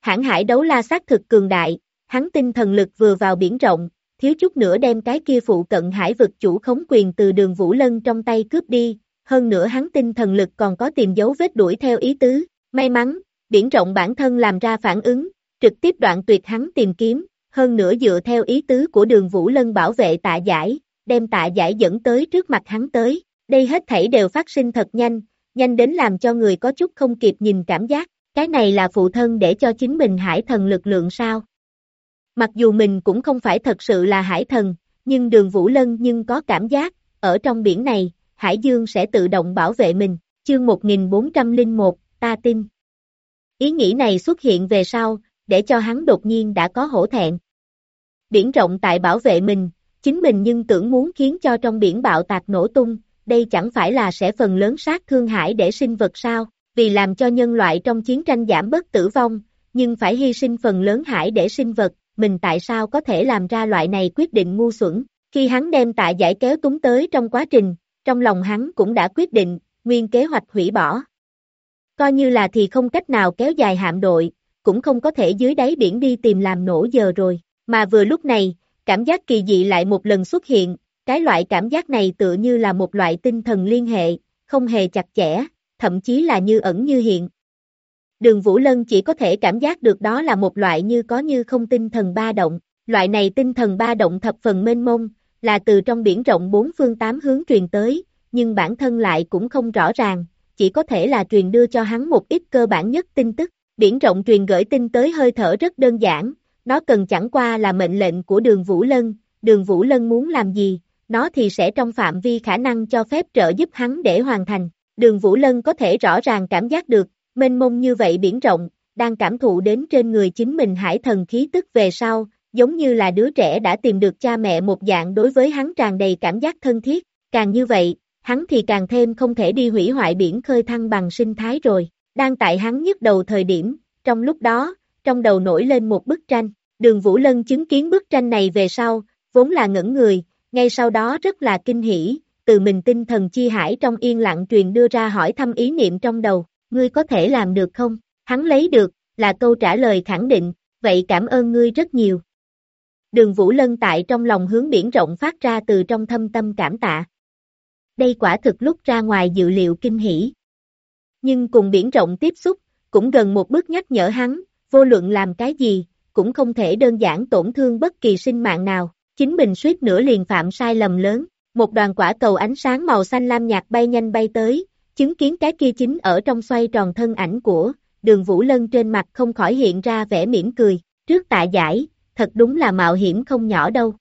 Hãng hải đấu la xác thực cường đại, hắn tinh thần lực vừa vào biển rộng, thiếu chút nữa đem cái kia phụ cận hải vực chủ khống quyền từ Đường Vũ Lân trong tay cướp đi, hơn nữa hắn tinh thần lực còn có tìm dấu vết đuổi theo ý tứ, may mắn, biển rộng bản thân làm ra phản ứng, trực tiếp đoạn tuyệt hắn tìm kiếm, hơn nữa dựa theo ý tứ của Đường Vũ Lân bảo vệ Tạ Giải, đem Tạ Giải dẫn tới trước mặt hắn tới, đây hết thảy đều phát sinh thật nhanh, nhanh đến làm cho người có chút không kịp nhìn cảm giác, cái này là phụ thân để cho chính mình hải thần lực lượng sao? Mặc dù mình cũng không phải thật sự là hải thần, nhưng Đường Vũ Lân nhưng có cảm giác, ở trong biển này, hải dương sẽ tự động bảo vệ mình, chương 1401, ta tin. Ý nghĩ này xuất hiện về sau, để cho hắn đột nhiên đã có hổ thẹn. Biển rộng tại bảo vệ mình, chính mình nhưng tưởng muốn khiến cho trong biển bạo tạc nổ tung, đây chẳng phải là sẽ phần lớn sát thương hải để sinh vật sao, vì làm cho nhân loại trong chiến tranh giảm bớt tử vong, nhưng phải hy sinh phần lớn hải để sinh vật, mình tại sao có thể làm ra loại này quyết định ngu xuẩn, khi hắn đem Tạ Giải kéo túng tới trong quá trình, trong lòng hắn cũng đã quyết định, nguyên kế hoạch hủy bỏ. Coi như là thì không cách nào kéo dài hạm đội, cũng không có thể dưới đáy biển đi tìm làm nổ giờ rồi, mà vừa lúc này, cảm giác kỳ dị lại một lần xuất hiện, cái loại cảm giác này tựa như là một loại tinh thần liên hệ, không hề chặt chẽ, thậm chí là như ẩn như hiện. Đường Vũ Lân chỉ có thể cảm giác được đó là một loại như có như không tinh thần ba động, loại này tinh thần ba động thập phần mênh mông, là từ trong biển rộng bốn phương tám hướng truyền tới, nhưng bản thân lại cũng không rõ ràng, chỉ có thể là truyền đưa cho hắn một ít cơ bản nhất tin tức. Biển rộng truyền gửi tin tới hơi thở rất đơn giản, nó cần chẳng qua là mệnh lệnh của Đường Vũ Lân muốn làm gì, nó thì sẽ trong phạm vi khả năng cho phép trợ giúp hắn để hoàn thành. Đường Vũ Lân có thể rõ ràng cảm giác được, mênh mông như vậy biển rộng, đang cảm thụ đến trên người chính mình hải thần khí tức về sau, giống như là đứa trẻ đã tìm được cha mẹ một dạng đối với hắn tràn đầy cảm giác thân thiết, càng như vậy, hắn thì càng thêm không thể đi hủy hoại biển khơi thăng bằng sinh thái rồi. Đang tại hắn nhức đầu thời điểm, trong lúc đó, trong đầu nổi lên một bức tranh, Đường Vũ Lân chứng kiến bức tranh này về sau, vốn là ngẩn người, ngay sau đó rất là kinh hỉ, từ mình tinh thần chi hải trong yên lặng truyền đưa ra hỏi thăm ý niệm trong đầu, ngươi có thể làm được không? Hắn lấy được, là câu trả lời khẳng định, vậy cảm ơn ngươi rất nhiều. Đường Vũ Lân tại trong lòng hướng biển rộng phát ra từ trong thâm tâm cảm tạ. Đây quả thực lúc ra ngoài dự liệu kinh hỉ. Nhưng cùng biển rộng tiếp xúc, cũng gần một bước nhắc nhở hắn, vô luận làm cái gì, cũng không thể đơn giản tổn thương bất kỳ sinh mạng nào, chính mình suýt nữa liền phạm sai lầm lớn, một đoàn quả cầu ánh sáng màu xanh lam nhạt bay nhanh bay tới, chứng kiến cái kia chính ở trong xoay tròn thân ảnh của, Đường Vũ Lân trên mặt không khỏi hiện ra vẻ mỉm cười, trước Tạ Giải, thật đúng là mạo hiểm không nhỏ đâu.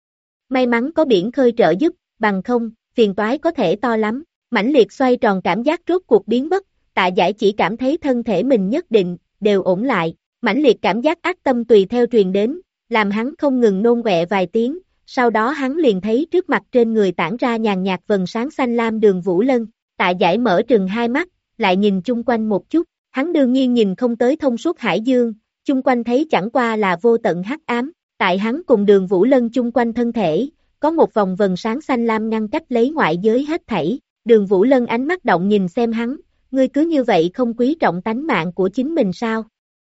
May mắn có biển khơi trợ giúp, bằng không, phiền toái có thể to lắm, mãnh liệt xoay tròn cảm giác rốt cuộc biến mất, Tạ Giải chỉ cảm thấy thân thể mình nhất định, đều ổn lại, mãnh liệt cảm giác ác tâm tùy theo truyền đến, làm hắn không ngừng nôn ọe vài tiếng, sau đó hắn liền thấy trước mặt trên người tản ra nhàn nhạt vầng sáng xanh lam Đường Vũ Lân, Tạ Giải mở trừng hai mắt, lại nhìn chung quanh một chút, hắn đương nhiên nhìn không tới thông suốt hải dương, chung quanh thấy chẳng qua là vô tận hắc ám, tại hắn cùng Đường Vũ Lân chung quanh thân thể, có một vòng vầng sáng xanh lam ngăn cách lấy ngoại giới hết thảy, Đường Vũ Lân ánh mắt động nhìn xem hắn, ngươi cứ như vậy không quý trọng tánh mạng của chính mình sao?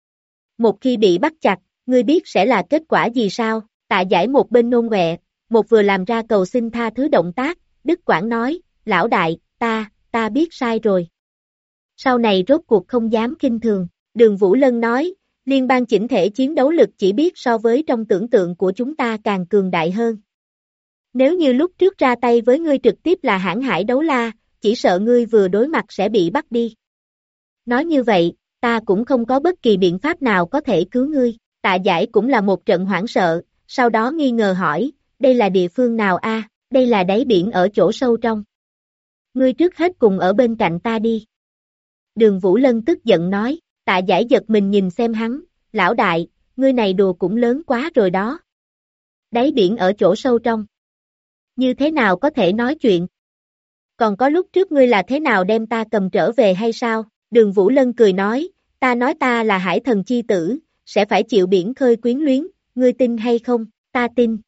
Một khi bị bắt chặt, ngươi biết sẽ là kết quả gì sao? Tạ Giải một bên nôn ọe, một vừa làm ra cầu xin tha thứ động tác, Đức Quảng nói, lão đại, ta biết sai rồi. Sau này rốt cuộc không dám khinh thường, Đường Vũ Lân nói, liên bang chỉnh thể chiến đấu lực chỉ biết so với trong tưởng tượng của chúng ta càng cường đại hơn. Nếu như lúc trước ra tay với ngươi trực tiếp là hãng hải đấu la, chỉ sợ ngươi vừa đối mặt sẽ bị bắt đi. Nói như vậy, ta cũng không có bất kỳ biện pháp nào có thể cứu ngươi, Tạ Giải cũng là một trận hoảng sợ, sau đó nghi ngờ hỏi, đây là địa phương nào a? Đây là đáy biển ở chỗ sâu trong. Ngươi trước hết cùng ở bên cạnh ta đi. Đường Vũ Lân tức giận nói, Tạ Giải giật mình nhìn xem hắn, lão đại, ngươi này đùa cũng lớn quá rồi đó. Đáy biển ở chỗ sâu trong. Như thế nào có thể nói chuyện? Còn có lúc trước ngươi là thế nào đem ta cầm trở về hay sao? Đường Vũ Lân cười nói ta là hải thần chi tử, sẽ phải chịu biển khơi quyến luyến, ngươi tin hay không? Ta tin.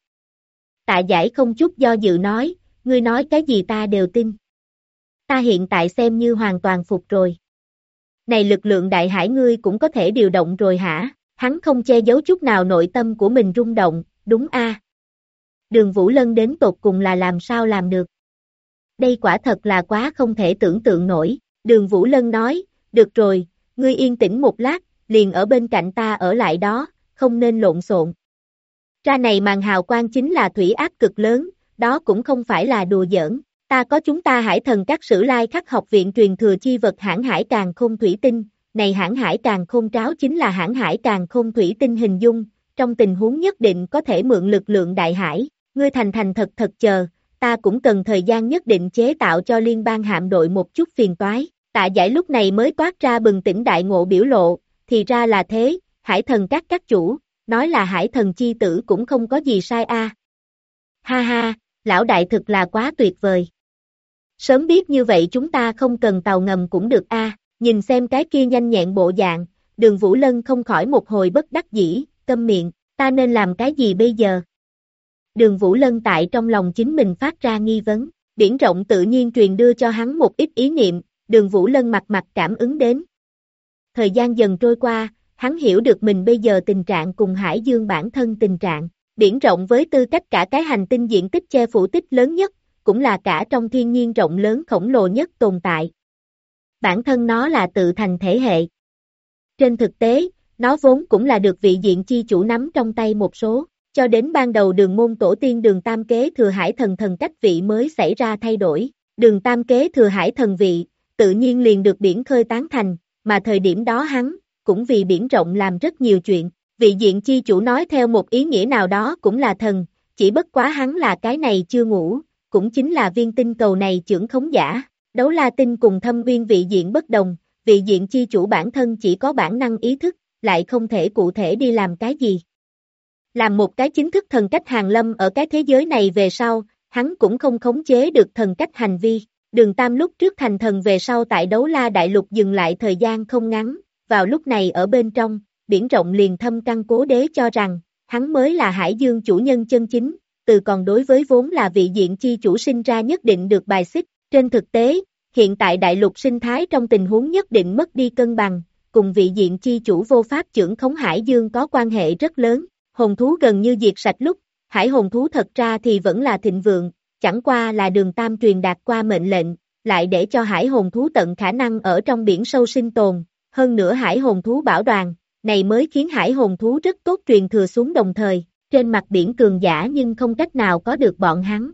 Tạ Giải không chút do dự nói, ngươi nói cái gì ta đều tin. Ta hiện tại xem như hoàn toàn phục rồi. Này lực lượng đại hải ngươi cũng có thể điều động rồi hả? Hắn không che giấu chút nào nội tâm của mình rung động, đúng a. Đường Vũ Lân đến tột cùng là làm sao làm được. Đây quả thật là quá không thể tưởng tượng nổi. Đường Vũ Lân nói, được rồi, ngươi yên tĩnh một lát, liền ở bên cạnh ta ở lại đó, không nên lộn xộn. Ra này màn hào quang chính là thủy áp cực lớn, đó cũng không phải là đùa giỡn. Ta có chúng ta Hải Thần Các Sử Lai Khắc học viện truyền thừa chi vật hãn hải càn khôn thủy tinh, này hãn hải càn khôn tráo chính là hãn hải càn khôn thủy tinh hình dung, trong tình huống nhất định có thể mượn lực lượng đại hải, ngươi thành thật thật chờ, ta cũng cần thời gian nhất định chế tạo cho liên bang hạm đội một chút phiền toái. Tạ Giải lúc này mới toát ra bừng tỉnh đại ngộ biểu lộ, thì ra là thế, Hải Thần các chủ, nói là Hải Thần chi tử cũng không có gì sai a. Ha ha, lão đại thực là quá tuyệt vời. Sớm biết như vậy chúng ta không cần tàu ngầm cũng được a. Nhìn xem cái kia nhanh nhẹn bộ dạng, Đường Vũ Lân không khỏi một hồi bất đắc dĩ, câm miệng, ta nên làm cái gì bây giờ? Đường Vũ Lân tại trong lòng chính mình phát ra nghi vấn, biển rộng tự nhiên truyền đưa cho hắn một ít ý niệm, Đường Vũ Lân mặt cảm ứng đến. Thời gian dần trôi qua, hắn hiểu được mình bây giờ tình trạng cùng Hải Dương bản thân tình trạng, biển rộng với tư cách cả cái hành tinh diện tích che phủ tích lớn nhất, cũng là cả trong thiên nhiên rộng lớn khổng lồ nhất tồn tại. Bản thân nó là tự thành thể hệ. Trên thực tế, nó vốn cũng là được vị diện chi chủ nắm trong tay một số, cho đến ban đầu đường môn tổ tiên Đường Tam kế thừa Hải Thần thần cách vị mới xảy ra thay đổi. Đường Tam kế thừa Hải Thần vị, tự nhiên liền được biển khơi tán thành, mà thời điểm đó hắn, cũng vì biển rộng làm rất nhiều chuyện. Vị diện chi chủ nói theo một ý nghĩa nào đó cũng là thần, chỉ bất quá hắn là cái này chưa ngủ, cũng chính là viên tinh cầu này chưởng khống giả. Đấu La Tinh cùng Thâm Uyên vị diện bất đồng, vị diện chi chủ bản thân chỉ có bản năng ý thức, lại không thể cụ thể đi làm cái gì. Làm một cái chính thức thần cách hàng lâm ở cái thế giới này về sau, hắn cũng không khống chế được thần cách hành vi. Đường Tam lúc trước thành thần về sau tại Đấu La Đại Lục dừng lại thời gian không ngắn, vào lúc này ở bên trong, biển rộng liền thâm căn cố đế cho rằng, hắn mới là Hải Dương chủ nhân chân chính, từ còn đối với vốn là vị diện chi chủ sinh ra nhất định được bài xích. Trên thực tế, hiện tại đại lục sinh thái trong tình huống nhất định mất đi cân bằng, cùng vị diện chi chủ vô pháp chưởng khống Hải Dương có quan hệ rất lớn. Hồn thú gần như diệt sạch lúc, hải hồn thú thật ra thì vẫn là thịnh vượng, chẳng qua là Đường Tam truyền đạt qua mệnh lệnh, lại để cho hải hồn thú tận khả năng ở trong biển sâu sinh tồn, hơn nữa hải hồn thú bảo đoàn, này mới khiến hải hồn thú rất tốt truyền thừa xuống đồng thời, trên mặt biển cường giả nhưng không cách nào có được bọn hắn.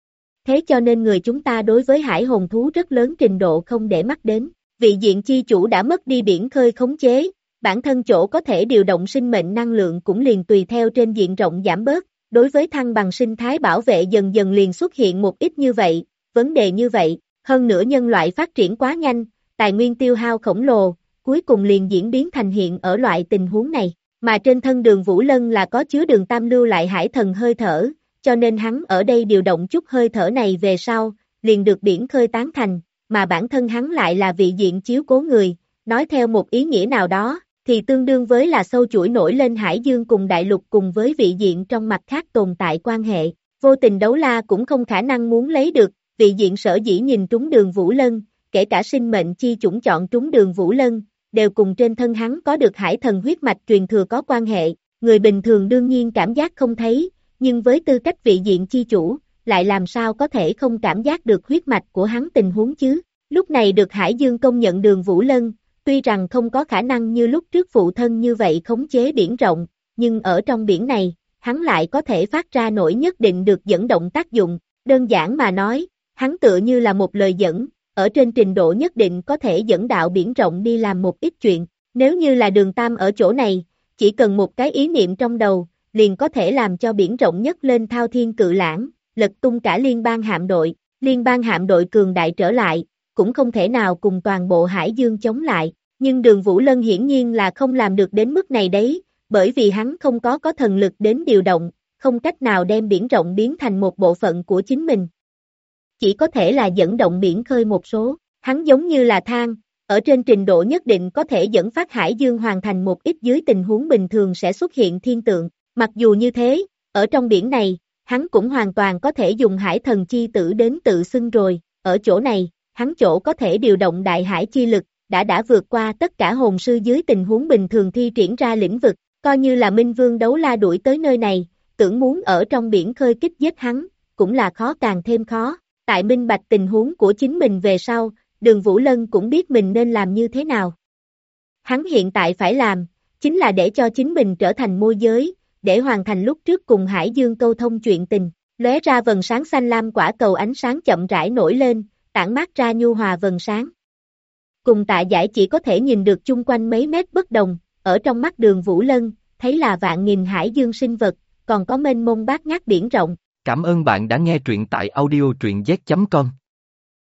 Thế cho nên người chúng ta đối với hải hồn thú rất lớn trình độ không để mắt đến, vị diện chi chủ đã mất đi biển khơi khống chế, bản thân chỗ có thể điều động sinh mệnh năng lượng cũng liền tùy theo trên diện rộng giảm bớt, đối với thăng bằng sinh thái bảo vệ dần dần liền xuất hiện một ít như vậy, vấn đề như vậy, hơn nữa nhân loại phát triển quá nhanh, tài nguyên tiêu hao khổng lồ, cuối cùng liền diễn biến thành hiện ở loại tình huống này, mà trên thân Đường Vũ Lân là có chứa Đường Tam lưu lại hải thần hơi thở, cho nên hắn ở đây điều động chút hơi thở này về sau, liền được biển khơi tán thành, mà bản thân hắn lại là vị diện chiếu cố người, nói theo một ý nghĩa nào đó, thì tương đương với là sâu chuỗi nổi lên Hải Dương cùng đại lục cùng với vị diện trong mặt khác tồn tại quan hệ. Vô tình Đấu La cũng không khả năng muốn lấy được, vị diện sở dĩ nhìn trúng Đường Vũ Lân, kể cả sinh mệnh chi chủng chọn trúng Đường Vũ Lân, đều cùng trên thân hắn có được hải thần huyết mạch truyền thừa có quan hệ, người bình thường đương nhiên cảm giác không thấy, nhưng với tư cách vị diện chi chủ, lại làm sao có thể không cảm giác được huyết mạch của hắn tình huống chứ. Lúc này được Hải Dương công nhận Đường Vũ Lân, tuy rằng không có khả năng như lúc trước phụ thân như vậy khống chế biển rộng, nhưng ở trong biển này, hắn lại có thể phát ra nổi nhất định được dẫn động tác dụng, đơn giản mà nói, hắn tựa như là một lời dẫn, ở trên trình độ nhất định có thể dẫn đạo biển rộng đi làm một ít chuyện, nếu như là Đường Tam ở chỗ này, chỉ cần một cái ý niệm trong đầu, liền có thể làm cho biển rộng nhất lên thao thiên cự lãng, lật tung cả liên bang hạm đội cường đại trở lại, cũng không thể nào cùng toàn bộ Hải Dương chống lại, nhưng Đường Vũ Lân hiển nhiên là không làm được đến mức này đấy, bởi vì hắn không có thần lực đến điều động, không cách nào đem biển rộng biến thành một bộ phận của chính mình. Chỉ có thể là dẫn động biển khơi một số, hắn giống như là than, ở trên trình độ nhất định có thể dẫn phát Hải Dương hoàn thành một ít dưới tình huống bình thường sẽ xuất hiện thiên tượng, mặc dù như thế, ở trong biển này, hắn cũng hoàn toàn có thể dùng hải thần chi tử đến tự xưng rồi, ở chỗ này, hắn chỗ có thể điều động đại hải chi lực, đã vượt qua tất cả hồn sư dưới tình huống bình thường thi triển ra lĩnh vực, Coi như là Minh Vương Đấu La đuổi tới nơi này, tưởng muốn ở trong biển khơi kích giết hắn, cũng là khó càng thêm khó. Tại minh bạch tình huống của chính mình về sau, Đường Vũ Lân cũng biết mình nên làm như thế nào. Hắn hiện tại phải làm, chính là để cho chính mình trở thành môi giới, để hoàn thành lúc trước cùng Hải Dương câu thông chuyện tình. Lóe ra vầng sáng xanh lam quả cầu ánh sáng chậm rãi nổi lên, tản mát ra nhu hòa vầng sáng. Cùng Tạ Giải chỉ có thể nhìn được chung quanh mấy mét bất đồng, ở trong mắt Đường Vũ Lân, thấy là vạn nghìn hải dương sinh vật, còn có mênh mông bát ngát biển rộng. Cảm ơn bạn đã nghe truyện tại audio truyện z.com.